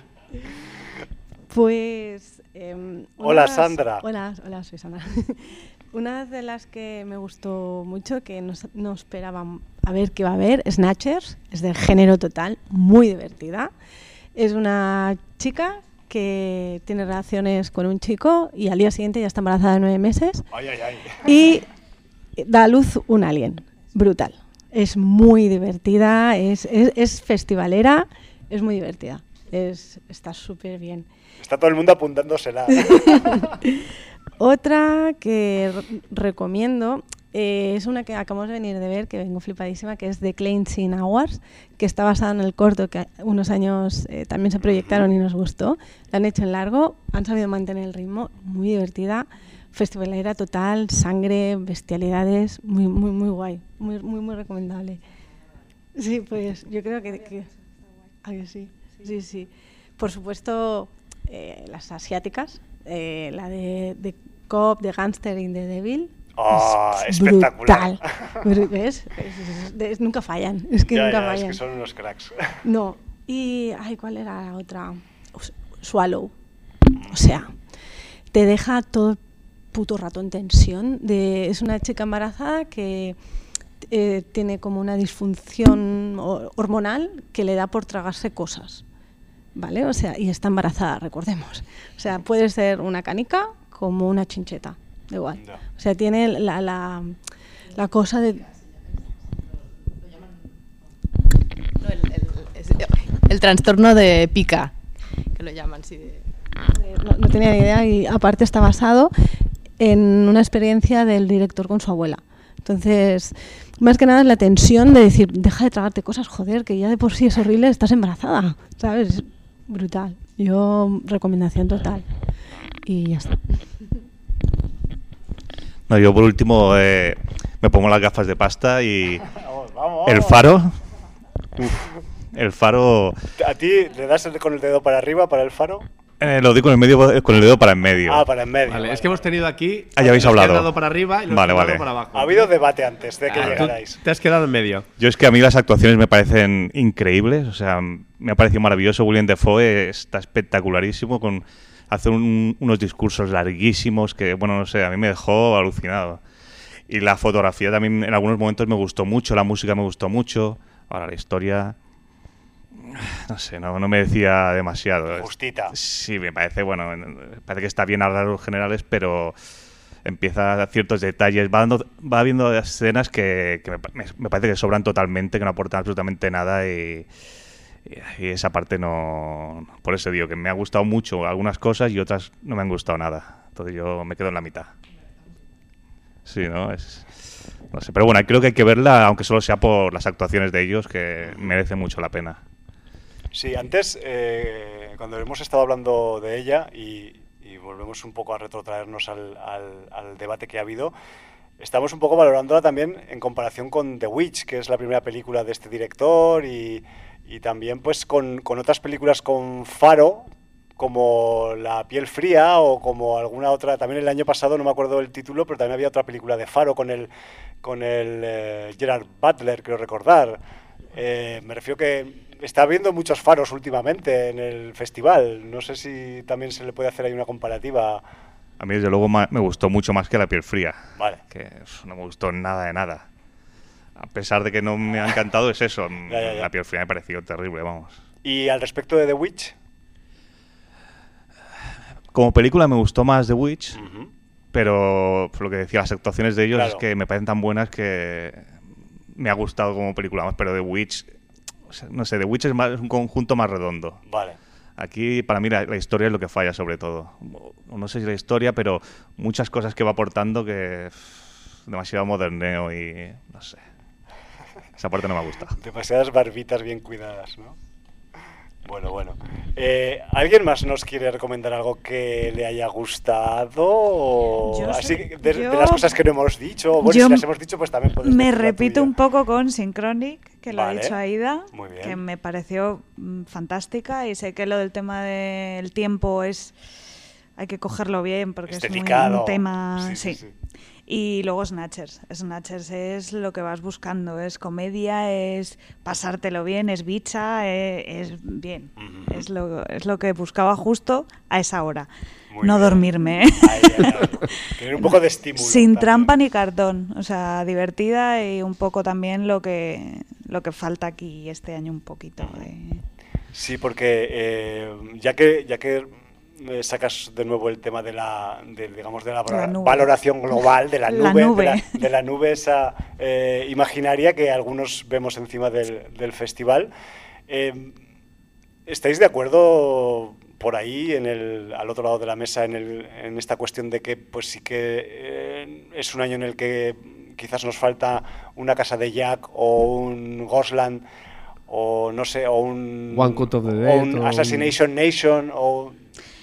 Speaker 13: Pues...
Speaker 1: hola, Sandra.
Speaker 13: Hola, soy Sandra. Una de las que me gustó mucho, que no esperaba a ver qué va a haber, Snatchers, es del género total, muy divertida. Es una chica que tiene relaciones con un chico y al día siguiente ya está embarazada de 9 meses.
Speaker 1: Ay.
Speaker 13: Y da a luz un alien, brutal. Es muy divertida, es festivalera, es muy divertida, está súper bien.
Speaker 1: Está todo el mundo apuntándosela.
Speaker 13: Otra que recomiendo es una que acabamos de venir de ver, que vengo flipadísima, que es The Cleansing Hours, que está basada en el corto que unos años también se proyectaron y nos gustó. La han hecho en largo, han sabido mantener el ritmo, muy divertida. Festivalera total, sangre, bestialidades, muy guay, muy recomendable. Sí, pues yo creo que sí. Por supuesto, las asiáticas, la de Cop, de Gangster in the Devil.
Speaker 1: Es espectacular.
Speaker 13: Brutal. ¿Ves? Nunca fallan, es que nunca fallan.
Speaker 1: Es que son unos cracks.
Speaker 13: No, y ¿cuál era la otra? Swallow. O sea, te deja todo puto rato en tensión. Es una chica embarazada que tiene como una disfunción hormonal que le da por tragarse cosas, ¿vale? O sea, y está embarazada, recordemos. O sea, puede ser una canica como una chincheta, igual. No. O sea, tiene la cosa de...
Speaker 5: El trastorno de pica, que lo llaman, sí.
Speaker 13: No tenía ni idea, y aparte está basado en una experiencia del director con su abuela. Entonces, más que nada es la tensión de decir, deja de tragarte cosas, joder, que ya de por sí es horrible, estás embarazada, ¿sabes? Es brutal. Yo, recomendación total. Y ya está.
Speaker 12: No, yo por último me pongo las gafas de pasta y
Speaker 1: vamos.
Speaker 12: El Faro. El Faro.
Speaker 1: ¿A ti le das con el dedo para arriba para el Faro?
Speaker 12: Lo digo con el dedo para en medio.
Speaker 1: Para en medio.
Speaker 2: Vale, es que hemos tenido aquí.
Speaker 12: Ya habéis hablado.
Speaker 2: Dado para arriba y los
Speaker 12: vale.
Speaker 2: para abajo.
Speaker 1: Ha habido debate antes de que llegarais.
Speaker 2: Te has quedado en medio.
Speaker 12: Yo es que a mí las actuaciones me parecen increíbles. O sea, me ha parecido maravilloso. William Dafoe está espectacularísimo con hacer unos discursos larguísimos que, bueno, no sé, a mí me dejó alucinado. Y la fotografía también en algunos momentos me gustó mucho, la música me gustó mucho. Ahora la historia, no sé, no me decía demasiado.
Speaker 1: Justita.
Speaker 12: Sí, me parece, bueno, parece que está bien a rasgos generales, pero empieza a dar ciertos detalles, va viendo escenas que me parece que sobran totalmente, que no aportan absolutamente nada y esa parte no... Por eso digo que me ha gustado mucho algunas cosas y otras no me han gustado nada. Entonces yo me quedo en la mitad. Sí, ¿no? No sé, pero bueno, creo que hay que verla, aunque solo sea por las actuaciones de ellos, que merece mucho la pena.
Speaker 1: Sí, antes, cuando hemos estado hablando de ella y volvemos un poco a retrotraernos al debate que ha habido, estamos un poco valorándola también en comparación con The Witch, que es la primera película de este director, y también pues con otras películas con Faro, como La piel fría o como alguna otra. También el año pasado, no me acuerdo del título, pero también había otra película de Faro con el Gerard Butler, creo recordar. Me refiero que está habiendo muchos faros últimamente en el festival. No sé si también se le puede hacer ahí una comparativa.
Speaker 12: A mí desde luego me gustó mucho más que La piel fría.
Speaker 1: Vale.
Speaker 12: Que no me gustó nada de nada. A pesar de que no me ha encantado, es eso.
Speaker 1: Ya.
Speaker 12: La piel fría me ha parecido terrible, vamos.
Speaker 1: ¿Y al respecto de The Witch?
Speaker 12: como película me gustó más The Witch, pero lo que decía, las actuaciones de ellos es que me parecen tan buenas que me ha gustado como película más, pero The Witch, o sea, no sé, The Witch es un conjunto más redondo.
Speaker 1: Vale.
Speaker 12: Aquí, para mí, la historia es lo que falla, sobre todo. No sé si la historia, pero muchas cosas que va aportando que... demasiado moderneo y... no sé. Esa parte no me ha gustado.
Speaker 1: Demasiadas barbitas bien cuidadas, ¿no? Bueno. ¿Alguien más nos quiere recomendar algo que le haya gustado? De las cosas que no hemos dicho. Bueno, si las hemos dicho, pues también podemos.
Speaker 10: Me repito un poco con Synchronic, que lo ha dicho Aida, que me pareció fantástica, y sé que lo del tema del tiempo hay que cogerlo bien porque es un tema... Sí. Y luego Snatchers. Snatchers es lo que vas buscando, es comedia, es pasártelo bien, es bicha, es bien. Es lo que buscaba justo a esa hora. Muy no bien. Dormirme.
Speaker 1: Tener un poco de estímulo.
Speaker 10: Sin trampa ni cartón. O sea, divertida y un poco también lo que falta aquí este año un poquito.
Speaker 1: Sí, porque ya que sacas de nuevo el tema de la valoración global de la nube, de la nube esa imaginaria que algunos vemos encima del festival. ¿Estáis de acuerdo por ahí, al otro lado de la mesa, en esta cuestión de que pues sí que es un año en el que quizás nos falta una Casa de Jack o un Ghostland o no sé, o un
Speaker 2: One Cut of the Dead,
Speaker 1: o un Assassination Nation o...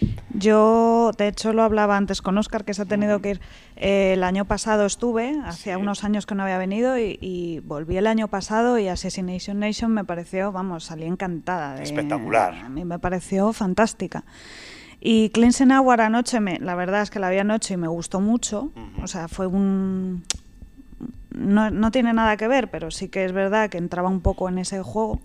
Speaker 10: Yo, de hecho, lo hablaba antes con Óscar, que se ha tenido que ir. El año pasado estuve, hacía unos años que no había venido, y volví el año pasado, y Assassination Nation me pareció, salí encantada.
Speaker 1: Espectacular.
Speaker 10: A mí me pareció fantástica. Y Cleansing Hour anoche, la verdad es que la vi anoche y me gustó mucho. O sea, fue un... No tiene nada que ver, pero sí que es verdad que entraba un poco en ese juego.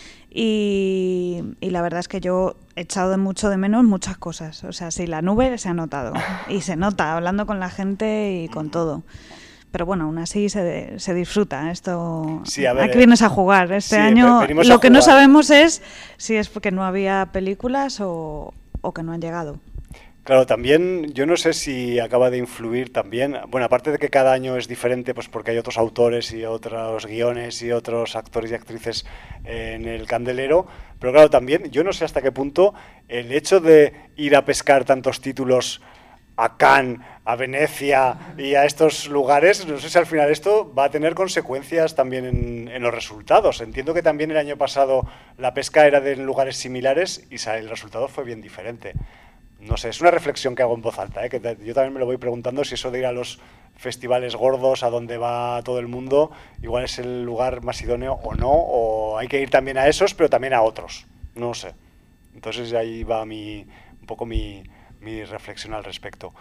Speaker 10: Y la verdad es que yo he echado mucho de menos muchas cosas. O sea, sí, la nube se ha notado. Y se nota hablando con la gente y con todo. Pero bueno, aún así se disfruta. Esto
Speaker 1: sí, a ver,
Speaker 10: aquí vienes a jugar. Este año lo que no sabemos es si es porque no había películas o que no han llegado.
Speaker 1: Claro, también yo no sé si acaba de influir también, bueno, aparte de que cada año es diferente, pues porque hay otros autores y otros guiones y otros actores y actrices en el candelero, pero claro, también yo no sé hasta qué punto el hecho de ir a pescar tantos títulos a Cannes, a Venecia y a estos lugares, no sé si al final esto va a tener consecuencias también en los resultados. Entiendo que también el año pasado la pesca era de lugares similares y el resultado fue bien diferente. No sé, es una reflexión que hago en voz alta, que yo también me lo voy preguntando si eso de ir a los festivales gordos, a donde va todo el mundo, igual es el lugar más idóneo o no, o hay que ir también a esos, pero también a otros, no sé. Entonces ahí va un poco mi reflexión al respecto.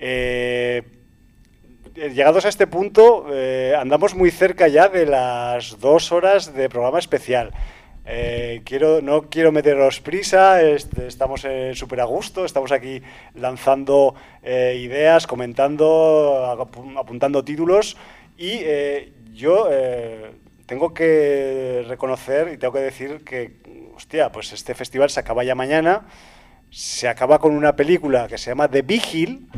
Speaker 1: Llegados a este punto, andamos muy cerca ya de las 2 horas de programa especial. No quiero meteros prisa, estamos súper a gusto, estamos aquí lanzando ideas, comentando, apuntando títulos y yo tengo que reconocer y tengo que decir que, hostia, pues este festival se acaba ya mañana, se acaba con una película que se llama The Vigil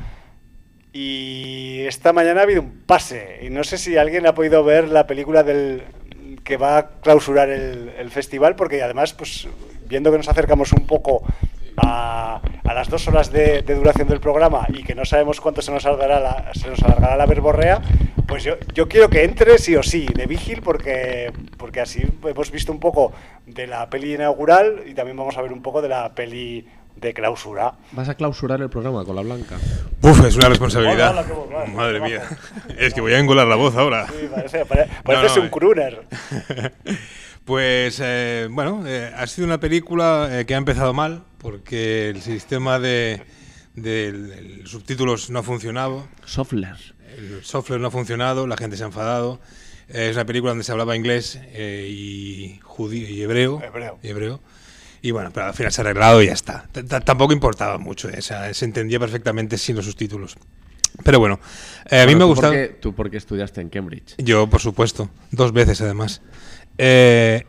Speaker 1: y esta mañana ha habido un pase y no sé si alguien ha podido ver la película que va a clausurar el festival, porque además, pues viendo que nos acercamos un poco a las 2 horas de duración del programa y que no sabemos cuánto se nos alargará la verborrea, pues yo quiero que entre sí o sí de Vigil, porque así hemos visto un poco de la peli inaugural y también vamos a ver un poco de la peli de clausura.
Speaker 2: ¿Vas a clausurar el programa con la Blanca?
Speaker 3: Uf, es una responsabilidad. Madre mía. Es que voy a engolar la voz ahora.
Speaker 1: Sí, parece un crooner.
Speaker 3: Pues, ha sido una película que ha empezado mal, porque el sistema de subtítulos no ha funcionado. El software no ha funcionado, la gente se ha enfadado. Es una película donde se hablaba inglés y hebreo. Y bueno, pero al final se ha arreglado y ya está. Tampoco importaba mucho, se entendía perfectamente sin los subtítulos. Pero bueno, a mí me gusta.
Speaker 2: ¿Tú por qué estudiaste en Cambridge?
Speaker 3: Yo, por supuesto, 2 veces además.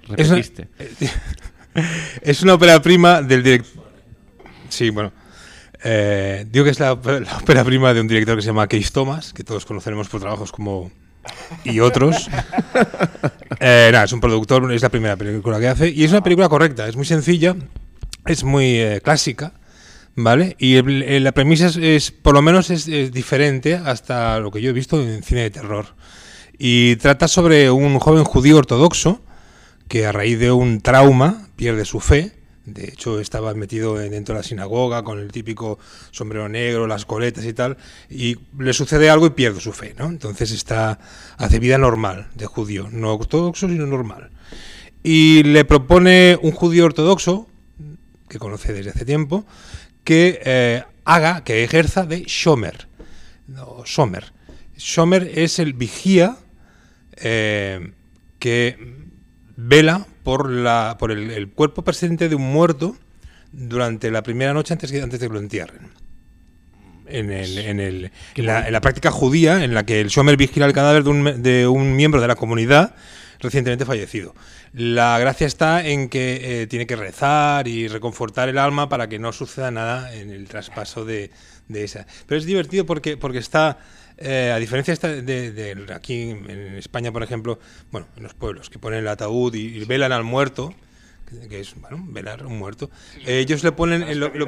Speaker 2: ¿Repetiste?
Speaker 3: Es una ópera prima del director. Sí, bueno. Digo que es la ópera prima de un director que se llama Keith Thomas, que todos conoceremos por trabajos como y otros. Es un productor, es la primera película que hace y es una película correcta, es muy sencilla, es muy clásica, ¿vale? Y la premisa es por lo menos es diferente hasta lo que yo he visto en cine de terror. Y trata sobre un joven judío ortodoxo que a raíz de un trauma pierde su fe. De hecho, estaba metido dentro de la sinagoga con el típico sombrero negro, las coletas y tal, y le sucede algo y pierde su fe, ¿no? Entonces hace vida normal de judío, no ortodoxo, sino normal. Y le propone un judío ortodoxo, que conoce desde hace tiempo, que ejerza de shomer. No, shomer. Shomer es el vigía que vela por el cuerpo presente de un muerto durante la primera noche antes de que lo entierren. En la práctica judía, en la que el shomer vigila el cadáver de un miembro de la comunidad recientemente fallecido. La gracia está en que tiene que rezar y reconfortar el alma para que no suceda nada en el traspaso de esa. Pero es divertido porque está... a diferencia de aquí en España, por ejemplo, bueno, en los pueblos que ponen el ataúd y velan al muerto, que es, bueno, velar a un muerto, ellos lo ponen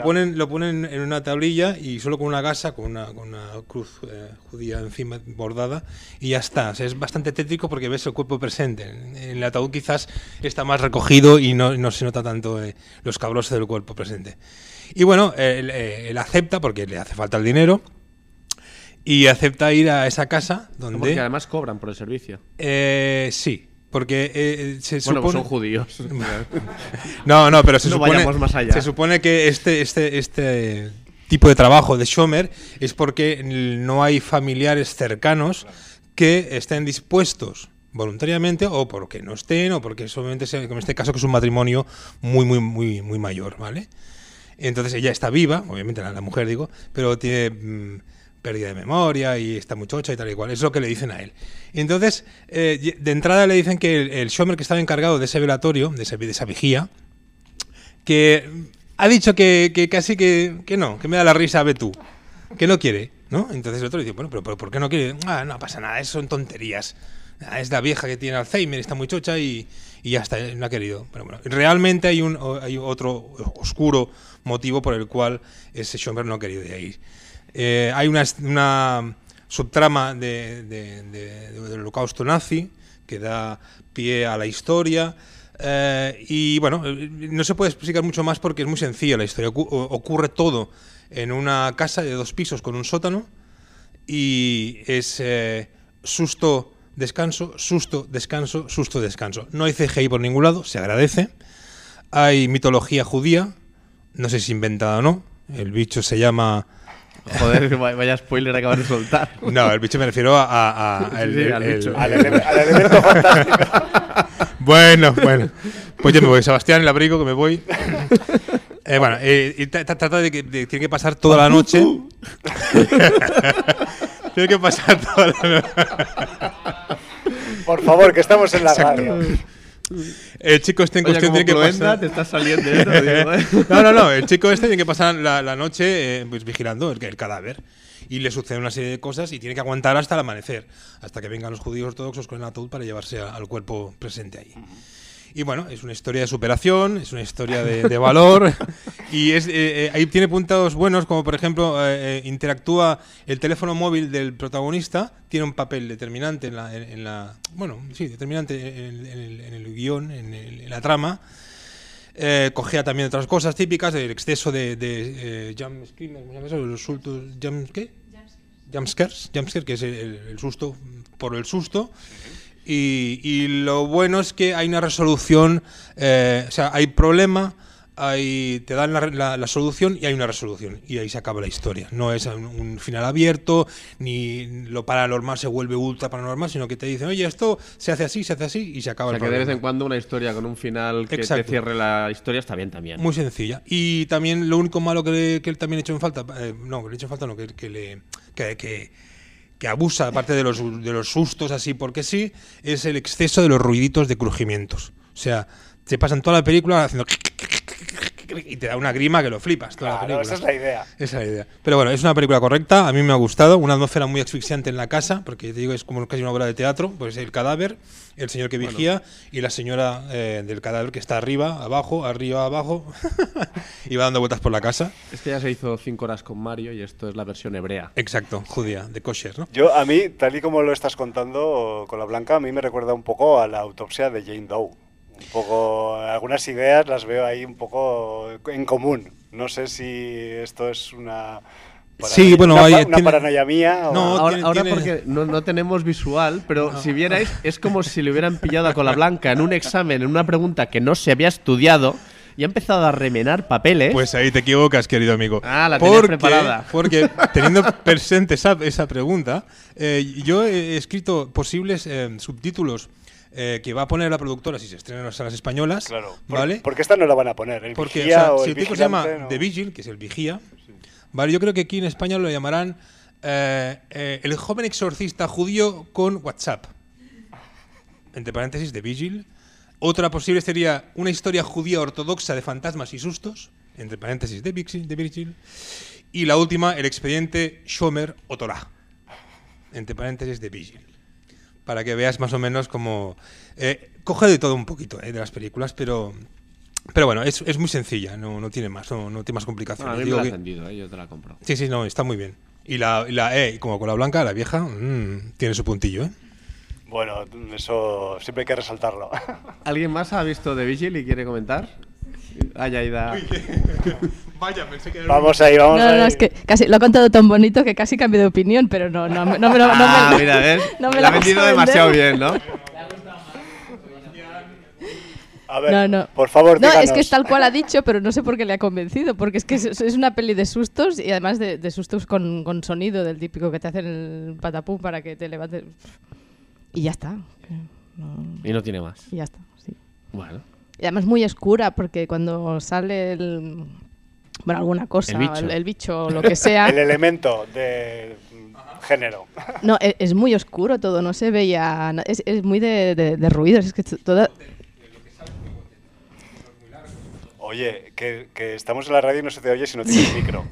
Speaker 3: en una tablilla y solo con una gasa, con una cruz judía encima bordada y ya está. O sea, es bastante tétrico porque ves el cuerpo presente. En el ataúd quizás está más recogido y no se nota tanto los cabrosos del cuerpo presente. Y bueno, él acepta porque le hace falta el dinero. Y acepta ir a esa casa donde...
Speaker 2: Porque además cobran por el servicio.
Speaker 3: Sí, porque se supone...
Speaker 2: Bueno, pues son judíos.
Speaker 3: No, pero se supone...
Speaker 2: vayamos más allá.
Speaker 3: Se supone que este tipo de trabajo de shomer es porque no hay familiares cercanos que estén dispuestos voluntariamente o porque no estén o porque solamente sea, como en este caso que es un matrimonio muy mayor, ¿vale? Entonces ella está viva, obviamente la mujer digo, pero tiene... pérdida de memoria y está muy chocha y tal y cual. Es lo que le dicen a él. Entonces, de entrada le dicen que el shomer que estaba encargado de ese velatorio, de esa vigía, que ha dicho que casi que no, que me da la risa, ve tú, que no quiere, ¿no? Entonces el otro le dice, bueno, pero ¿por qué no quiere? No pasa nada, eso son tonterías. Es la vieja que tiene Alzheimer, está muy chocha y ya está, no ha querido. Pero bueno, realmente hay otro oscuro motivo por el cual ese shomer no ha querido de ahí. Hay una subtrama del holocausto nazi que da pie a la historia y bueno, no se puede explicar mucho más porque es muy sencilla la historia. Ocurre todo en una casa de 2 pisos con un sótano y es susto, descanso, susto, descanso, susto, descanso. No hay CGI por ningún lado, se agradece. Hay mitología judía, no sé si inventada o no. El bicho se llama...
Speaker 2: Joder, vaya spoiler acabas de soltar.
Speaker 3: No, el bicho me refiero al
Speaker 1: elemento fantástico.
Speaker 3: Bueno. Pues yo me voy, Sebastián, el abrigo, que me voy. Y trata de que tiene que pasar toda la noche. Tiene que pasar toda la noche.
Speaker 1: Por favor, que estamos en la radio.
Speaker 3: El chico este en cuestión tiene que pasar...
Speaker 2: te estás saliendo de esto, digo,
Speaker 3: No, el chico este tiene que pasar la noche pues, vigilando el cadáver y le sucede una serie de cosas y tiene que aguantar hasta el amanecer, hasta que vengan los judíos ortodoxos con el ataúd para llevarse al cuerpo presente ahí. Y bueno, es una historia de superación, es una historia de valor y ahí tiene puntos buenos, como por ejemplo interactúa el teléfono móvil del protagonista, tiene un papel determinante determinante en el guión, en la trama. Cogea también otras cosas típicas del exceso de jumpscare, que es el susto por el susto. Y lo bueno es que hay una resolución, hay problema, te dan la solución y hay una resolución y ahí se acaba la historia. No es un final abierto, ni lo paranormal se vuelve ultra paranormal, sino que te dicen, oye, esto se hace así y se acaba el problema.
Speaker 2: O sea, que de vez en cuando una historia con un final que te cierre la historia está bien también.
Speaker 3: Muy sencilla. Y también lo único malo que él también ha hecho en falta, que abusa, aparte de los sustos así porque sí, es el exceso de los ruiditos de crujimientos. O sea, se pasan toda la película haciendo y te da una grima que lo flipas toda la película.
Speaker 1: Esa es la idea.
Speaker 3: Esa es la idea. Pero bueno, es una película correcta, a mí me ha gustado, una atmósfera muy asfixiante en la casa, porque te digo, es como casi una obra de teatro, pues el cadáver, el señor que vigía y la señora del cadáver que está arriba, abajo, y va dando vueltas por la casa.
Speaker 2: Es que ya se hizo 5 horas con Mario y esto es la versión hebrea.
Speaker 3: Exacto, judía, de kosher, ¿no?
Speaker 1: A mí, tal y como lo estás contando con la Blanca, a mí me recuerda un poco a la autopsia de Jane Doe. Un poco, algunas ideas las veo ahí un poco en común. No sé si esto es una paranoia mía.
Speaker 2: No, ahora porque no tenemos visual, pero si vierais, es como si le hubieran pillado a Colablanca en un examen, en una pregunta que no se había estudiado, y ha empezado a remenar papeles.
Speaker 3: Pues ahí te equivocas, querido amigo.
Speaker 2: La tenías preparada.
Speaker 3: Porque teniendo presente esa pregunta, yo he escrito posibles subtítulos que va a poner la productora si se estrena en las salas españolas.
Speaker 1: Claro,
Speaker 3: ¿vale?
Speaker 1: Porque esta no la van a poner.
Speaker 3: Porque si el tipo se llama The Vigil, que es el vigía, vale, yo creo que aquí en España lo llamarán el joven exorcista judío con WhatsApp. Entre paréntesis, The Vigil. Otra posible sería una historia judía ortodoxa de fantasmas y sustos. Entre paréntesis, The Vigil. Y la última, el expediente Shomer o Torah. Entre paréntesis, The Vigil. Para que veas más o menos cómo... coge de todo un poquito de las películas, pero bueno, es muy sencilla, no tiene más complicaciones.
Speaker 2: A mí me la has vendido, yo te la compro.
Speaker 3: Sí, no, está muy bien. Y como con la Blanca, la vieja, tiene su puntillo, ¿eh?
Speaker 1: Bueno, eso siempre hay que resaltarlo.
Speaker 2: ¿Alguien más ha visto The Vigil y quiere comentar? Yaida.
Speaker 3: Vaya, pensé que...
Speaker 1: Vamos ahí.
Speaker 5: No, es que casi lo ha contado tan bonito que casi cambio de opinión, pero no me lo...
Speaker 2: mira, ¿ves? La ha vendido demasiado bien, ¿no?
Speaker 1: A ver, por favor,
Speaker 5: No,
Speaker 1: díganos.
Speaker 5: es que es tal cual ha dicho, pero no sé por qué le ha convencido, porque es que es una peli de sustos y además de sustos con sonido del típico que te hacen el patapum para que te levantes. Y ya está.
Speaker 2: Y no tiene más.
Speaker 5: Y ya está, sí.
Speaker 2: Bueno.
Speaker 5: Y además muy oscura, porque cuando sale alguna cosa, el bicho o lo que sea...
Speaker 1: el elemento de género.
Speaker 5: No, es muy oscuro todo, no se veía... Es muy de ruidos, es que toda...
Speaker 1: Oye, que estamos en la radio y no se te oye si no tienes micro.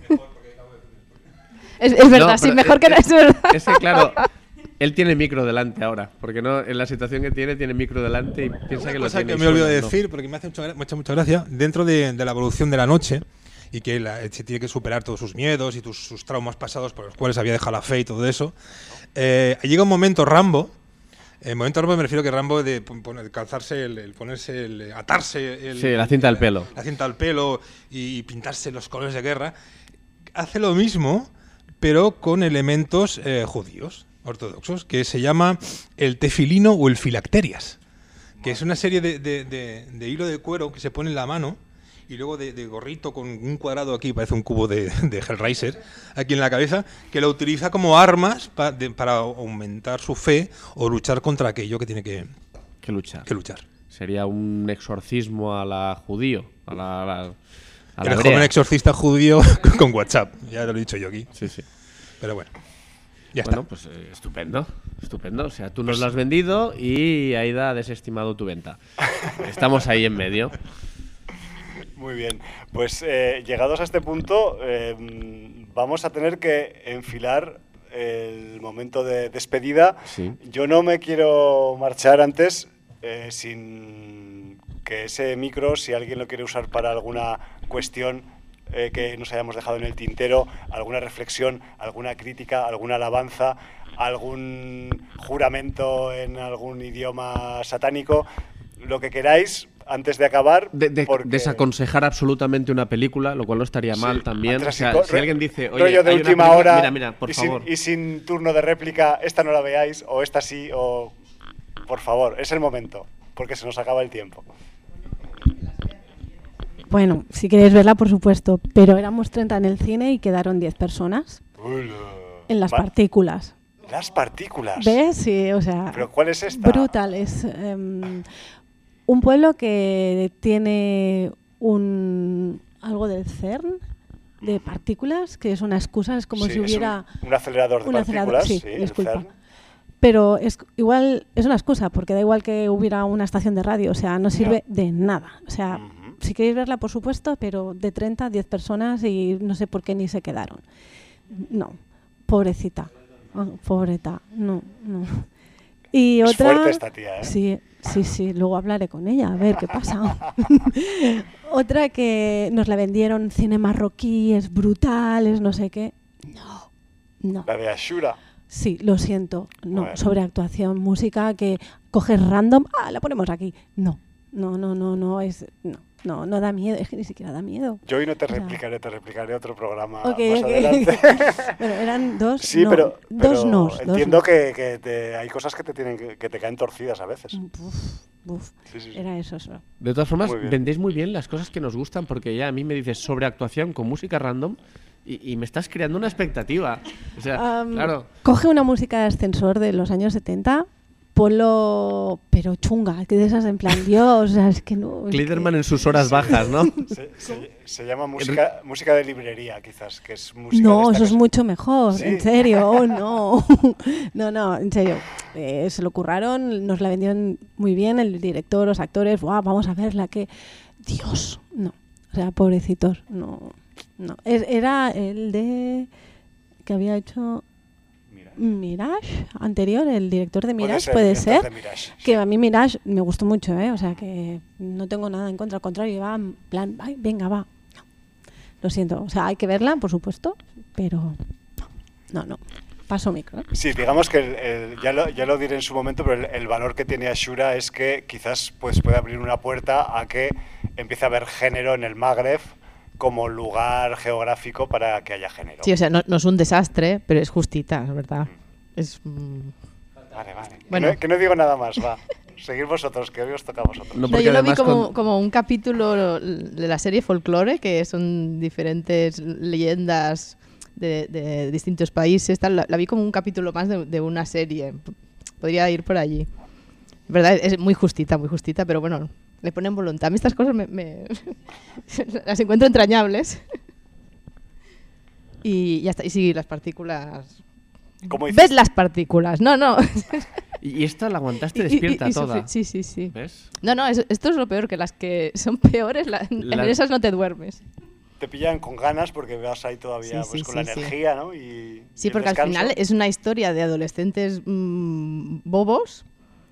Speaker 5: Es verdad, sí, mejor que no es verdad.
Speaker 2: Es que claro... Él tiene micro delante ahora, porque no en la situación que tiene micro delante y piensa que lo tiene.
Speaker 3: Que me olvido de decir, porque me hace mucha gracia, dentro de la evolución de la noche, y que se tiene que superar todos sus miedos y sus traumas pasados por los cuales había dejado la fe y todo eso, llega un momento Rambo. En momento Rambo me refiero que Rambo de calzarse, atarse
Speaker 2: la cinta al pelo.
Speaker 3: La cinta al pelo y pintarse los colores de guerra. Hace lo mismo, pero con elementos judíos, ortodoxos, que se llama el tefilino o el filacterias, que es una serie de hilo de cuero que se pone en la mano y luego de gorrito con un cuadrado aquí, parece un cubo de Hellraiser, aquí en la cabeza, que lo utiliza como armas para aumentar su fe o luchar contra aquello que tiene que luchar.
Speaker 2: Sería un exorcismo a la judío, a la
Speaker 3: el joven exorcista judío con WhatsApp, ya lo he dicho yo aquí.
Speaker 2: Sí.
Speaker 3: Pero bueno.
Speaker 2: Bueno, pues estupendo. O sea, tú nos lo has vendido y Aida ha desestimado tu venta. Estamos ahí en medio.
Speaker 1: Muy bien. Pues llegados a este punto, vamos a tener que enfilar el momento de despedida.
Speaker 2: Sí.
Speaker 1: Yo no me quiero marchar antes sin que ese micro, si alguien lo quiere usar para alguna cuestión que nos hayamos dejado en el tintero, alguna reflexión, alguna crítica, alguna alabanza, algún juramento en algún idioma satánico, lo que queráis antes de acabar.
Speaker 2: Desaconsejar absolutamente una película, lo cual no estaría mal también. O sea, si alguien dice, oye,
Speaker 1: rollo de última hora,
Speaker 2: mira, por favor.
Speaker 1: Y sin turno de réplica, esta no la veáis, o esta sí, o... Por favor, es el momento, porque se nos acaba el tiempo.
Speaker 13: Bueno, si queréis verla, por supuesto, pero éramos 30 en el cine y quedaron 10 personas. En las partículas.
Speaker 1: ¿Las partículas?
Speaker 13: ¿Ves? Sí, o sea...
Speaker 1: ¿Pero cuál es esta?
Speaker 13: Brutal. Es un pueblo que tiene algo del CERN, de partículas, que es una excusa, es como si hubiera...
Speaker 1: Un acelerador de partículas, sí,
Speaker 13: disculpa.
Speaker 1: el CERN.
Speaker 13: Pero igual es una excusa, porque da igual que hubiera una estación de radio, o sea, no sirve de nada. O sea, si queréis verla, por supuesto, pero de 30 a 10 personas y no sé por qué ni se quedaron. No, pobrecita. Pobreta, no. Y
Speaker 1: es
Speaker 13: otra,
Speaker 1: fuerte esta tía, ¿eh?
Speaker 13: Sí, luego hablaré con ella, a ver qué pasa. Otra que nos la vendieron, cine marroquí, es brutal, es no sé qué. No.
Speaker 1: La de Ashura.
Speaker 13: Sí, lo siento, no,
Speaker 1: Bueno.
Speaker 13: sobreactuación, música que coges random, la ponemos aquí. No, da miedo, es que ni siquiera da miedo.
Speaker 1: Yo hoy no te replicaré otro programa
Speaker 13: Ok.
Speaker 1: más adelante.
Speaker 13: Bueno, eran dos.
Speaker 1: Sí,
Speaker 13: no,
Speaker 1: pero
Speaker 13: dos no.
Speaker 1: entiendo que hay cosas que te caen torcidas a veces. Sí.
Speaker 13: Era eso solo.
Speaker 2: De todas formas,
Speaker 1: Muy bien.
Speaker 2: vendéis muy bien las cosas que nos gustan, porque ya a mí me dices sobreactuación con música random y me estás creando una expectativa. O sea, claro.
Speaker 13: Coge una música de ascensor de los años 70, ponlo, pero chunga, que de esas en plan, Dios, o sea, es que no...
Speaker 2: Cliderman en sus horas bajas, ¿no?
Speaker 1: Se llama música de librería, quizás, que es música
Speaker 13: No,
Speaker 1: de
Speaker 13: eso es mucho mejor,
Speaker 1: ¿Sí?
Speaker 13: en serio, no. No, en serio. Se lo curraron, nos la vendieron muy bien, el director, los actores, vamos a verla, que... Dios, no. O sea, pobrecitos, no. Era el de... que había hecho... Mirage, anterior, el director de Mirage, puede ser. Que a mí Mirage me gustó mucho, o sea que no tengo nada en contra, al contrario, va en plan, ay, venga, va. No. Lo siento, o sea, hay que verla, por supuesto, pero no. Paso micro.
Speaker 1: Sí, digamos que ya lo diré en su momento, pero el valor que tiene Ashura es que quizás pues puede abrir una puerta a que empiece a haber género en el Magreb como lugar geográfico para que haya género.
Speaker 5: Sí, o sea, no es un desastre, pero es justita, es verdad. Es...
Speaker 1: Vale.
Speaker 5: Bueno.
Speaker 1: Que no digo nada más, va. Seguid vosotros, que hoy os toca a vosotros.
Speaker 5: No, yo lo vi como un capítulo de la serie Folklore, que son diferentes leyendas de distintos países. La vi como un capítulo más de una serie. Podría ir por allí. ¿Verdad? Es muy justita, pero bueno, le ponen voluntad. A mí estas cosas las encuentro entrañables. Y ya está. Y sí, las partículas...
Speaker 1: ¿Cómo dices?
Speaker 5: ¿Ves las partículas? No.
Speaker 2: Y esta la aguantaste despierta toda.
Speaker 5: Sí.
Speaker 2: ¿Ves?
Speaker 5: No, esto es lo peor, que las que son peores, en esas no te duermes.
Speaker 1: Te pillan con ganas porque vas ahí todavía con la energía, ¿no?
Speaker 5: Sí, porque al final es una historia de adolescentes bobos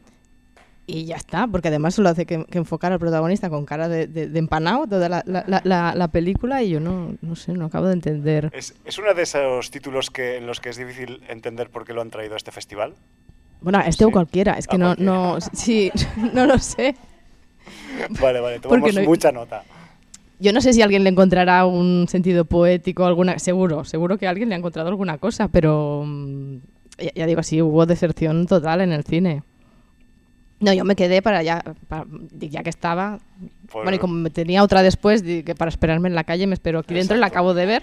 Speaker 5: y ya está, porque además solo hace que enfocar al protagonista con cara de empanado toda la película y yo no sé, no acabo de entender.
Speaker 1: ¿Es uno de esos títulos en los que es difícil entender por qué lo han traído a este festival?
Speaker 5: Bueno, o cualquiera, es que no lo sé.
Speaker 1: Vale, tomamos mucha nota.
Speaker 5: Yo no sé si alguien le encontrará un sentido poético, seguro que alguien le ha encontrado alguna cosa, pero ya digo, sí, hubo deserción total en el cine. No, yo me quedé ya que estaba, bueno, y como me tenía otra después, que para esperarme en la calle me espero aquí dentro y la acabo de ver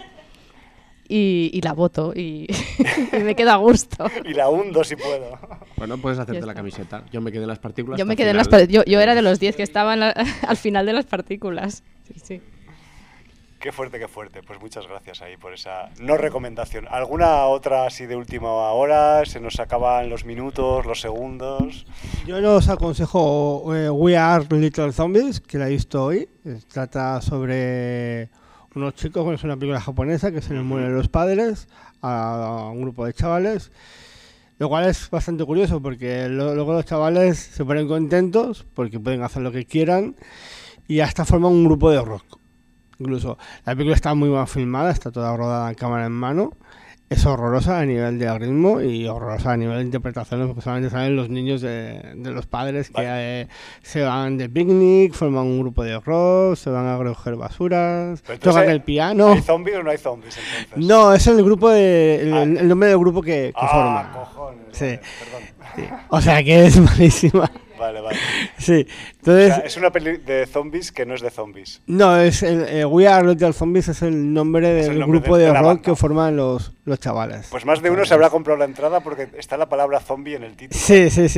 Speaker 5: y la voto y me quedo a gusto.
Speaker 1: Y la hundo si puedo.
Speaker 2: Bueno, puedes hacerte la camiseta. Yo me quedé en las partículas.
Speaker 5: Yo me quedé en las partículas. Yo era de los 10 que estaban al final de las partículas. Sí.
Speaker 1: Qué fuerte. Pues muchas gracias ahí por esa no recomendación. ¿Alguna otra así de última hora? Se nos acaban los minutos, los segundos.
Speaker 8: Yo os aconsejo We Are Little Zombies, que la he visto hoy. Trata sobre unos chicos, es una película japonesa que se les mueren los padres a un grupo de chavales. Lo cual es bastante curioso porque luego los chavales se ponen contentos porque pueden hacer lo que quieran y hasta forman un grupo de rock. Incluso la película está muy bien filmada, está toda rodada en cámara en mano. Es horrorosa a nivel de ritmo y horrorosa a nivel de interpretación, porque solamente salen los niños de los padres que se van de picnic, forman un grupo de rock, se van a recoger basuras, tocan el piano.
Speaker 1: ¿Hay zombies o no hay zombies entonces?
Speaker 8: No, es el grupo el nombre del grupo que forman.
Speaker 1: Cojones,
Speaker 8: sí.
Speaker 1: Vale, perdón.
Speaker 8: Sí. O sea que es malísima.
Speaker 1: Vale.
Speaker 8: Sí, entonces...
Speaker 1: O sea, es una peli de zombies que no es de zombies.
Speaker 8: No, es We Are Little Zombies es el nombre del grupo de rock que forman los chavales.
Speaker 1: Pues más de uno se habrá comprado la entrada porque está la palabra zombie en el título.
Speaker 8: Sí.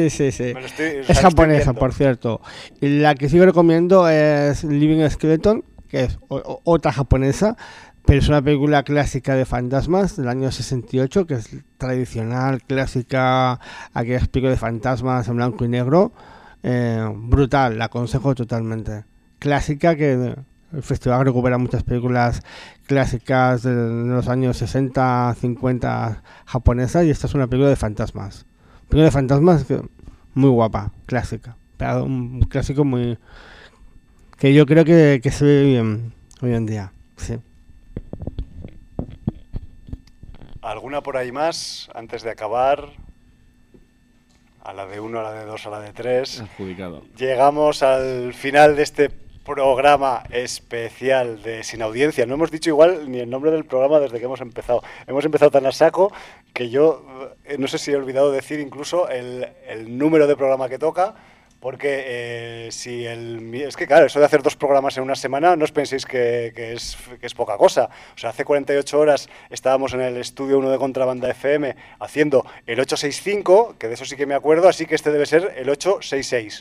Speaker 8: Es japonesa, por cierto. Y la que sí recomiendo es Living Skeleton, que es otra japonesa, pero es una película clásica de fantasmas del año 68, que es tradicional, clásica, aquí explico de fantasmas en blanco y negro. Brutal, la aconsejo totalmente. clásica, que el festival recupera muchas películas clásicas de los años 60, 50 japonesas, y esta es una película de fantasmas. Película de fantasmas muy guapa, clásica. Pero un clásico muy... que yo creo que se ve bien hoy en día, sí.
Speaker 1: ¿Alguna por ahí más antes de acabar? A la de 1, a la de 2, a la de 3.
Speaker 2: Adjudicado.
Speaker 1: Llegamos al final de este programa especial de Sin Audiencia. No hemos dicho igual ni el nombre del programa desde que hemos empezado. Hemos empezado tan a saco que yo no sé si he olvidado decir incluso el número de programa que toca, porque es que claro, eso de hacer 2 programas en una semana, no os penséis que es poca cosa. O sea, hace 48 horas estábamos en el estudio 1 de Contrabanda FM haciendo el 865, que de eso sí que me acuerdo, así que este debe ser el 866.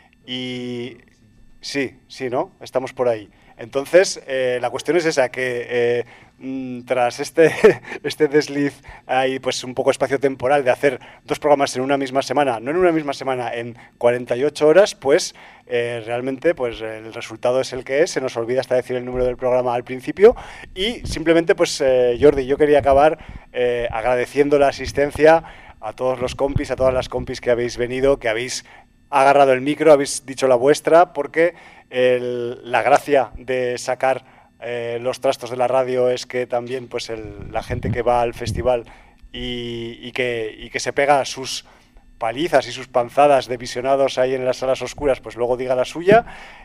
Speaker 1: Y sí, ¿no? Estamos por ahí. Entonces, la cuestión es esa, que tras este desliz hay pues un poco espacio temporal de hacer 2 programas en una misma semana, no en una misma semana, en 48 horas, pues realmente pues el resultado es el que es. Se nos olvida hasta decir el número del programa al principio, y simplemente pues Jordi, yo quería acabar agradeciendo la asistencia a todos los compis, a todas las compis que habéis venido, que habéis agarrado el micro, habéis dicho la vuestra, porque la gracia de sacar los trastos de la radio es que también pues la gente que va al festival y que se pega sus palizas y sus panzadas de visionados ahí en las salas oscuras, pues luego diga la suya.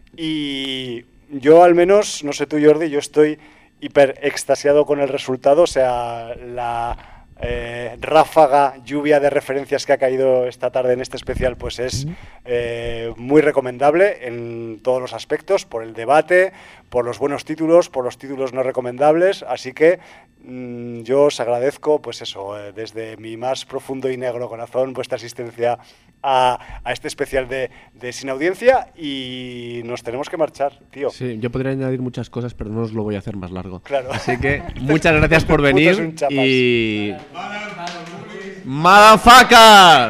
Speaker 1: Y yo al menos, no sé tú Jordi, yo estoy hiper extasiado con el resultado. O sea, la ráfaga, lluvia de referencias que ha caído esta tarde en este especial, pues es muy recomendable en todos los aspectos, por el debate, por los buenos títulos, por los títulos no recomendables. Así que yo os agradezco, pues eso, desde mi más profundo y negro corazón, vuestra asistencia a este especial de Sin Audiencia, y nos tenemos que marchar, tío.
Speaker 2: Sí, yo podría añadir muchas cosas, pero no os lo voy a hacer más largo.
Speaker 1: Claro.
Speaker 2: Así que muchas gracias por venir y... ¡Motherfuckers!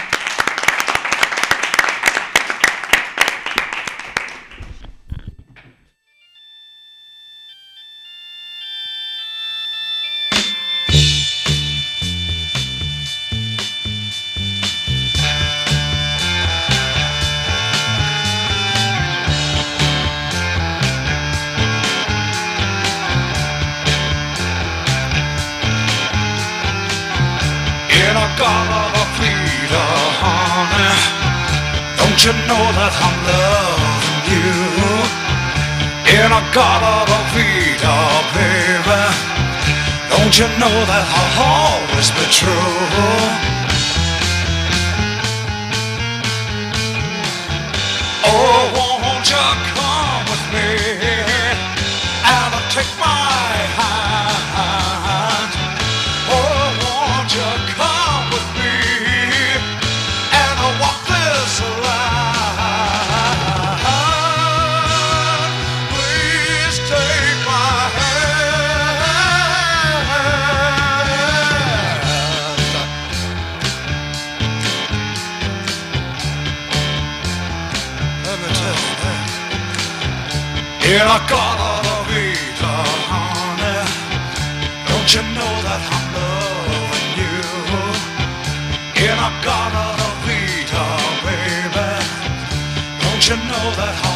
Speaker 14: Don't you know that I'm loving you? In a Garden of Vida, baby. Don't you know that I'll always be true? Oh, won't you come with me and take my hand? Oh, won't you come with me and walk this line? Please take my hand. Let me tell you that. In a Garden of Eden, honey, don't you know that I'm loving you? In a Garden of Eden, baby, don't you know that I'm